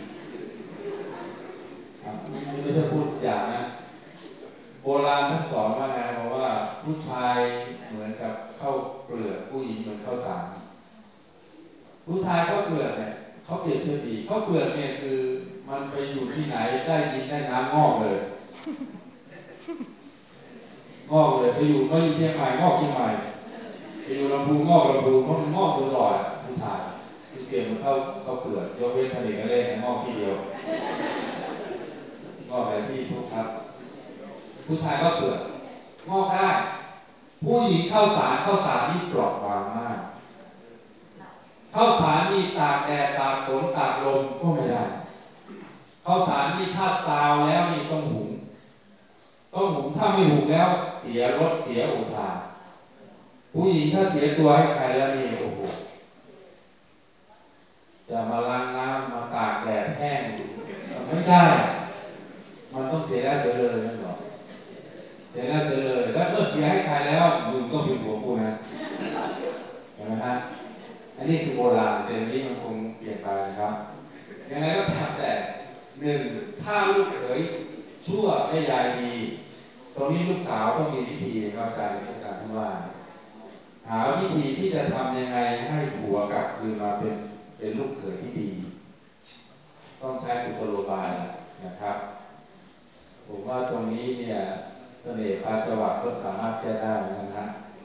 นี่ไม่ใช่พูดอย่างนะโบราณท่านสอนว่าไงบอกว่าผู้ชายเหมือนกับข้าวเปลือกผู้หญิงเหมือนข้าวสารผู้ชายข้าวเปลือกเนี่ยเขาเปรียบเทียบดีข้าวเปลือกเนี่ยคือมันไปอยู่ที่ไหนได้ยินได้น้ำงอกเลยงอกเลยไปอยู่ไม่อยู่เชียงใหม่งอกเชียงใหม่ไปอยู่ลำพูนงอกลำพูนเพราะมันงอกตลอดผู้ชายที่เปลี่ยนมันเข้าเข้าเปลือกยกเว้นผลิตกระเล่นงอกที่เดียวงอกอะไรที่ทุกครับผู้ชายก็เปลือกงอกได้ผู้หญิงเข้าสารเข้าสารนี่เปราะบางมากเข้าสารนี่ตากแดดตากฝนตากลมก็ไม่ได้เข้าสารนี่ถ้าซาวแล้วนี่ต้องหุงต้องหุงถ้าไม่หุงแล้วเสียรสเสียโอชาผู้หญิงถ้าเสียตัวให้ใครแล้วนี่โอ้โหจะมาล้างน้ำมาตากแดดแห้งไม่ได้มันต้องเสียแล้วเสียเลยนั่นหรอเสียแล้วเสียเลยแล้วเมื่อเสียให้ใครแล้วมึงต้องเป็นผัวกูนะเห็นไหมฮะอันนี้คือโบราณแต่นี้มันคงเปลี่ยนไปนะครับยังไงก็ตามแต่หนึ่งถ้าลูกเขยชั่วแม่ยายดีตรงนี้ลูกสาวต้องมีวิธีนะครับอาจารย์ในการทั้งว่าหาวิธีที่จะทำยังไงให้ผัวกลับคืนมาเป็นเป็นลูกเขยที่ดีต้องใช้กุศโลบายนะครับผมว่าตรงนี้เนี่ยเสน่ห์พาจังหวะก็สามารถแก้ได้นะฮะ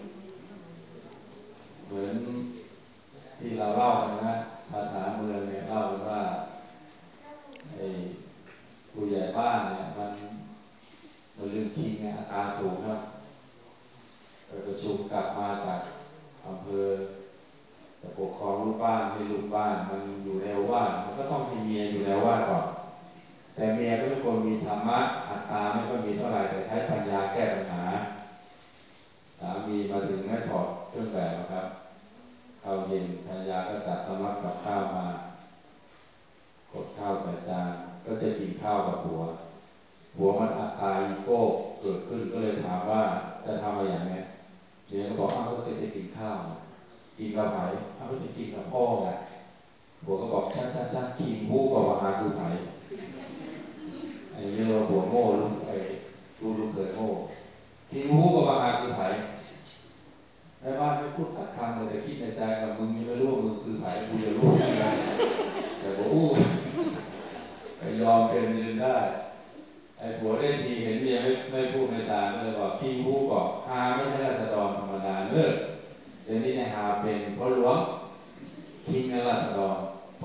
เหมือนที่เราเล่ากันนะภาษาเมืองเนี่ยเล่ากันว่าไอ้ผู้ใหญ่บ้านเนี่ยมันมันลืมคิงเนี่ยอัตราสูงครับไปประชุมกลับมาจากอำเภอจะปกครองลูกบ้านให้ลูกบ้านมันอยู่แนวว่านมันก็ต้องมีเมียอยู่แนวว่านก่อนแต่เมียก็เป็นคนมีธรรมะอัตตาไม่ค่อยมีเท่าไหร่แต่ใช้ปัญญาแก้ปัญหาสามีมาถึงไม่ถอดเครื่องแบบครับข้าวเย็นภรรยาก็จัดสำรับกับข้าวมากดข้าวใส่จานก็จะกินข้าวกับผัวผัวมันอัตตาอีโก้เกิดขึ้นก็เลยถามว่าจะทำอะไรอย่างนี้เดี๋ยวก็บอกอ้าวก็จะกินข้าวกินกับไผ่อ้าวก็จะกินกับพ่อไงผัวก็บอกชัดชัดชัดกินผู้กับว่าหาคือไผ่ไอ้เรื่องผัวโง่ลูกไอ้ลูกลูกเขยโง่กินผู้กับว่าหาคือไผ่ในบ้านไม่พูดสักคำเลยแต่คิดในใจกับมึงยังไม่รู้ว่ามึงคือไผ่กูจะรู้ยังไงแต่บอกอู้ไปยอมเป็นยืนได้ไอ้ผัวได้ทีเห็นเมียไม่ไม่พูดไม่ตามก็เลยบอกกินผู้บอกหาไม่ใช่ราษฎรธรรมดาเลิกเดี๋ยวนี้เนี่ยหาเป็นพ่อหลวงคิงในราษฎรพ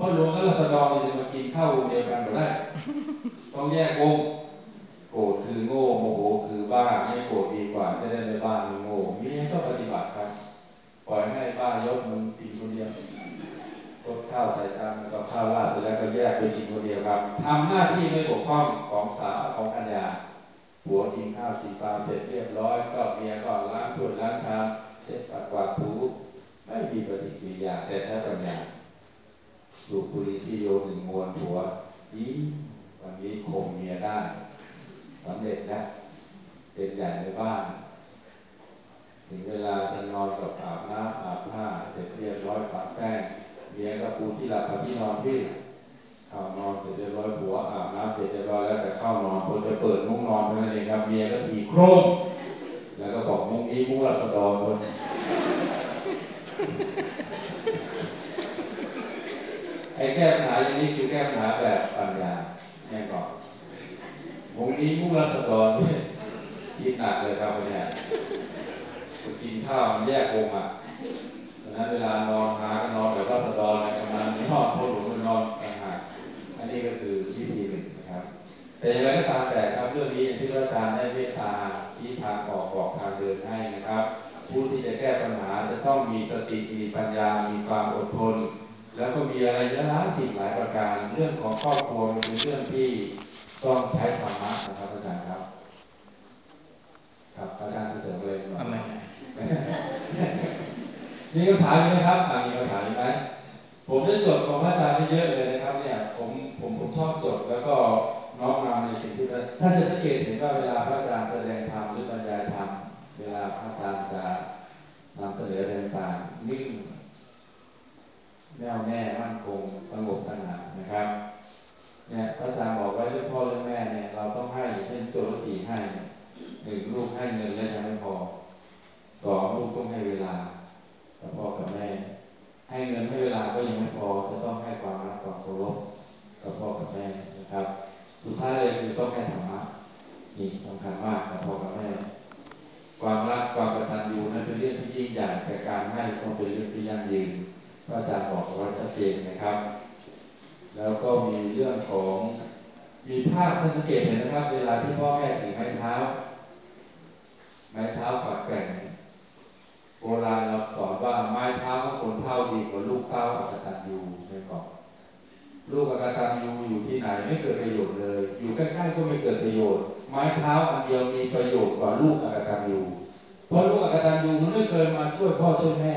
ราะหลวงกับราษฎรจะมากินข้าววงเดียวกันก็ได้ต้องแยกวงโกรธคือโง่โมโหคือบ้าไม่โกรธดีกว่าจะได้ไม่บ้าไม่โง่มีให้ก็ปฏิบัติครับปล่อยให้บ้ายกมันกินคนเดียวกดข้าวใส่จานแล้วก็ข้าวราดเสร็จแล้วก็แยกไปกินคนเดียวครับทำหน้าที่ไม่บกพร่องของสาวของปัญญาหัวกินข้าวกินปลาเสร็จเรียบร้อยก็เมียก็ล้างถ้วยล้างชามเช็ดปัดกวาดถูไม่มีปฏิกิริยาแต่ใช้ปัญญาสูบบุหรี่ที่โยนหนึ่งมวนหัวยิ้มวันนี้ข่มเมียได้สำเร็จแล้วเป็นใหญ่ในบ้านถึงเวลาจะนอนกับอาบน้ำอาบผ้าเสร็จเรียบร้อยปะแป้งเมียก็ปูที่หลับกับที่นอนพี่เข้านอนเสร็จเรียบร้อยหัวอาบน้ำเสร็จเรียบร้อยแล้วแต่เข้านอนพอจะเปิดมุ้งนอนเท่านั้นเองครับเมียก็ถีบโครมแล้วก็บอกมุ้งนี้มุ้งราษฎรคนไอ้แก้ปัญหาอย่างนี้คือแก้ปัญหาแบบปัญญาแน่ก่อนมุ้งนี้มุ้งราษฎรคิดหนักเลยครับเนี่ยกินข้าวมันแยกวงอ่ะดังนั้นเวลานอนหาก็นอนแบบราษฎรในกำนันนอนพ่อหลวงก็นอนต่างหากอันนี้ก็คือวิธีหนึ่งนะครับแต่อย่างไรก็ตามแต่ครับเรื่องนี้ที่พระอาจารย์ได้เมตตาชี้ทางออกบอกทางเดินให้นะครับผู้ที่จะแก้ปัญหาจะต้องมีสติมีปัญญามีความอดทนแล้วก็มีอะไรเยอะหลายสิ่งหลายประการเรื่องของครอบครัวเป็นเรื่องที่ต้องใช้ธรรมะนะครับอาจารย์ครับครับอาจารย์จะเสริมอะไรหน่อยมีคำถามไหมครับมีคำถามไหมผมได้จดของอาจารย์เยอะเลยนะครับเนี่ยผมผมผมชอบจดแล้วก็น้อมนำในสิ่งที่ท่านจะสังเกตเห็นว่าเวลาพระอาจารย์แสดงธรรมหรือบรรยายธรรมเวลาพระอาจารย์จะนำเสนออะไรต่างๆนิ่งแน่วแน่มั่นคงสงบสงบนะครับเนี่ยพระอาจารย์บอกไว้เรื่องพ่อเรื่องแม่เนี่ยเราต้องให้เช่นตัวสี่ให้หนึ่งลูกให้เงินแล้วยังไม่พอสองลูกต้องให้เวลากับพ่อกับแม่ให้เงินให้เวลาก็ยังไม่พอจะต้องให้ความรักความเคารพกับพ่อกับแม่นะครับสุดท้ายเลยคือต้องให้ธรรมะนี่สำคัญมากกับพ่อกับแม่ความรักความกตัญญูนั้นเป็นเรื่องที่ยิ่งใหญ่แต่การให้ต้องเป็นเรื่องที่ยั่งยืนพระอาจารย์บอกไว้ชัดเจนนะครับแล้วก็มีเรื่องของมีภาพท่านสังเกตเห็นนะครับเวลาที่พ่อแม่ถือไม้เท้าไม้เท้าฝักแกว่งโบราณเราสอนว่าไม้เท้าของคนเท่าดีกว่าลูกเต้าอกตัญญูในกล่องลูกอกตัญญูอยู่ที่ไหนไม่เกิดประโยชน์เลยอยู่ใกล้ๆก็ไม่เกิดประโยชน์ไม้เท้าอันเดียวมีประโยชน์กว่าลูกอกตัญญูเพราะลูกอกตัญญูมันไม่เคยมาช่วยพ่อช่วยแม่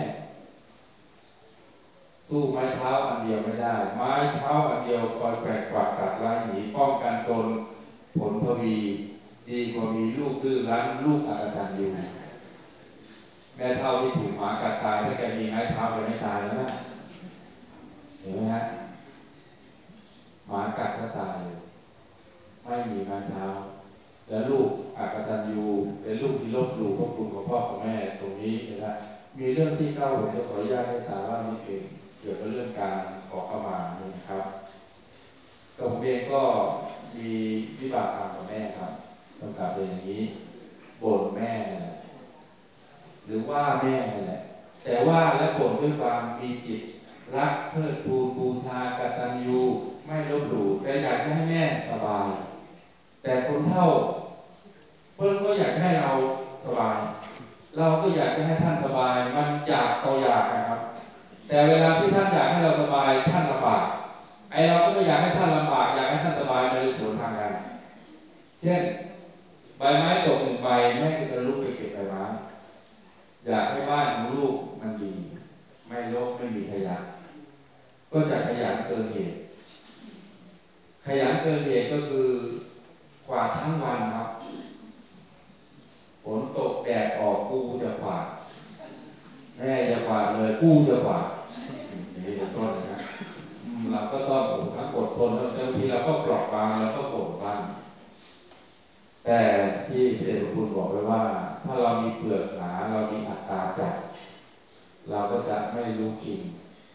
สู้ไม้เท้าอันเดียวไม่ได้ไม้เท้าอันเดียวคอยแปลกกวักกัดไล่หนีป้องกันตนผลทวีดีกว่ามีลูกดื้อรั้นลูกอกตัญญูแม่เท่าที่ถูกหมากัดตายถ้าแกมีไม้เท้าแกไม่ตายแล้วนะเห็นไหมฮะหมากัดก็ตายไม่มีไม้เท้าแล้วลูกอกตัญญูเป็นลูกที่ลบหลู่พระคุณของพ่อของแม่ตรงนี้นะมีเรื่องที่เก้าผมจะขออนุญาตให้ตาเล่านิดเองเกี่ยวกับเรื่องการขอเข้ามานี่นะครับตัวผมเองก็มีวิบากกรรมกับแม่ครับต้องกลับเป็นอย่างนี้บ่นแม่หรือว่าแม่นั่นแหละแต่ว่าและบ่นด้วยความมีจิตรักเทิดทูนบูชากตัญญูไม่ลบหลู่แต่อยากให้แม่สบายแต่คนเฒ่าเพื่อนก็อยากให้เราสบายเราก็อยากจะให้ท่านสบายมันอยากต่ออยากนะครับแต่เวลาที่ท่านอยากให้เราสบายท่านลำบากไอเราก็ไม่อยากให้ท่านลำบากอยากให้ท่านสบายมันเลยสวนทางกันเช่นใบไม้ตกหนึ่งใบแม่ก็จะลุกไปเก็บใบไม้อยากให้บ้านของลูกมันดีไม่รกไม่มีขยะก็จะขยันเกินเหตุขยันเกินเหตุก็คือกวาดทั้งวันครับฝนตกแดดออกกูจะกวาดแม่จะกวาดเลยกูจะกวาดนี่เป็นต้นนะเราก็ต้องทั้งอดทนแล้วบางทีเราก็ปลอกบางเราก็บ่นบ้างแต่ที่พระเดชพระคุณบอกไว้ว่าถ้าเรามีเปลือกหนาเรามีอัตตาจัดเราก็จะไม่รู้จริง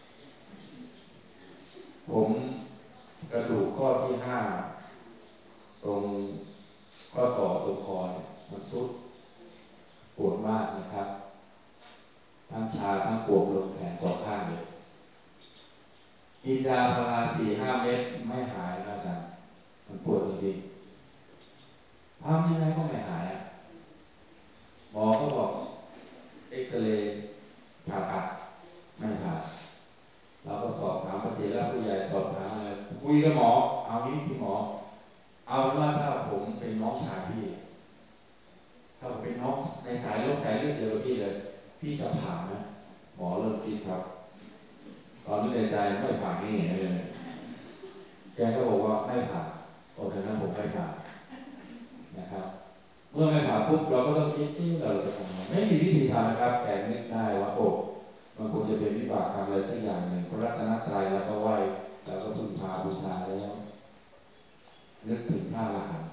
ผมกระดูกข้อที่ห้าตรงข้อต่อตรงคอมันสุดปวดมากนะครับทั้งชาทั้งปวดลงแขนสองข้างเลยกินยาพาราสี่ห้าเม็ดไม่หายนะอาจารย์มันปวดจริงๆทำยังไงก็ไม่หายหมอก็บอกเอ็กซเรย์ผ่าตัดไม่ผ่าเราก็สอบถามพระเถระผู้ใหญ่สอบถามอะไรคุยกับหมอเอางี้พี่หมอเอาเป็นว่าถ้าผมเป็นน้องชายพี่ถ้าผมเป็นน้องในสายโรคสายเลือดเดียวกับพี่เลยพี่จะผ่าไหมหมอเริ่มคิดครับตอนนี้ในใจไม่ผ่านี่เลยแกก็บอกว่าไม่ผ่าโอ้ดังนั้นผมไม่ผ่านะครับเมื่อไม่ผ่าปุ๊บเราก็ต้องคิดที่เราจะทำยังไงไม่มีวิธีทำนะครับแต่นึกได้ว่าโอ้มันคงจะเป็นวิบากกรรมอะไรสักอย่างหนึ่งพระรัตนตรัยแล้วก็ไหว้แล้วก็พึ่งพาบูชาแล้วนึกถึงพระอรหันต์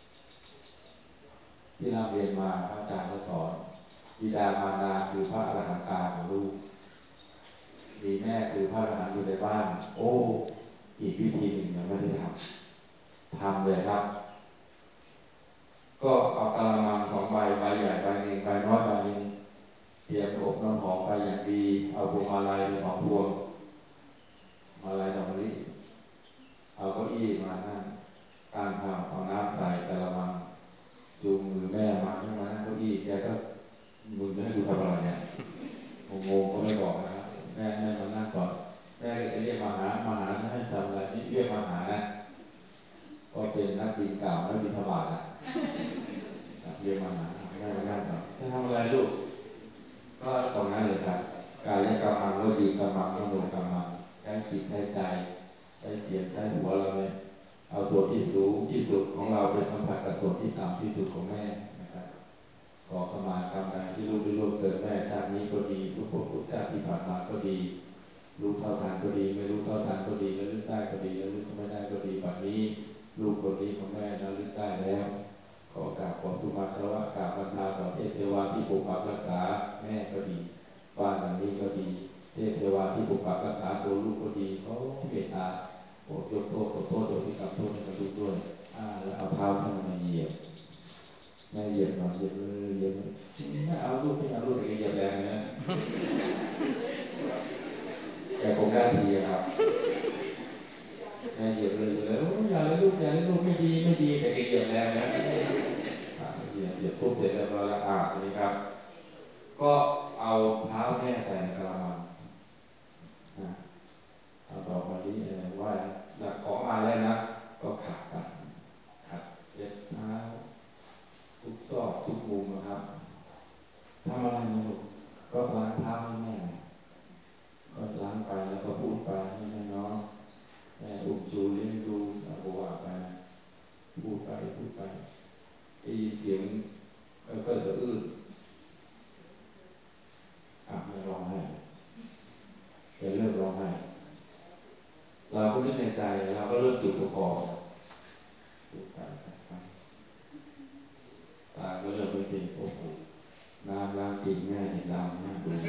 ที่เราเรียนมาพระอาจารย์ก็สอนบิดามารดาคือพระอรหันตาของลูกมีแม่คือพระอรหันต์อยู่ในบ้านโอ้อีกวิธีหนึ่งยังไม่ได้ทำทำเลยครับก็เอากะละมังสองใบใบใหญ่ใบหนึ่งใบน้อยใบหนึ่งเตรียมอบน้ำหอมไปอย่างดีเอาพวงมาลัยไปสองพวงมาลัยดอกมะลิเอาเก้าอี้มานั่งการทำเอาน้ำใส่กะละมังจูงมือแม่มาให้มานั่งเก้าอี้แกก็มึงจะให้กูทำอะไรเนี่ยงงๆก็ไม่บอกนะครับแม่แม่มานั่งก่อนแม่ก็จะเรียกมาหามาหาให้ทำอะไรนี่เรียกมาหานะก็เป็นนักบินเก่านักบินทบาทนะเรียกมาหาแม่มานั่งก่อนจะทำอะไรลูกก็ตรงนั้นเลยครับกายกรรมังวจีกรรมังมโนกรรมังใช้จิตใช้ใจใช้เสียงใช้หัวเราเลยเอาส่วนที่สูงที่สุดของเราไปสัมผัสกับส่วนที่ต่ำที่สุดของแม่นะครับขอขมากรรมใดที่ลูกได้ล่วงเกินแม่ชาตินี้ก็ดีทุกภพทุกชาติที่ผ่านมาก็ดีรู้เท่าทันก็ดีไม่รู้เท่าทันก็ดีแล้วลึกได้ก็ดีแล้วลึกไม่ได้ก็ดีบัดนี้ลูกคนนี้ของแม่แล้วลึกได้แล้วขอกราบขอสุมาตรวะกราบบรรดาต่อเทพเทวาที่ปกปักรักษาแม่ก็ดีบ้านหลังนี้ก็ดีเทพเทวาที่ปกปักรักษาตัวลูกก็ดีเขาเมตตาโปรดยกโทษขอโทษโดยที่กับโทษให้กับลูกด้วยอ่าแล้วเอาเท้าท่านมาเหยียบแม่เหยียบหน่อยเหยียบเลยเหยียบเลยไม่เอาลูกไม่เอาลูกแต่เหยียบแรงนะแต่คงได้ทีครับแม่เหยียบเลยเลยโอ้ยอย่าเลยลูกอย่าเลยลูกไม่ดีไม่ดีแต่เหยียบแรงนะเหยียบเหยียบปุ๊บเสร็จแล้วเราละอาดนี้ครับก็เอาเท้าแม่ใส่ในกระมังนะเอาดอกมะลิอะไรไหว้หลักของมาแล้วนะก็ขัดกันขัดเล็บเท้าทุกซอกทุกมุมนะครับทำอะไรนะลูกก็ล้างเท้าให้แม่ก็ล้างไปแล้วก็พูดไปให้แม่น้องแม่อุ้มชูเลี้ยงดูเอาบว่าไปนะพูดไปพูดไปได้ยินเสียงก็สะอื้นอ่ะแม่ร้องไห้แกเริ่มร้องไห้เราก็นึกในใจเราก็เริ่มจุดประคองพูดไปไปตาก็เริ่มไม่เป็นโอ้โหน้ำล้างจริงแม่ติดลำน่าดู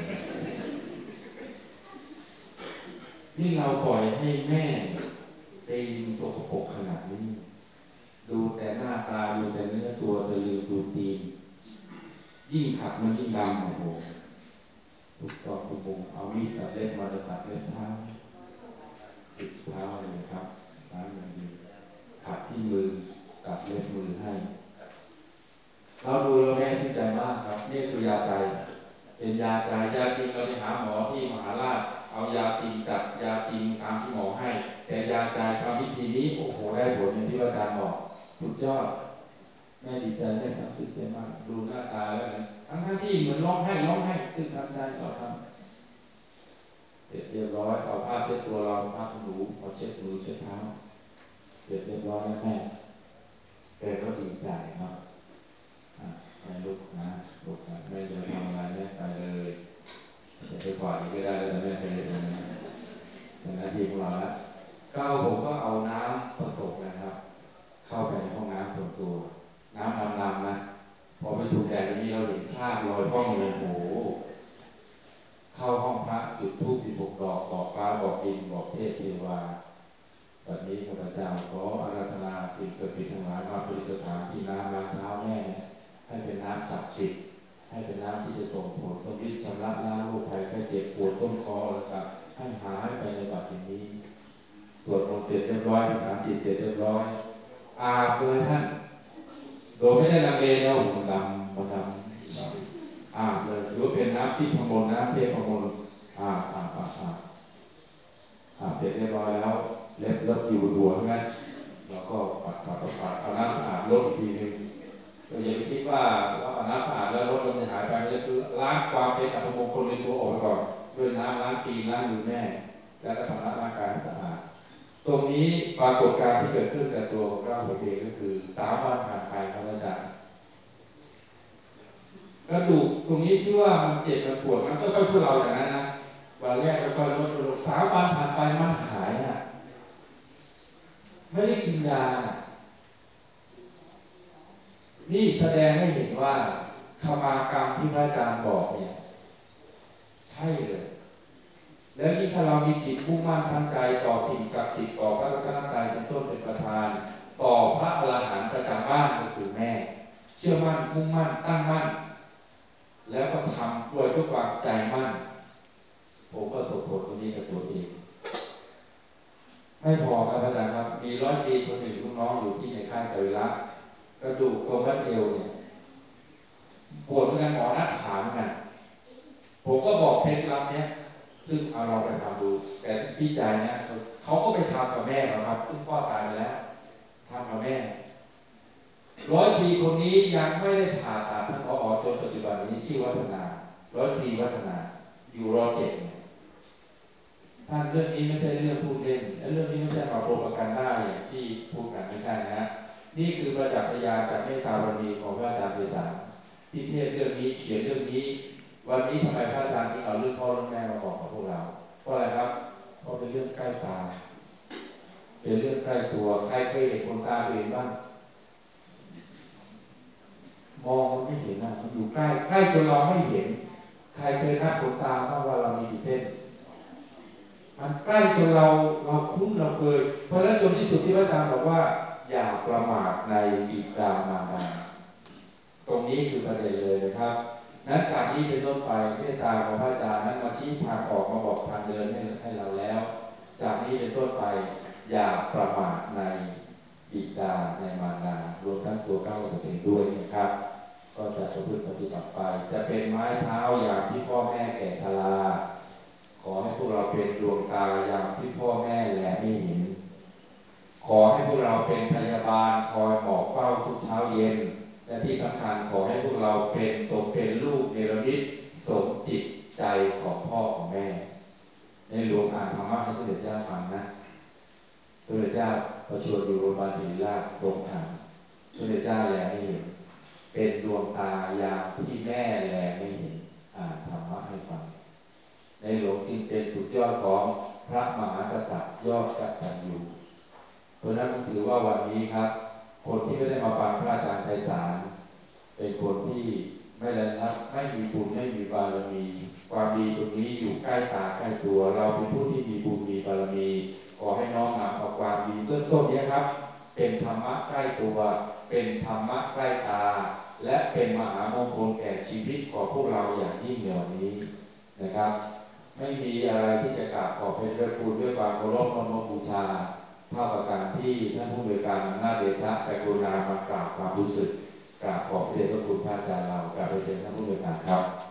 นี่เราปล่อยให้แม่ตีนตัวกระปกขนาดนี้ดูแต่หน้าตาดูแต่เนื้อตัวแต่ลืมดูตีนยิ่งขัดมันยิ่งดำโอ้โหทุกตอกทุกมุมเอามีดตัดเล็บมาจะตัดเล็บเท้าติดเท้าเลยครับล้างอย่างดีขัดที่มือตัดเล็บมือให้เราดูแล้วแม่ชื่นใจมากครับนี่คือยาใจเป็นยาใจยาจริงเราไปหาหมอที่มหาราชเอายาจริงจัดยาจริงตามที่หมอให้แต่ยาใจทำวิธีนี้โอ้โหได้ผลอย่างที่อาจารย์บอกสุดยอดแม่ดีใจแม่ครับตื่นใจมากดูหน้าตาแล้วทั้งที่เหมือนร้องไห้ร้องไห้ตื่นทำใจเราทำเสร็จเรียบร้อยเอาผ้าเช็ดตัวเราผ้าขนหนูเอาเช็ดมือเช็ดเท้าเสร็จเรียบร้อยแล้วแม่แกก็ดีใจครับแม่ลุกนะลุกนะแม่จะไปทำอะไรแม่ไปเลยจะไปกวาดอีกก็ได้แต่แม่ไปเลยนะเป็นหน้าที่ของเราแล้วก็ผมก็เอาน้ำผสมนะครับเข้าไปในห้องน้ำส่วนตัวน้ำดำๆนะพอไปถูกแดดอย่างนี้เราเห็นคราบรอยห้องเลยโอ้โหเข้าห้องพระจุดธูปสิบหกดอกบอกฟ้าบอกดินบอกเทพเทวาแบบนี้ข้าพเจ้าขออาราธนาสิ่งศักดิ์สิทธิ์ทั้งหลายมาประดิษฐานที่น้ำล้างเท้าแม่ให้เป็นน้ำศักดิ์สิทธิ์ให้เป็นน้ำที่จะส่งผลสมฤทธิ์ชำระล้างโรคภัยแค่เจ็บปวดต้นคอแล้วก็ให้หายไปในบัดนี้ร้อยฐานจิตเสร็จเรียบร้อยอาบเลยท่านโดยไม่ได้ลังเลแล้วมันดำมันดำอาบเลยหรือเป็นน้ำที่พมลน้ำเทพมลอาบอาบอาบอาบอาบเสร็จเรียบร้อยแล้วเล็บลบอยู่บนหัวใช่ไหมเราก็ปัดปัดปัดปัดเอาน้ำสะอาดลดอีกทีนึงเราอย่าไปคิดว่าว่าเอาน้ำสะอาดแล้วลดมันจะหายไปไม่ใช่คือล้างความเป็นอัปมงคลในตัวออกไปก่อนด้วยน้ำล้างตีนล้างมือแม่แล้วก็ทำร่างกายสะอาดตรงนี้ปรากฏการณ์ที่เกิดขึ้นกับตัวของเราผมเองก็คือสามวันผ่านไปครับอาจารย์กระดูกตรงนี้ที่ว่ามันเจ็บมันปวดมันก็ค่อยๆทุเลาอย่างนั้นนะวันแรกค่อยๆลดลงสามวันผ่านไปมันหายอ่ะไม่ได้กินยานี่แสดงให้เห็นว่าขมากรรมที่พระอาจารย์บอกเนี่ยใช่เลยแล้วยิ่งถ้าเรามีจิตมุ่งมั่นตั้งใจต่อสิ่งศักดิ์สิทธิ์ต่อพระรัตนตรัยเป็นต้นเป็นประธานต่อพระอรหันต์ประจำบ้านก็คือแม่เชื่อมั่นมุ่งมั่นตั้งมั่นแล้วก็ทำด้วยด้วยความใจมั่นผมประสบผลตรงนี้กับตัวเองไม่พอครับอาจารย์ครับมีร้อยปีคนหนึ่งลูกน้องอยู่ที่ในค่ายเตยรักกระดูกตรงมัดเอวเนี่ยปวดเหมือนกันหมอนัดถามกันผมก็บอกเคล็ดลับเนี้ยซึ่งเอาเราไปทำดูแต่พี่ใจนะเขาก็ไปทำกับแม่เราครับซึ่งพ่อตายไปแล้วทำกับแม่ร้อยปีคนนี้ยังไม่ได้ผ่าตัดท่านผอจนปัจจุบันนี้ชื่อวัฒนาร้อยปีวัฒนาอยู่รอเจ็ดเนี่ยท่านเรื่องนี้ไม่ใช่เรื่องพูดเล่นและเรื่องนี้ไม่ใช่มาโปรโมกันได้อย่างที่พูดกันไม่ใช่นะนี่คือประจักษ์พยานจากเมตตาบารมีของพระอาจารย์ไพศาลที่เทศเรื่องนี้เขียนเรื่องนี้วันนี้ทำไมพระอาจารย์ถึงเอาเรื่องพ่อเรื่องแม่มาบอกกับพวกเราเพราะอะไรครับเพราะเป็นเรื่องใกล้ตาเป็นเรื่องใกล้ตัวใครเคยเห็นคนตาตัวเองบ้างมองมันไม่เห็นนะมันอยู่ใกล้ใกล้จนเราไม่เห็นใครเคยนับคนตาบ้างว่าเรามีกี่เส้นมันใกล้จนเราเราคุ้นเราเคยเพราะฉะนั้นจนที่สุดที่พระอาจารย์บอกว่าอย่าประมาทในบิดามารดาตรงนี้คือประเด็นเลยนะครับนั้นจากนี้เป็นต้นไปเมตตาของพระอาจารย์นั้นมาชี้ทางออกมาบอกทางเดินให้ให้เราแล้วจากนี้เป็นต้นไปอย่าประมาทในบิดาในมารดารวมทั้งตัวเก้าตัวเองด้วยนะครับก็จะประพฤติปฏิบัติไปจะเป็นไม้เท้าอย่างที่พ่อแม่แก่ชราขอให้พวกเราเป็นดวงตาอย่างที่พ่อแม่แลไม่เห็นขอให้พวกเราเป็นพยาบาลคอยหมอบเฝ้าทุกเช้าเย็นและที่สำคัญขอให้พวกเราเป็นสมเป็นลูกเนรมิตสมจิตใจของพ่อของแม่ในหลวงอ่านธรรมะให้สมเด็จย่าฟังนะสมเด็จย่าประชวรอยู่โรงพยาบาลศิริราชทรงอ่านสมเด็จย่าแลไม่เห็นเป็นดวงตายามที่แม่แลไม่เห็นอ่านธรรมะให้ฟังในหลวงจึงเป็นสุดยอดของพระมหากษัตริย์ยอดกตัญญูเพราะนั้นผมถือว่าวันนี้ครับคนที่ไม่ได้มาฟังพระอาจารย์ไพศาลเป็นคนที่ไม่ได้รับไม่มีบุญไม่มีบารมีความดีตรงนี้อยู่ใกล้ตาใกล้ตัวเราเป็นผู้ที่มีบุญมีบารมีขอให้น้อมนำเอาความดีเบื้องต้นนี้ครับเป็นธรรมะใกล้ตัวเป็นธรรมะใกล้ตาและเป็นมหามงคลแก่ชีวิตของพวกเราอย่างยิ่งในวันนี้นะครับไม่มีอะไรที่จะกราบขอบเป็นพระคุณด้วยความเคารพนอบบูชาเท่ากับการที่ท่านผู้บริการอำนาจเดชะแต่กรุณามากราบความรู้สึกกราบขอบพระเดชพระคุณพระอาจารย์เรากราบไปเชิญท่านผู้บริการครับ